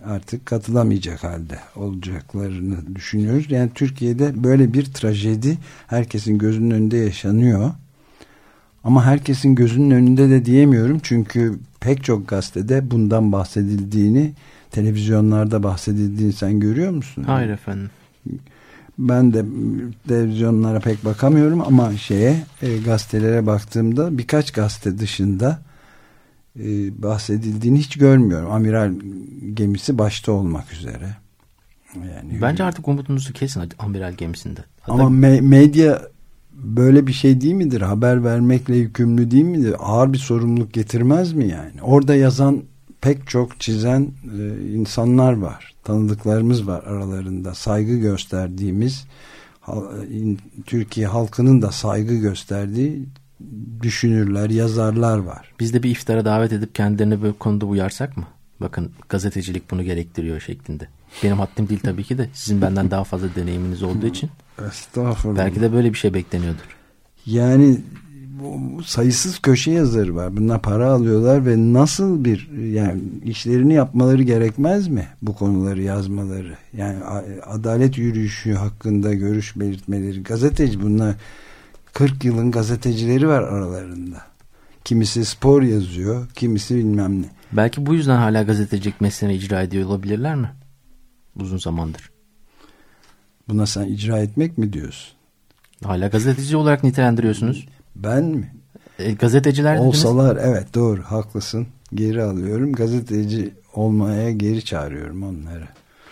artık katılamayacak halde olacaklarını düşünüyoruz. Yani Türkiye'de böyle bir trajedi herkesin gözünün önünde yaşanıyor. Ama herkesin gözünün önünde de diyemiyorum. Çünkü pek çok gazetede bundan bahsedildiğini, televizyonlarda bahsedildiğini sen görüyor musun? Hayır efendim. Ben de televizyonlara pek bakamıyorum ama şeye e, gazetelere baktığımda birkaç gazete dışında e, bahsedildiğini hiç görmüyorum. Amiral gemisi başta olmak üzere. Yani bence artık umudunuzu kesin amiral gemisinde. Hatta... Ama me- medya böyle bir şey değil midir? Haber vermekle yükümlü değil midir? Ağır bir sorumluluk getirmez mi yani? Orada yazan pek çok çizen e, insanlar var. Tanıdıklarımız var aralarında. Saygı gösterdiğimiz, hal, in, Türkiye halkının da saygı gösterdiği düşünürler, yazarlar var. Biz de bir iftara davet edip kendilerini böyle konuda uyarsak mı? Bakın gazetecilik bunu gerektiriyor şeklinde. Benim haddim değil tabii ki de. Sizin benden daha fazla deneyiminiz olduğu için. Estağfurullah. Belki de böyle bir şey bekleniyordur. Yani bu, sayısız köşe yazarı var. Bunlar para alıyorlar ve nasıl bir, yani işlerini yapmaları gerekmez mi bu konuları yazmaları? Yani adalet yürüyüşü hakkında görüş belirtmeleri. Gazeteci bunlar, kırk yılın gazetecileri var aralarında. Kimisi spor yazıyor, kimisi bilmem ne. Belki bu yüzden hala gazetecilik mesleğini icra ediyor olabilirler mi? Uzun zamandır. Buna sen icra etmek mi diyorsun? Hala gazeteci olarak nitelendiriyorsunuz. Ben mi? E, gazeteciler dediniz. Olsalar, evet doğru, haklısın. Geri alıyorum. Gazeteci olmaya geri çağırıyorum onları.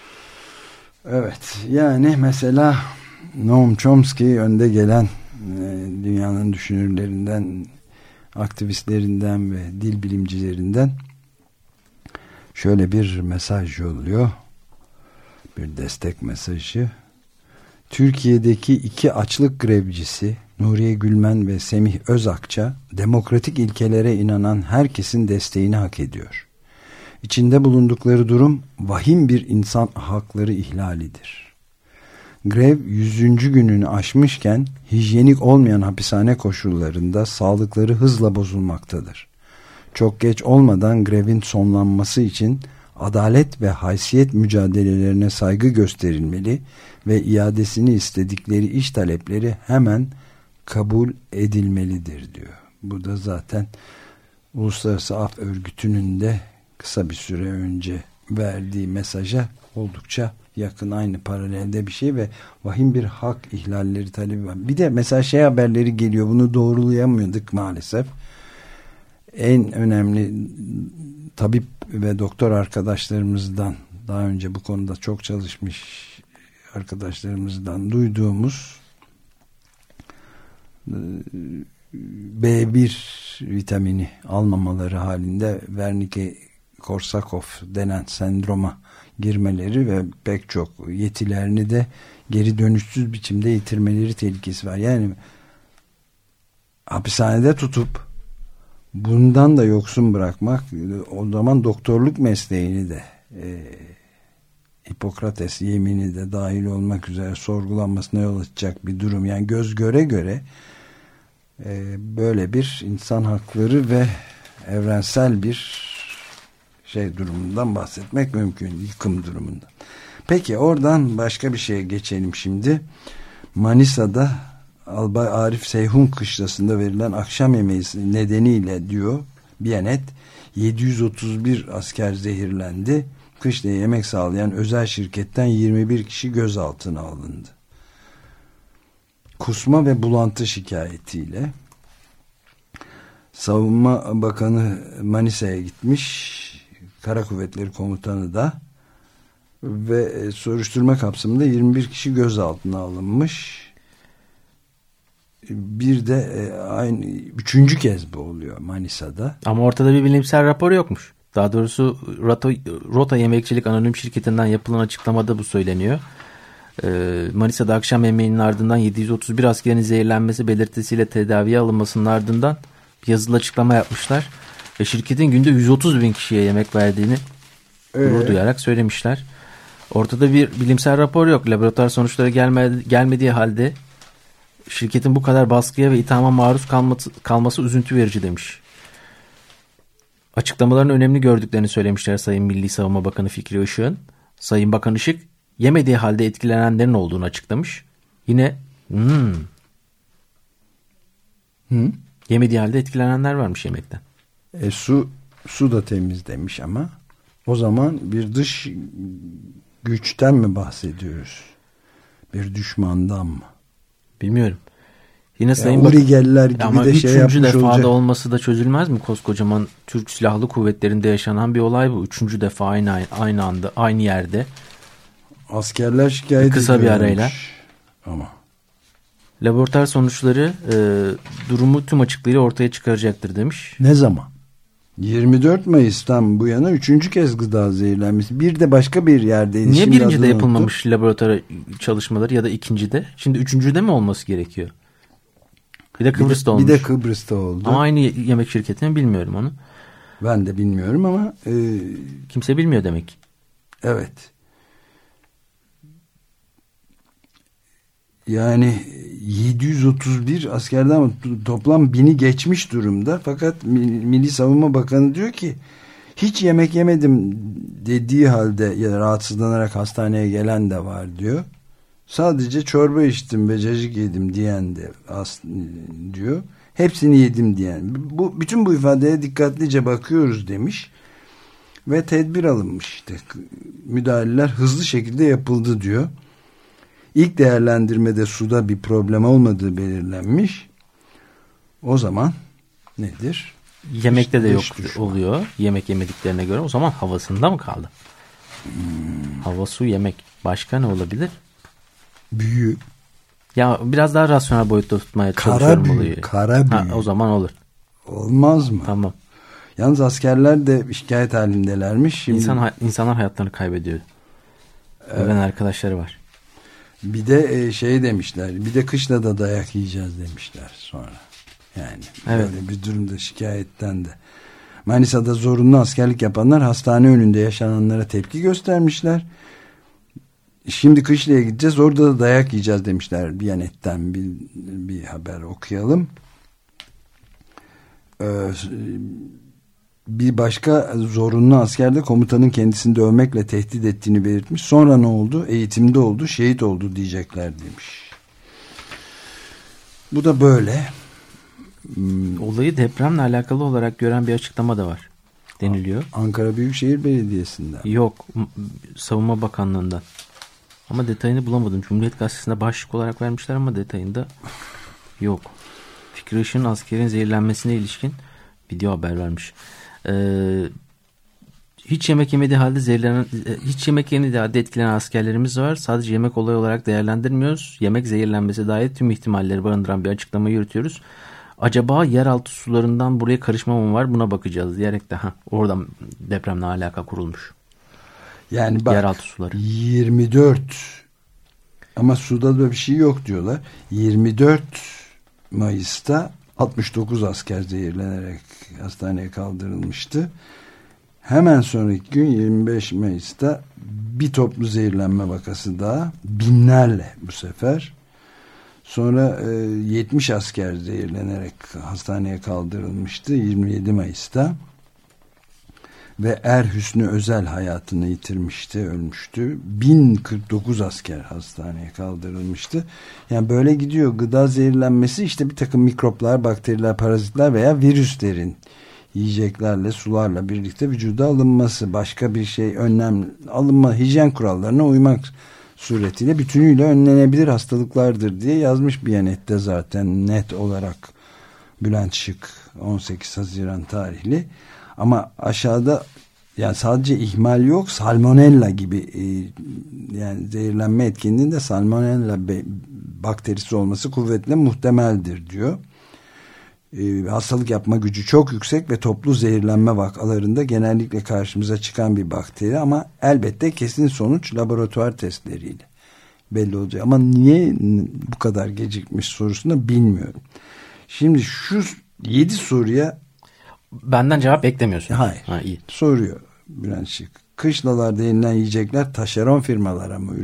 Evet, yani mesela Noam Chomsky önde gelen e, dünyanın düşünürlerinden, aktivistlerinden ve dil bilimcilerinden şöyle bir mesaj yolluyor. Bir destek mesajı. Türkiye'deki iki açlık grevcisi Nuriye Gülmen ve Semih Özakça demokratik ilkelere inanan herkesin desteğini hak ediyor. İçinde bulundukları durum vahim bir insan hakları ihlalidir. Grev yüzüncü gününü aşmışken hijyenik olmayan hapishane koşullarında sağlıkları hızla bozulmaktadır. Çok geç olmadan grevin sonlanması için adalet ve haysiyet mücadelelerine saygı gösterilmeli ve iadesini istedikleri iş talepleri hemen kabul edilmelidir diyor. Bu da zaten Uluslararası Af Örgütü'nün de kısa bir süre önce verdiği mesaja oldukça yakın, aynı paralelde bir şey ve vahim bir hak ihlalleri talebi var. Bir de mesela şey haberleri geliyor, bunu doğrulayamıyorduk maalesef. En önemli tabip ve doktor arkadaşlarımızdan, daha önce bu konuda çok çalışmış arkadaşlarımızdan duyduğumuz B bir vitamini almamaları halinde Wernicke-Korsakov denen sendroma girmeleri ve pek çok yetilerini de geri dönüşsüz biçimde yitirmeleri tehlikesi var. Yani hapishanede tutup bundan da yoksun bırakmak, o zaman doktorluk mesleğini de e, Hipokrates yemini de dahil olmak üzere sorgulanmasına yol açacak bir durum. Yani göz göre göre e, böyle bir insan hakları ve evrensel bir şey durumundan bahsetmek mümkün. Yıkım durumundan. Peki oradan başka bir şeye geçelim şimdi. Manisa'da Albay Arif Seyhun kışlasında verilen akşam yemeği nedeniyle diyor Biyanet, yedi yüz otuz bir asker zehirlendi. Kışlaya yemek sağlayan özel şirketten yirmi bir kişi gözaltına alındı. Kusma ve bulantı şikayetiyle Savunma Bakanı Manisa'ya gitmiş, Kara Kuvvetleri Komutanı da, ve soruşturma kapsamında yirmi bir kişi gözaltına alınmış. Bir de e, aynı üçüncü kez bu oluyor Manisa'da. Ama ortada bir bilimsel rapor yokmuş. Daha doğrusu Rota, Rota Yemekçilik Anonim Şirketi'nden yapılan açıklamada bu söyleniyor. Ee, Manisa'da akşam yemeğinin ardından yedi yüz otuz bir askerin zehirlenmesi belirtisiyle tedaviye alınmasının ardından bir yazılı açıklama yapmışlar. Ve şirketin günde yüz otuz bin kişiye yemek verdiğini gurur duyarak söylemişler. Ortada bir bilimsel rapor yok. Laboratuvar sonuçları gelmedi, gelmediği halde şirketin bu kadar baskıya ve ithama maruz kalması, kalması üzüntü verici demiş Açıklamaların önemli gördüklerini söylemişler Sayın Milli Savunma Bakanı Fikri Işık'ın. Sayın Bakan Işık yemediği halde etkilenenlerin olduğunu açıklamış. Yine hmm, Hı? yemediği halde etkilenenler varmış yemekten. E, su su da temiz demiş ama o zaman bir dış güçten mi bahsediyoruz? Bir düşmandan mı? Bilmiyorum. Yine Sayın Urigeller gibi ama de şey yapmış üçüncü defada olacak. olması da çözülmez mi? Koskocaman Türk Silahlı Kuvvetleri'nde yaşanan bir olay bu. Üçüncü defa aynı aynı anda aynı yerde. Askerler şikayet Kısa bir arayla. Ama Laboratuvar sonuçları e, durumu tüm açıklığıyla ortaya çıkaracaktır demiş. ne zaman? yirmi dört Mayıs'tan bu yana üçüncü kez gıda zehirlenmesi. Bir de başka bir yerdeydi. Niye Şimdi birincide adını yapılmamış laboratuvar çalışmaları ya da ikincide? Şimdi üçüncüde mi olması gerekiyor? Bir de Kıbrıs'ta bir de, olmuş. Bir de Kıbrıs'ta oldu. Ama aynı yemek şirketini bilmiyorum onu. Ben de bilmiyorum ama e, kimse bilmiyor demek. evet. Yani yedi yüz otuz bir askerden toplam bini geçmiş durumda. Fakat Milli Savunma Bakanı diyor ki hiç yemek yemedim dediği halde ya rahatsızlanarak hastaneye gelen de var diyor. Sadece çorba içtim ve cacık yedim diyen de diyor. Hepsini yedim diyen. Bu, bütün bu ifadeye dikkatlice bakıyoruz demiş. Ve tedbir alınmış işte. Müdahaleler hızlı şekilde yapıldı diyor. İlk değerlendirmede suda bir problem olmadığı belirlenmiş. O zaman nedir? Yemekte İşte de yok düşman. oluyor. Yemek yemediklerine göre. O zaman havasında mı kaldı? Hmm. Hava, su, yemek. Başka ne olabilir? Büyü. Ya biraz daha rasyonel boyutta tutmaya Kara çalışıyorum büyü. olayı. Kara büyü. Ha, o zaman olur. Olmaz mı? Tamam. Yalnız askerler de şikayet halindelermiş. Şimdi... İnsan, insanlar hayatlarını kaybediyor. Evet. Ölen arkadaşları var. Bir de şey demişler. Bir de kışla da dayak yiyeceğiz demişler sonra. Yani evet. Böyle bir durumda şikayetten de. Manisa'da zorunlu askerlik yapanlar hastane önünde yaşananlara tepki göstermişler. Şimdi kışlaya gideceğiz, orada da dayak yiyeceğiz demişler. Biyanet'ten bir, bir haber okuyalım. Ee, bir başka zorunlu asker de komutanın kendisini dövmekle tehdit ettiğini belirtmiş. Sonra ne oldu? Eğitimde oldu, şehit oldu diyecekler demiş. Bu da böyle. Olayı depremle alakalı olarak gören bir açıklama da var deniliyor. Ankara Büyükşehir Belediyesi'nden. Yok, Savunma Bakanlığı'ndan. Ama detayını bulamadım. Cumhuriyet Gazetesi'nde başlık olarak vermişler ama detayında yok. Fikri Işık'ın askerin zehirlenmesine ilişkin video haber vermiş. Ee, hiç yemek yemediği halde zehirlenen, hiç yemek yemediği halde etkilenen askerlerimiz var. Sadece yemek olayı olarak değerlendirmiyoruz. Yemek zehirlenmesi dair tüm ihtimalleri barındıran bir açıklama yürütüyoruz. Acaba yeraltı sularından buraya karışma mı var? Buna bakacağız diyerek de ha, oradan depremle alaka kurulmuş. Yani bak, yeraltı suları. yirmi dört ama suda da bir şey yok diyorlar. yirmi dört Mayıs'ta altmış dokuz asker zehirlenerek hastaneye kaldırılmıştı. Hemen sonraki gün yirmi beş Mayıs'ta bir toplu zehirlenme vakası daha, binlerle bu sefer. Sonra e, yetmiş asker zehirlenerek hastaneye kaldırılmıştı yirmi yedi Mayıs'ta. Ve Er Hüsnü Özel hayatını yitirmişti, ölmüştü. bin kırk dokuz asker hastaneye kaldırılmıştı. Yani böyle gidiyor. Gıda zehirlenmesi işte bir takım mikroplar, bakteriler, parazitler veya virüslerin yiyeceklerle, sularla birlikte vücuda alınması, başka bir şey önlem alınma, hijyen kurallarına uymak suretiyle bütünüyle önlenebilir hastalıklardır diye yazmış Biyanet'te zaten net olarak Bülent Şık on sekiz Haziran tarihli. Ama aşağıda yani sadece ihmal yok, salmonella gibi e, yani zehirlenme etkinliğinde salmonella be, bakterisi olması kuvvetle muhtemeldir diyor. E, hastalık yapma gücü çok yüksek ve toplu zehirlenme vakalarında genellikle karşımıza çıkan bir bakteri ama elbette kesin sonuç laboratuvar testleriyle belli olacak. Ama niye bu kadar gecikmiş sorusunu bilmiyorum. Şimdi şu yedi soruya benden cevap beklemiyorsun. Hayır. Ha, iyi. Soruyor Bülent Şık. Kışlalarda yenilen yiyecekler taşeron firmalara mı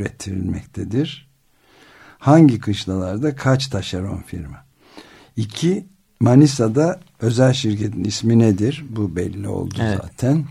ürettirilmektedir? Hangi kışlalarda kaç taşeron firma? İki, Manisa'da özel şirketin ismi nedir? Bu belli oldu evet. zaten.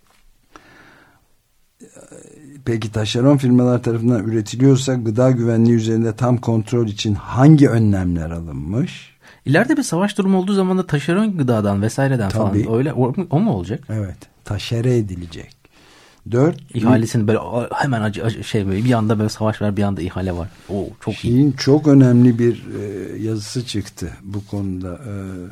Peki taşeron firmalar tarafından üretiliyorsa gıda güvenliği üzerinde tam kontrol için hangi önlemler alınmış? İleride bir savaş durumu olduğu zaman da taşeron gıdadan vesaireden Tabii. falan öyle o, o mu olacak? Evet. Taşere edilecek. Dört. İhalesini böyle hemen acı, acı şey böyle bir anda böyle savaş var, bir anda ihale var. Oo çok Şeyin iyi. Çok önemli bir e, yazısı çıktı bu konuda. E,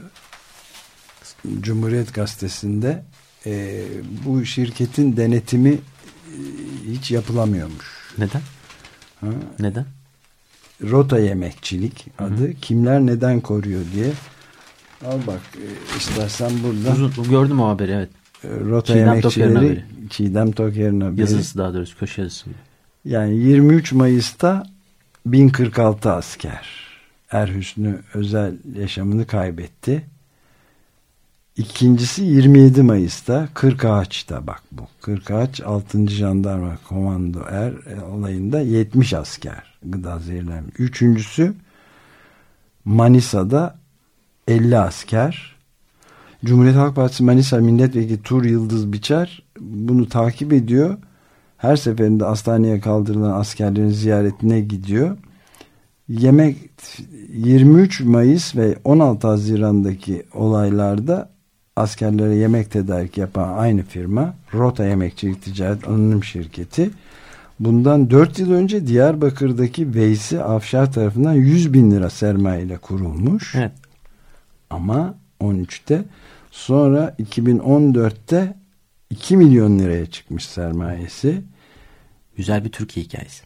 Cumhuriyet Gazetesi'nde e, bu şirketin denetimi e, hiç yapılamıyormuş. Neden? Ha? Neden? Rota yemekçilik adı. Hı-hı. Kimler neden koruyor diye. Al bak e, istersen burada. Uzun, gördüm o haberi evet. Rota Çiğdem yemekçileri Çiğdem Toker'in haberi. Yazısı daha doğrusu köşe yazısı. Yani yirmi üç Mayıs'ta bin kırk altı asker Erhüsnü özel yaşamını kaybetti. İkincisi yirmi yedi Mayıs'ta Kırkağaç'ta bak bu. Kırkağaç altıncı Jandarma Komando Er olayında yetmiş asker gıda zehirlenmiş. Üçüncüsü Manisa'da elli asker. Cumhuriyet Halk Partisi Manisa Milletvekili Tur Yıldız Biçer bunu takip ediyor. Her seferinde hastaneye kaldırılan askerlerin ziyaretine gidiyor. Yemek yirmi üç Mayıs ve on altı Haziran'daki olaylarda askerlere yemek tedarik yapan aynı firma Rota Yemekçilik Ticaret Anonim Şirketi bundan dört yıl önce Diyarbakır'daki Veysi Afşar tarafından yüz bin lira sermaye ile kurulmuş. Evet. Ama on üçte sonra iki bin on dörtte iki milyon liraya çıkmış sermayesi. Güzel bir Türkiye hikayesi.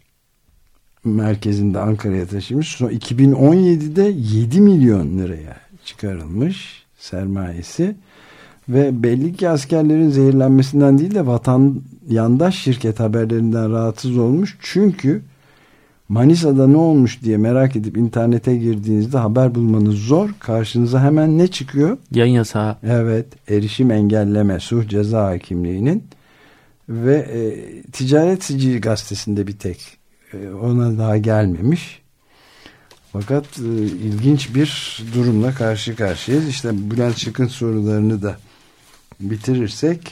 Merkezinde Ankara'ya taşımış. Sonra iki bin on yedide yedi milyon liraya çıkarılmış sermayesi. Ve belli ki askerlerin zehirlenmesinden değil de vatan yandaş şirket haberlerinden rahatsız olmuş. Çünkü Manisa'da ne olmuş diye merak edip internete girdiğinizde haber bulmanız zor. Karşınıza hemen ne çıkıyor? Yayın yasağı. Evet. Erişim engelleme suh ceza hakimliğinin ve e, Ticaret Sicili gazetesinde bir tek e, ona daha gelmemiş. Fakat e, ilginç bir durumla karşı karşıyayız. İşte Bülent Şık'ın sorularını da bitirirsek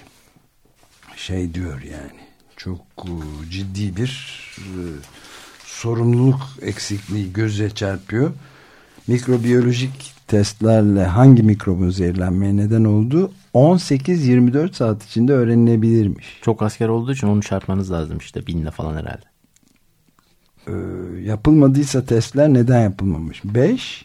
şey diyor yani çok e, ciddi bir e, sorumluluk eksikliği göze çarpıyor. Mikrobiyolojik testlerle hangi mikrobun zehirlenmeye neden olduğu on sekiz yirmi dört saat içinde öğrenilebilirmiş. Çok asker olduğu için onu çarpmanız lazım işte binle falan herhalde. Ee, yapılmadıysa testler neden yapılmamış? beş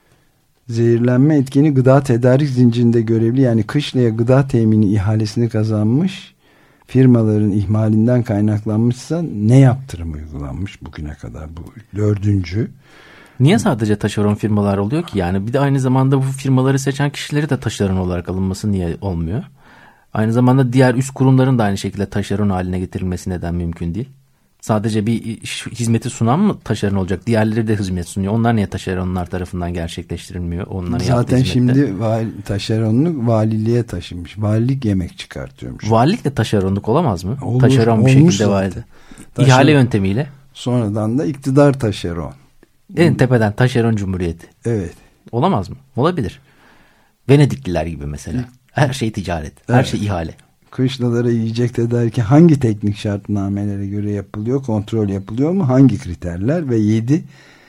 Zehirlenme etkeni gıda tedarik zincirinde görevli yani Kışla'ya gıda temini ihalesini kazanmış firmaların ihmalinden kaynaklanmışsa ne yaptırım uygulanmış bugüne kadar? Bu dördüncü. Niye sadece taşeron firmalar oluyor ki? Yani bir de aynı zamanda bu firmaları seçen kişileri de taşeron olarak alınması niye olmuyor? Aynı zamanda diğer üst kurumların da aynı şekilde taşeron haline getirilmesi neden mümkün değil? Sadece bir hizmeti sunan mı taşeron olacak? Diğerleri de hizmet sunuyor. Onlar niye taşeronlar tarafından gerçekleştirilmiyor? Onların zaten şimdi vali, taşeronluk valiliğe taşınmış. Valilik yemek çıkartıyormuş. Valilik de taşeronluk olamaz mı? Olur, taşeron bir şekilde valide. İhale yöntemiyle. Sonradan da iktidar taşeron. En tepeden taşeron cumhuriyeti. Evet. Olamaz mı? Olabilir. Venedikliler gibi mesela. Her şey ticaret. Her evet. şey ihale. Kışlalara yiyecek tedariki hangi teknik şartnamelere göre yapılıyor? Kontrol yapılıyor mu? Hangi kriterler? Ve yedi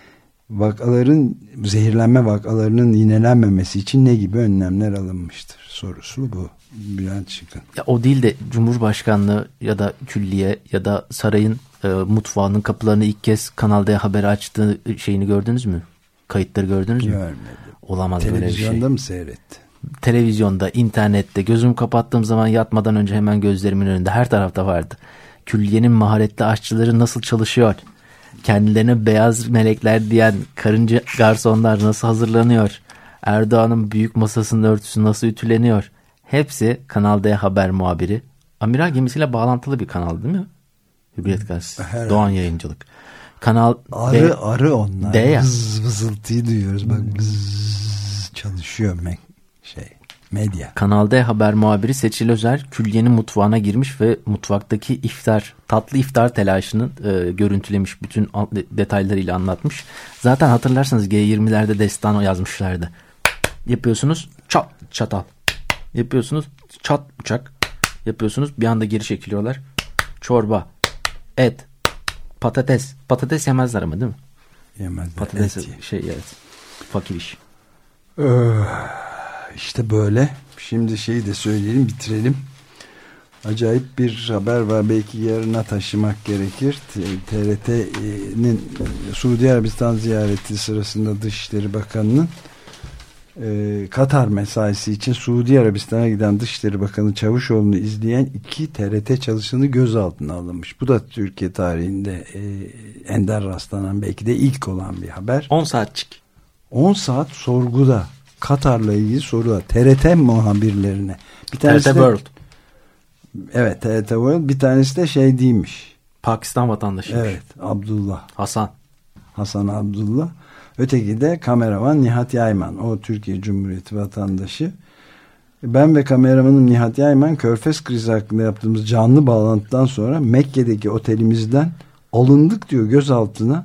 vakaların zehirlenme vakalarının yinelenmemesi için ne gibi önlemler alınmıştır? Sorusu bu. Bülent Şık'ın. Ya o değil de Cumhurbaşkanlığı ya da külliye ya da sarayın e, mutfağının kapılarını ilk kez Kanal D haber açtığı şeyini gördünüz mü? Kayıtları gördünüz mü? Görmedim. Olamaz böyle bir şey. Televizyonda mı seyretti? Televizyonda, internette, gözümü kapattığım zaman yatmadan önce hemen gözlerimin önünde her tarafta vardı. Külliyenin maharetli aşçıları nasıl çalışıyor? Kendilerine beyaz melekler diyen karınca garsonlar nasıl hazırlanıyor? Erdoğan'ın büyük masasının örtüsü nasıl ütüleniyor? Hepsi Kanal D haber muhabiri. Amiral gemisiyle bağlantılı bir kanal değil mi? Hürriyet Gazetesi. Herhalde. Doğan Yayıncılık. Kanal arı D, arı onlar. D ya. Vız, vızıltıyı duyuyoruz. Bak vız, çalışıyor me şey medya. Kanal D haber muhabiri Seçil Özer külliyenin mutfağına girmiş ve mutfaktaki iftar, tatlı iftar telaşını e, görüntülemiş. Bütün detaylarıyla anlatmış. Zaten hatırlarsanız G yirmilerde destan yazmışlardı. Yapıyorsunuz çat çatal. Yapıyorsunuz çat bıçak. Yapıyorsunuz bir anda geri çekiliyorlar. Çorba, et, patates. Patates yemezler ama değil mi? Yemezler. Patates et şey evet. Fakir iş. Ee, işte böyle. Şimdi şeyi de söyleyelim, bitirelim. Acayip bir haber var. Belki yarına taşımak gerekir. T R T'nin Suudi Arabistan ziyareti sırasında Dışişleri Bakanı'nın e, Katar mesaisi için Suudi Arabistan'a giden Dışişleri Bakanı Çavuşoğlu'nu izleyen iki T R T çalışanı gözaltına alınmış. Bu da Türkiye tarihinde e, ender rastlanan, belki de ilk olan bir haber. on saatçik. on saat sorguda Katar'la ilgili sorular. T R T muhabirlerine. Bir tanesi T R T de, World. Evet, T R T World. Bir tanesi de şey değilmiş. Pakistan vatandaşıymış. Evet, Abdullah. Hasan. Hasan Abdullah. Öteki de kameraman Nihat Yayman. O Türkiye Cumhuriyeti vatandaşı. Ben ve kameramanım Nihat Yayman Körfez krizi hakkında yaptığımız canlı bağlantıdan sonra Mekke'deki otelimizden alındık diyor gözaltına.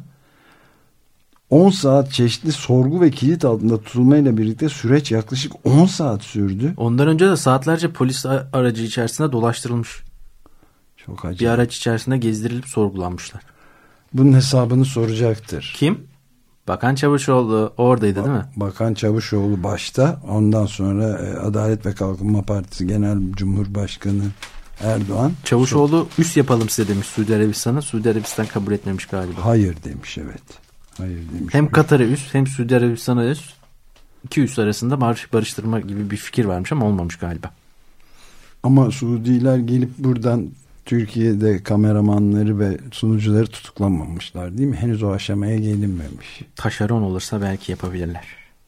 on saat çeşitli sorgu ve kilit altında tutulmayla birlikte süreç yaklaşık on saat sürdü. Ondan önce de saatlerce polis aracı içerisinde dolaştırılmış. Çok acayip. Bir araç içerisinde gezdirilip sorgulanmışlar. Bunun hesabını soracaktır. Kim? Bakan Çavuşoğlu oradaydı değil mi? Bakan Çavuşoğlu başta, ondan sonra Adalet ve Kalkınma Partisi Genel Cumhurbaşkanı Erdoğan. Çavuşoğlu üs yapalım size demiş Suudi Arabistan'a. Suudi Arabistan kabul etmemiş galiba. Hayır demiş, evet. Hayır demiş. Hem Katar'a üs hem Suudi Arabistan'a üs. İki üs arasında barış barıştırma gibi bir fikir varmış ama olmamış galiba. Ama Suudiler gelip buradan Türkiye'de kameramanları ve sunucuları tutuklamamışlar değil mi? Henüz o aşamaya gelinmemiş. Taşeron olursa belki yapabilirler.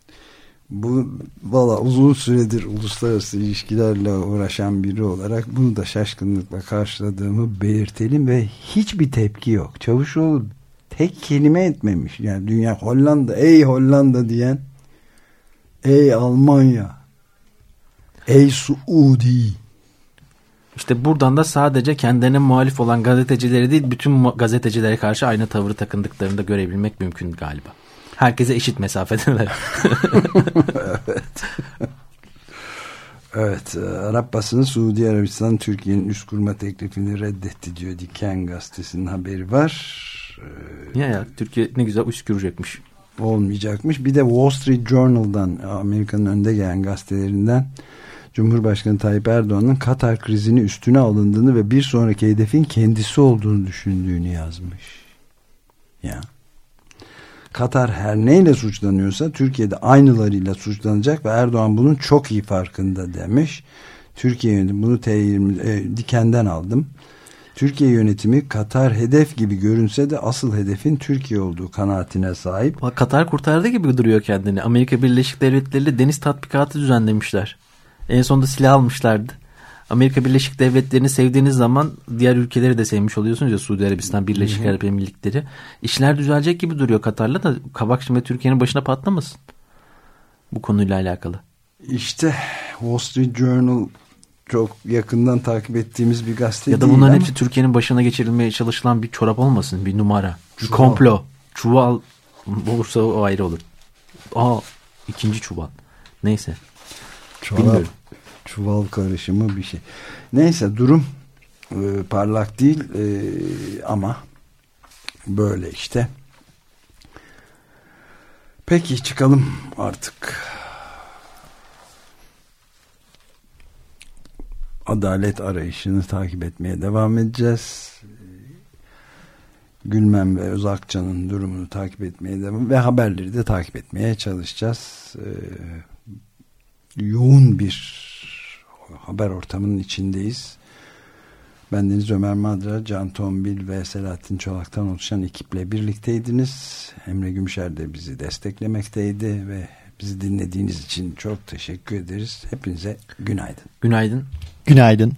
Bu valla uzun süredir uluslararası ilişkilerle uğraşan biri olarak bunu da şaşkınlıkla karşıladığımı belirtelim ve hiçbir tepki yok. Çavuşoğlu tek kelime etmemiş. Yani dünya Hollanda, ey Hollanda diyen, ey Almanya, ey Suudi. İşte buradan da sadece kendilerine muhalif olan gazetecileri değil, bütün gazetecilere karşı aynı tavırı takındıklarını da görebilmek mümkün galiba. Herkese eşit mesafedeler. Evet. Evet. Arap basını Suudi Arabistan Türkiye'nin üst kurma teklifini reddetti diyor. Diken gazetesinin haberi var. Niye ya? Türkiye ne güzel üst kurecekmiş. Olmayacakmış. Bir de Wall Street Journal'dan, Amerika'nın önde gelen gazetelerinden, Cumhurbaşkanı Tayyip Erdoğan'ın Katar krizini üstüne alındığını ve bir sonraki hedefin kendisi olduğunu düşündüğünü yazmış. Ya. Katar her neyle suçlanıyorsa Türkiye'de aynılarıyla suçlanacak ve Erdoğan bunun çok iyi farkında demiş. Türkiye yönetimi, bunu T yirmi e, Diken'den aldım. Türkiye yönetimi Katar hedef gibi görünse de asıl hedefin Türkiye olduğu kanaatine sahip. Katar kurtardı gibi duruyor kendini. Amerika Birleşik Devletleri ile deniz tatbikatı düzenlemişler. En sonunda silah almışlardı. Amerika Birleşik Devletleri'ni sevdiğiniz zaman diğer ülkeleri de sevmiş oluyorsunuz ya, Suudi Arabistan, Birleşik Arap Emirlikleri. İşler düzelecek gibi duruyor Katar'la da, kabak şimdi Türkiye'nin başına patlamasın bu konuyla alakalı. İşte Wall Street Journal çok yakından takip ettiğimiz bir gazete ya da değil. bunların ama... hepsi Türkiye'nin başına geçirilmeye çalışılan bir çorap olmasın, bir numara, bir çuval. Komplo. Çuval olursa o ayrı olur. Aa, ikinci çuval. Neyse. Çorap, bilmiyorum. Çuval karışımı bir şey. Neyse, durum e, parlak değil e, ama böyle işte. Peki çıkalım artık. Adalet arayışını takip etmeye devam edeceğiz. Gülmen ve Özakçı'nın durumunu takip etmeye devam ve haberleri de takip etmeye çalışacağız. Ee, yoğun bir haber ortamının içindeyiz. Ben Deniz Ömer Madra, Can Tombil ve Selahattin Çolak'tan oluşan ekiple birlikteydiniz. Emre Gümüşer de bizi desteklemekteydi ve bizi dinlediğiniz için çok teşekkür ederiz. Hepinize günaydın. Günaydın. Günaydın.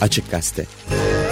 Açık Gazete.